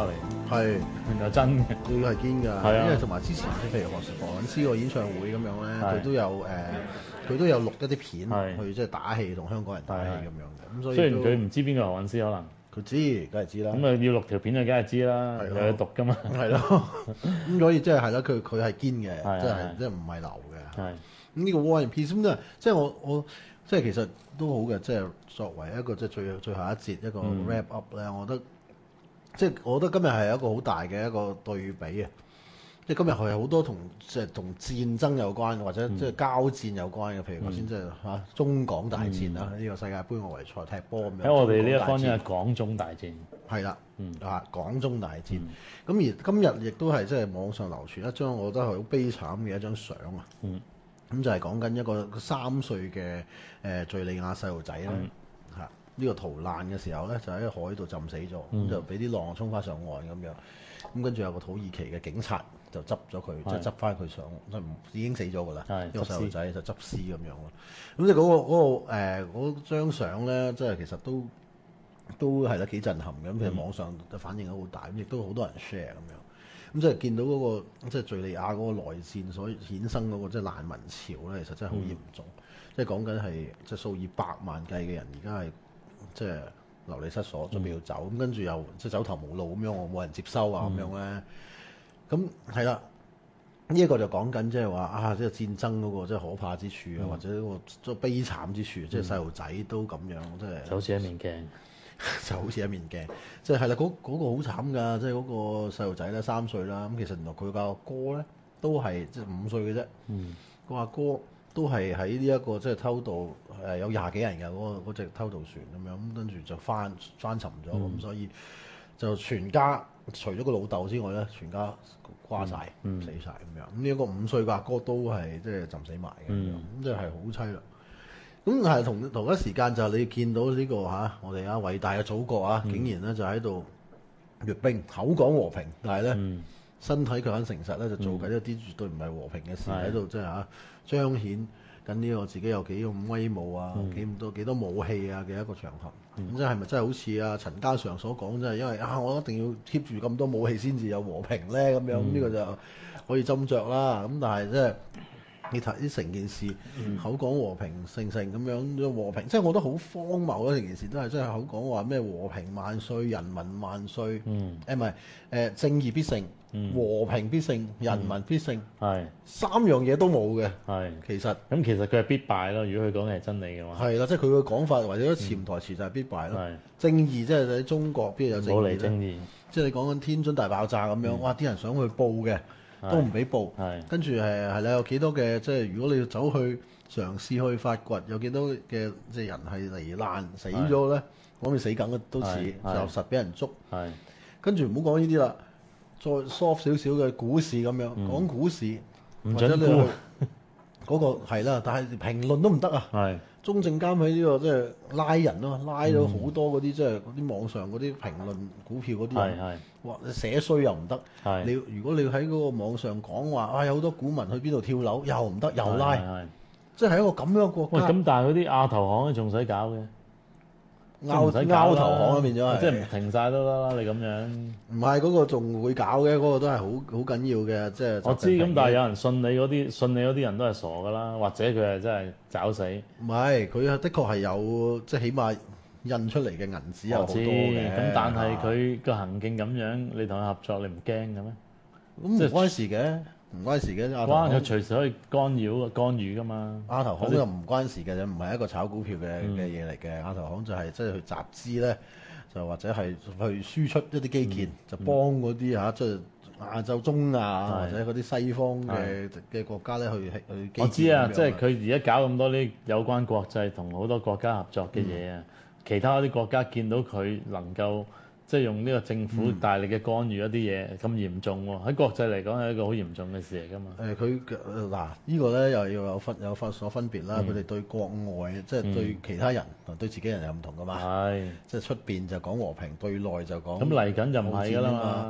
係原來真嘅， 佢係堅㗎。 係啊， 因為同埋之前譬如何韻詩個演唱會咁樣咧，佢都有錄一啲片去即係打氣，同香港人打氣咁樣嘅。咁所以雖然佢唔知邊個何韻詩可能。 佢知，梗係知啦。 咁啊，要錄條片就梗係知啦，又有讀噶嘛。 係咯，咁所以即係係啦，佢係堅嘅，即係唔係流嘅。 係咁呢個 War and Peace 咁都係，即係我即係其實都好嘅，即係作為一個即係最後一節一個 wrap up 咧，我覺得今日係一個好大嘅一個對比啊！即係今日係好多同戰爭有關，或者即係交戰有關嘅，譬如頭先即係中港大戰啦，呢個世界盃外圍賽踢波咁樣。 喺我哋呢一方面係港中大戰， 係啦，港中大戰。咁而今日亦都係即係網上流傳一張我覺得係好悲慘嘅一張相啊！咁就係講緊一個3歲嘅敍利亞細路仔咧，呢個逃難嘅時候咧，就喺海度浸死咗，咁就俾啲浪衝翻上岸咁樣。咁跟住有個土耳其嘅警察就執咗佢，即係執翻佢上，即係已經死咗㗎啦。呢個細路仔就執屍咁樣咯。咁即係嗰張相咧，即係其實都係啦幾震撼嘅。咁其實網上反應都好大，咁亦都好多人 share 咁樣。咁即係見到嗰個即係敍利亞嗰個內戰所衍生嗰個即係難民潮咧，其實真係好嚴重。即係講緊係即係數以百萬計嘅人，而家係即係流離失所，準備要走。咁跟住又即係走投無路咁樣，我冇人接收啊咁樣咧。咁係啦，呢一個就講緊即係話即係戰爭嗰個即係可怕之處啊，或者嗰個即係悲慘之處，即係細路仔都咁樣，即係就好似一面鏡。 就好似一面鏡，即係啦，嗰個好慘㗎，即係嗰個細路仔咧3歲啦，咁其實原來佢個阿哥咧都係即係5歲嘅啫，個阿哥都係喺呢一個即係偷渡有20幾人嘅嗰隻偷渡船咁樣，咁跟住就翻沉咗，咁所以就全家除咗個老豆之外咧，全家瓜晒死晒咁樣，咁呢一個5歲嘅阿哥都係即係浸死埋嘅，咁即係好凄涼。咁係同一時間就係你見到呢個我哋偉大嘅祖國竟然咧就喺度閱兵，口講和平，但係咧身體卻很誠實咧，就做緊一啲絕對唔係和平嘅事喺度，即係彰顯緊呢個自己有幾咁威武啊，幾多武器啊嘅一個場合。咁即係咪真係好似陳家常所講，即係因為我一定要 keep 住咁多武器先至有和平咧咁樣，呢個就可以斟酌啦。咁但係即係。你睇啲成件事，口講和平勝咁樣和平，即係我覺得好荒謬咯！成件事都係真係口講話咩和平萬歲，人民萬歲，唔係正義必勝，和平必勝，人民必勝，係3樣嘢都冇嘅。係其實佢係必敗咯。如果佢講嘅係真理嘅話， 係啦，即係佢嘅講法或者潛台詞就係必敗咯。正義即係喺中國邊有正義咧？冇嚟正義，即係你講緊天津大爆炸咁樣，哇！啲人想去報嘅。都唔俾報，跟住係啦，有幾多嘅即係如果你要走去嘗試去發掘，有幾多嘅即係人係罹難死咗咧，講你死梗嘅都似就實俾人捉。跟住唔好講呢啲啦，再 soft 少少嘅股市咁樣講股市，或者你去嗰個係啦，但係評論都唔得啊。中證監喺呢個即係拉人咯，拉咗好多嗰啲即係嗰啲網上嗰啲評論股票嗰啲人，哇！寫衰又唔得，你如果你喺嗰個網上講話有好多股民去邊度跳樓又唔得，又拉，即係一個咁樣嘅國家。 咁但係嗰啲亞投行仲使搞嘅？ 拗投行變咗係， 即係停晒都得啦！你咁樣唔係嗰個仲會搞嘅，嗰個都係好緊要嘅，即係我知咁，但係有人信你嗰啲人都係傻噶啦，或者佢係真係找死。 唔係佢的確係有，即係起碼印出嚟嘅銀紙有好多嘅。 咁但係佢個行徑咁樣，你同佢合作，你唔驚嘅咩？ 咁唔關事嘅。唔關事嘅，亞投行佢隨時可以干預噶嘛。 亞投行又唔關事嘅，唔係一個炒股票嘅嘢嚟嘅。亞投行就係即係去集資咧，就或者係去輸出一啲基建，就幫嗰啲即係亞洲、中亞或者嗰啲西方嘅國家咧去基建。 我知啊，即係佢而家搞咁多啲有關國際同好多國家合作嘅嘢啊，其他啲國家見到佢能夠。即係用呢個政府大力嘅干預一啲嘢咁嚴重喎，喺國際嚟講係一個好嚴重嘅事嚟㗎嘛。 佢嗱呢個咧又要有所分別啦。佢哋對國外即係對其他人同對自己人又唔同㗎嘛。係即係出邊就講和平，對內就講。 咁嚟緊就唔係㗎啦嘛。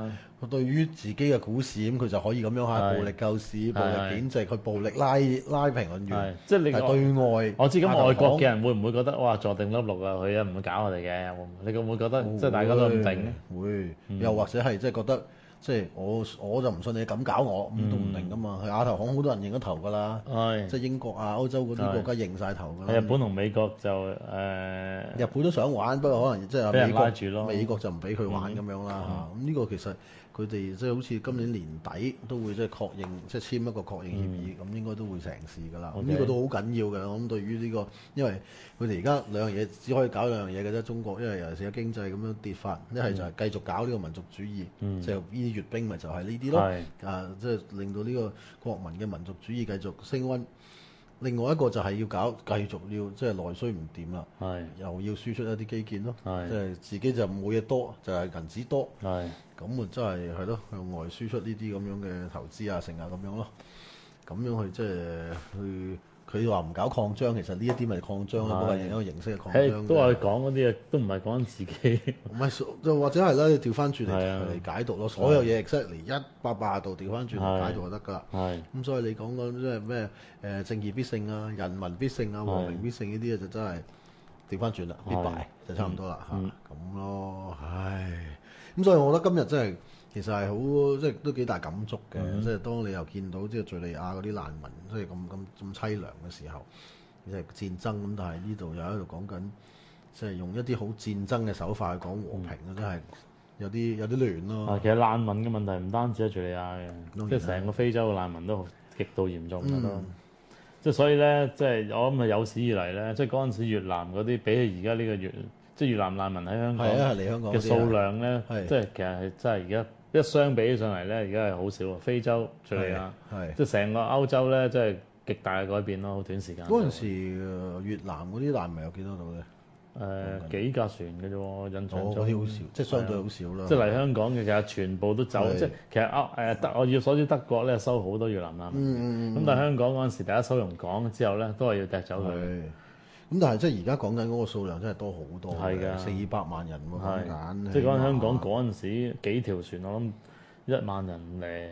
對於自己嘅股市咁，佢就可以咁樣嚇暴力救市、暴力貶值，佢暴力拉評論員。 即係你對外， 我知咁外國嘅人會唔會覺得哇坐定粒六啊，佢唔會搞我哋嘅？你會唔會覺得即係大家都唔定？ 會，又或者係即係覺得。即係我就唔信你咁搞我，咁都唔定噶嘛。去亞投行好多人認咗頭噶啦，即係英國啊、歐洲嗰啲國家認晒頭噶啦。 日本同美國就日本都想玩，不過可能即係美國就唔俾佢玩咁樣啦。咁呢個其實佢哋即係好似今年年底都會即係確認，即係簽一個確認協議，咁應該都會成事噶啦。咁呢個都好緊要嘅。我諗對於呢個，因為佢哋而家兩樣嘢只可以搞兩樣嘢嘅啫。中國因為尤其是經濟咁樣跌法，一係就係繼續搞呢個民族主義，即係閱兵咪就係呢啲咯，即係令到呢個國民嘅民族主義繼續升溫。另外一個就係要繼續要即係內需唔掂啦，又要輸出一啲基建咯，即係自己就冇嘢多，就係銀紙多，咁啊真係咯，向外輸出呢啲咁樣嘅投資啊，成啊咁樣咯，咁樣去即係去。佢話唔搞擴張，其實呢一啲咪擴張咯，嗰個係一個形式嘅擴張。 都話佢講嗰啲嘢，都唔係講緊自己。 唔係，就或者係咧，你調翻轉嚟解讀咯。所有嘢 exactly 180度調翻轉嚟解讀就得㗎啦。咁所以你講緊即係咩正義必勝啊、人民必勝啊、和平必勝呢啲就真係調翻轉啦，必敗就差唔多啦嚇。咁咯，唉。咁所以我覺得今日真係。其實係好，即係都幾大感觸嘅。即係當你又見到即係敍利亞嗰啲難民，即係咁凄涼嘅時候，即係戰爭咁。但係呢度又喺度講緊，即係用一啲好戰爭嘅手法去講和平，真係有啲亂咯。 其實難民嘅問題唔單止係敍利亞嘅，即係成個非洲嘅難民都極度嚴重嘅都。即係所以咧，即係我諗係有史以嚟咧，即係嗰陣時越南嗰啲比起而家呢個即係越南難民喺香港嚟香港嘅數量咧，即係其實係真係而家。一相比起上嚟咧，而家係好少啊！非洲、敍利亞，即係成個歐洲咧，即係極大嘅改變咯，好短時間。 嗰陣時越南嗰啲難民有幾多度咧？ 幾架船嘅啫喎，印象中嗰啲好少，即係相對好少啦。 即係嚟香港嘅其實全部都走，即係其實我要所知德國咧收好多越南難民，咁但係香港嗰陣時第一收容港之後咧，都係要踢走佢。 咁但係即係而家講緊嗰個數量真係多好多，係㗎，400萬人喎，講緊。 即係講香港嗰陣時幾條船，我諗1萬人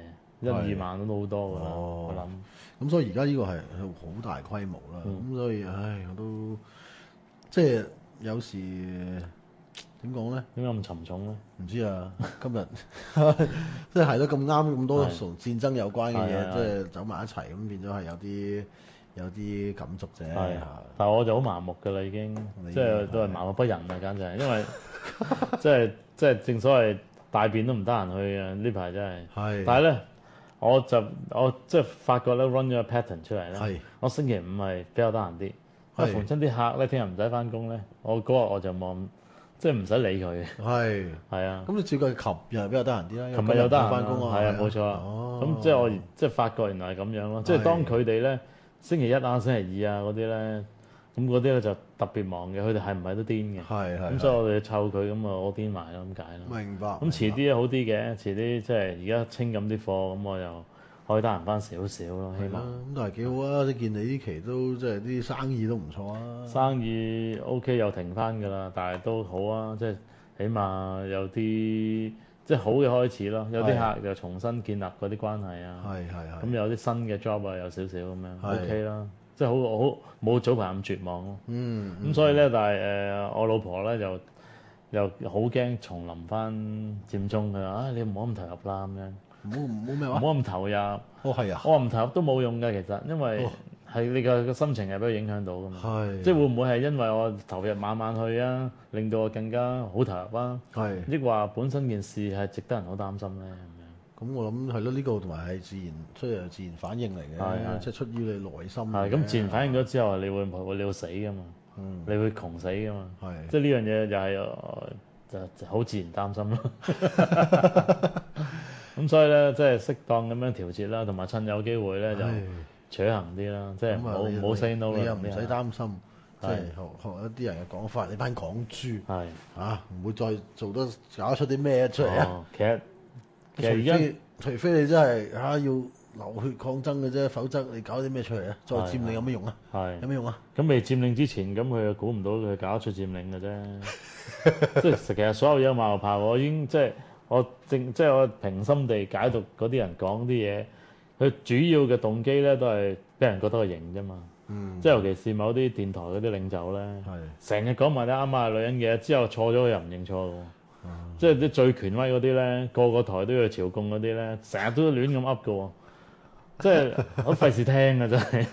1-2萬都好多㗎啦。我諗。 咁所以而家呢個係好大規模啦。咁所以我都即係有時點講咧？ 點解咁沉重咧？ 唔知啊。今日即係咯，咁啱咁多同戰爭有關嘅嘢，即係走埋一齊，咁變咗係有啲感觸啫， 但係我就好麻木㗎啦，已經，即係都係麻木不仁啊，簡直係，因為即係正所謂大便都唔得閒去啊，呢排真係。但係咧，我即係發覺咧 run 咗個 pattern 出嚟咧，我星期五係比較得閒啲，逢親啲客咧聽日唔使翻工咧，我嗰日我就冇即係唔使理佢。係啊。 咁你照計琴日比較得閒啲啦， 琴日有得閒翻工啊。 係啊，冇錯啊。咁即係我即係發覺原來係咁樣咯，即係當佢哋咧。星期一啊、星期二啊嗰啲咧，咁嗰啲咧就特別忙嘅，佢哋係唔係都癲嘅？咁所以我哋湊佢咁啊，我癲埋咯，咁解咯。 明白。 咁遲啲好啲嘅，遲啲即係而家清緊啲貨，咁我又可以得閒翻少少咯，希望。 咁但係幾好啊！即見你呢期都即係啲生意都唔錯啊。 生意 OK 又停翻㗎啦，但係都好啊，即係起碼有啲。即係好嘅開始咯，有啲客又重新建立嗰啲關係啊，咁有啲新嘅 job 啊，有少少咁樣 OK 啦，即係好冇早排咁絕望咯。咁所以咧，但係我老婆咧又好驚重臨翻佔中，佢話你唔好咁投入啦咁樣， 唔好咩話？ 唔好咁投入。 係啊， 我話唔投入都冇用嘅，其實因為係你個心情係俾佢影響到噶嘛。即係會唔會係因為我投入晚晚去啊，令到我更加好投入啊？抑或本身件事係值得人好擔心咧咁樣？ 咁我諗係咯，呢個同埋係自然反應嚟嘅，即係出於你內心。 咁自然反應咗之後，你會死噶嘛？你會窮死噶嘛？即係呢樣嘢又係就好自然擔心咯。咁所以咧，即係適當咁樣調節啦，同埋趁有機會咧就取行啲啦，即係唔好 say no 啦。 你又唔使擔心，即係學一啲人嘅講法，你班港豬唔會再搞得出啲咩出嚟啊！ 其實而家除非你真係要流血抗爭嘅啫，否則你搞啲咩出嚟啊？再佔領有咩用啊？有咩用啊？ 咁未佔領之前，咁佢又估唔到佢搞得出佔領嘅啫。即係其實所有嘢馬後炮，我已經即係即係我平心地解讀嗰啲人講啲嘢，佢主要嘅動機咧都係俾人覺得佢型啫嘛。即係尤其是某啲電台嗰啲領袖咧，成日講埋啲啱啱女人嘅，之後錯咗佢又唔認錯喎。即係啲最權威嗰啲咧，個台都要朝貢嗰啲咧，成日都亂咁噏嘅喎。即係好費事聽啊！真係。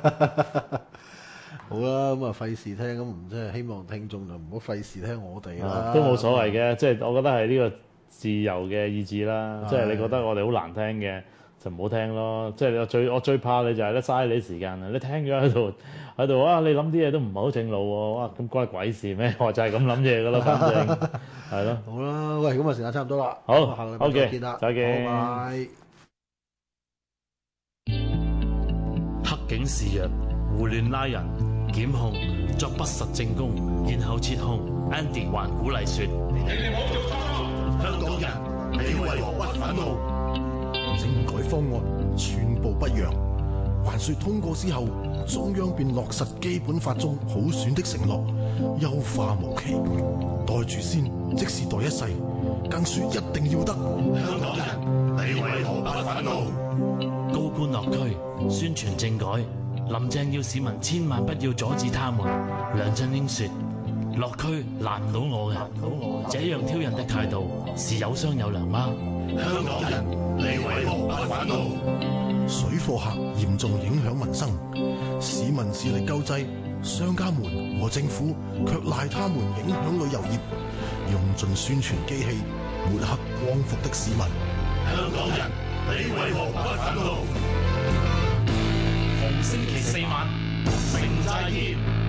好啦，咁啊費事聽，咁唔即係希望聽眾就唔好費事聽我哋啦。 都冇所謂嘅，即係我覺得係呢個自由嘅意志啦。即係你覺得我哋好難聽嘅，就唔好聽咯。即係我最怕你就係咧嘥你時間啊！你聽咗喺度啊，你諗啲嘢都唔係好正路喎。哇，咁關鬼事咩？我就係咁諗嘢噶啦，反正係咯。 好啦，喂，咁啊時間差唔多啦。 好， 下個禮拜再見啦。 再見。 拜拜。 黑警示弱，胡亂拉人，檢控作不實證供，然後撤控。Andy 還鼓勵說：香港人，你為何不憤怒？ 政改方案全部不讓，還說通過之後，中央便落實基本法中普選的承諾，優化無期，袋住先，即是袋一世，更說一定要得。 香港人，你為何不憤怒？高官落區宣傳政改，林鄭要市民千萬不要阻止他們。梁振英說：落區難唔到我嘅，這樣挑釁的態度是有商有量嗎？香港人，你為何不憤怒？ 水貨客嚴重影響民生，市民致力救濟，商家們和政府卻賴他們影響旅遊業，用盡宣傳機器抹黑光復的市民。 香港人，你為何不憤怒？逢星期四晚，城寨見。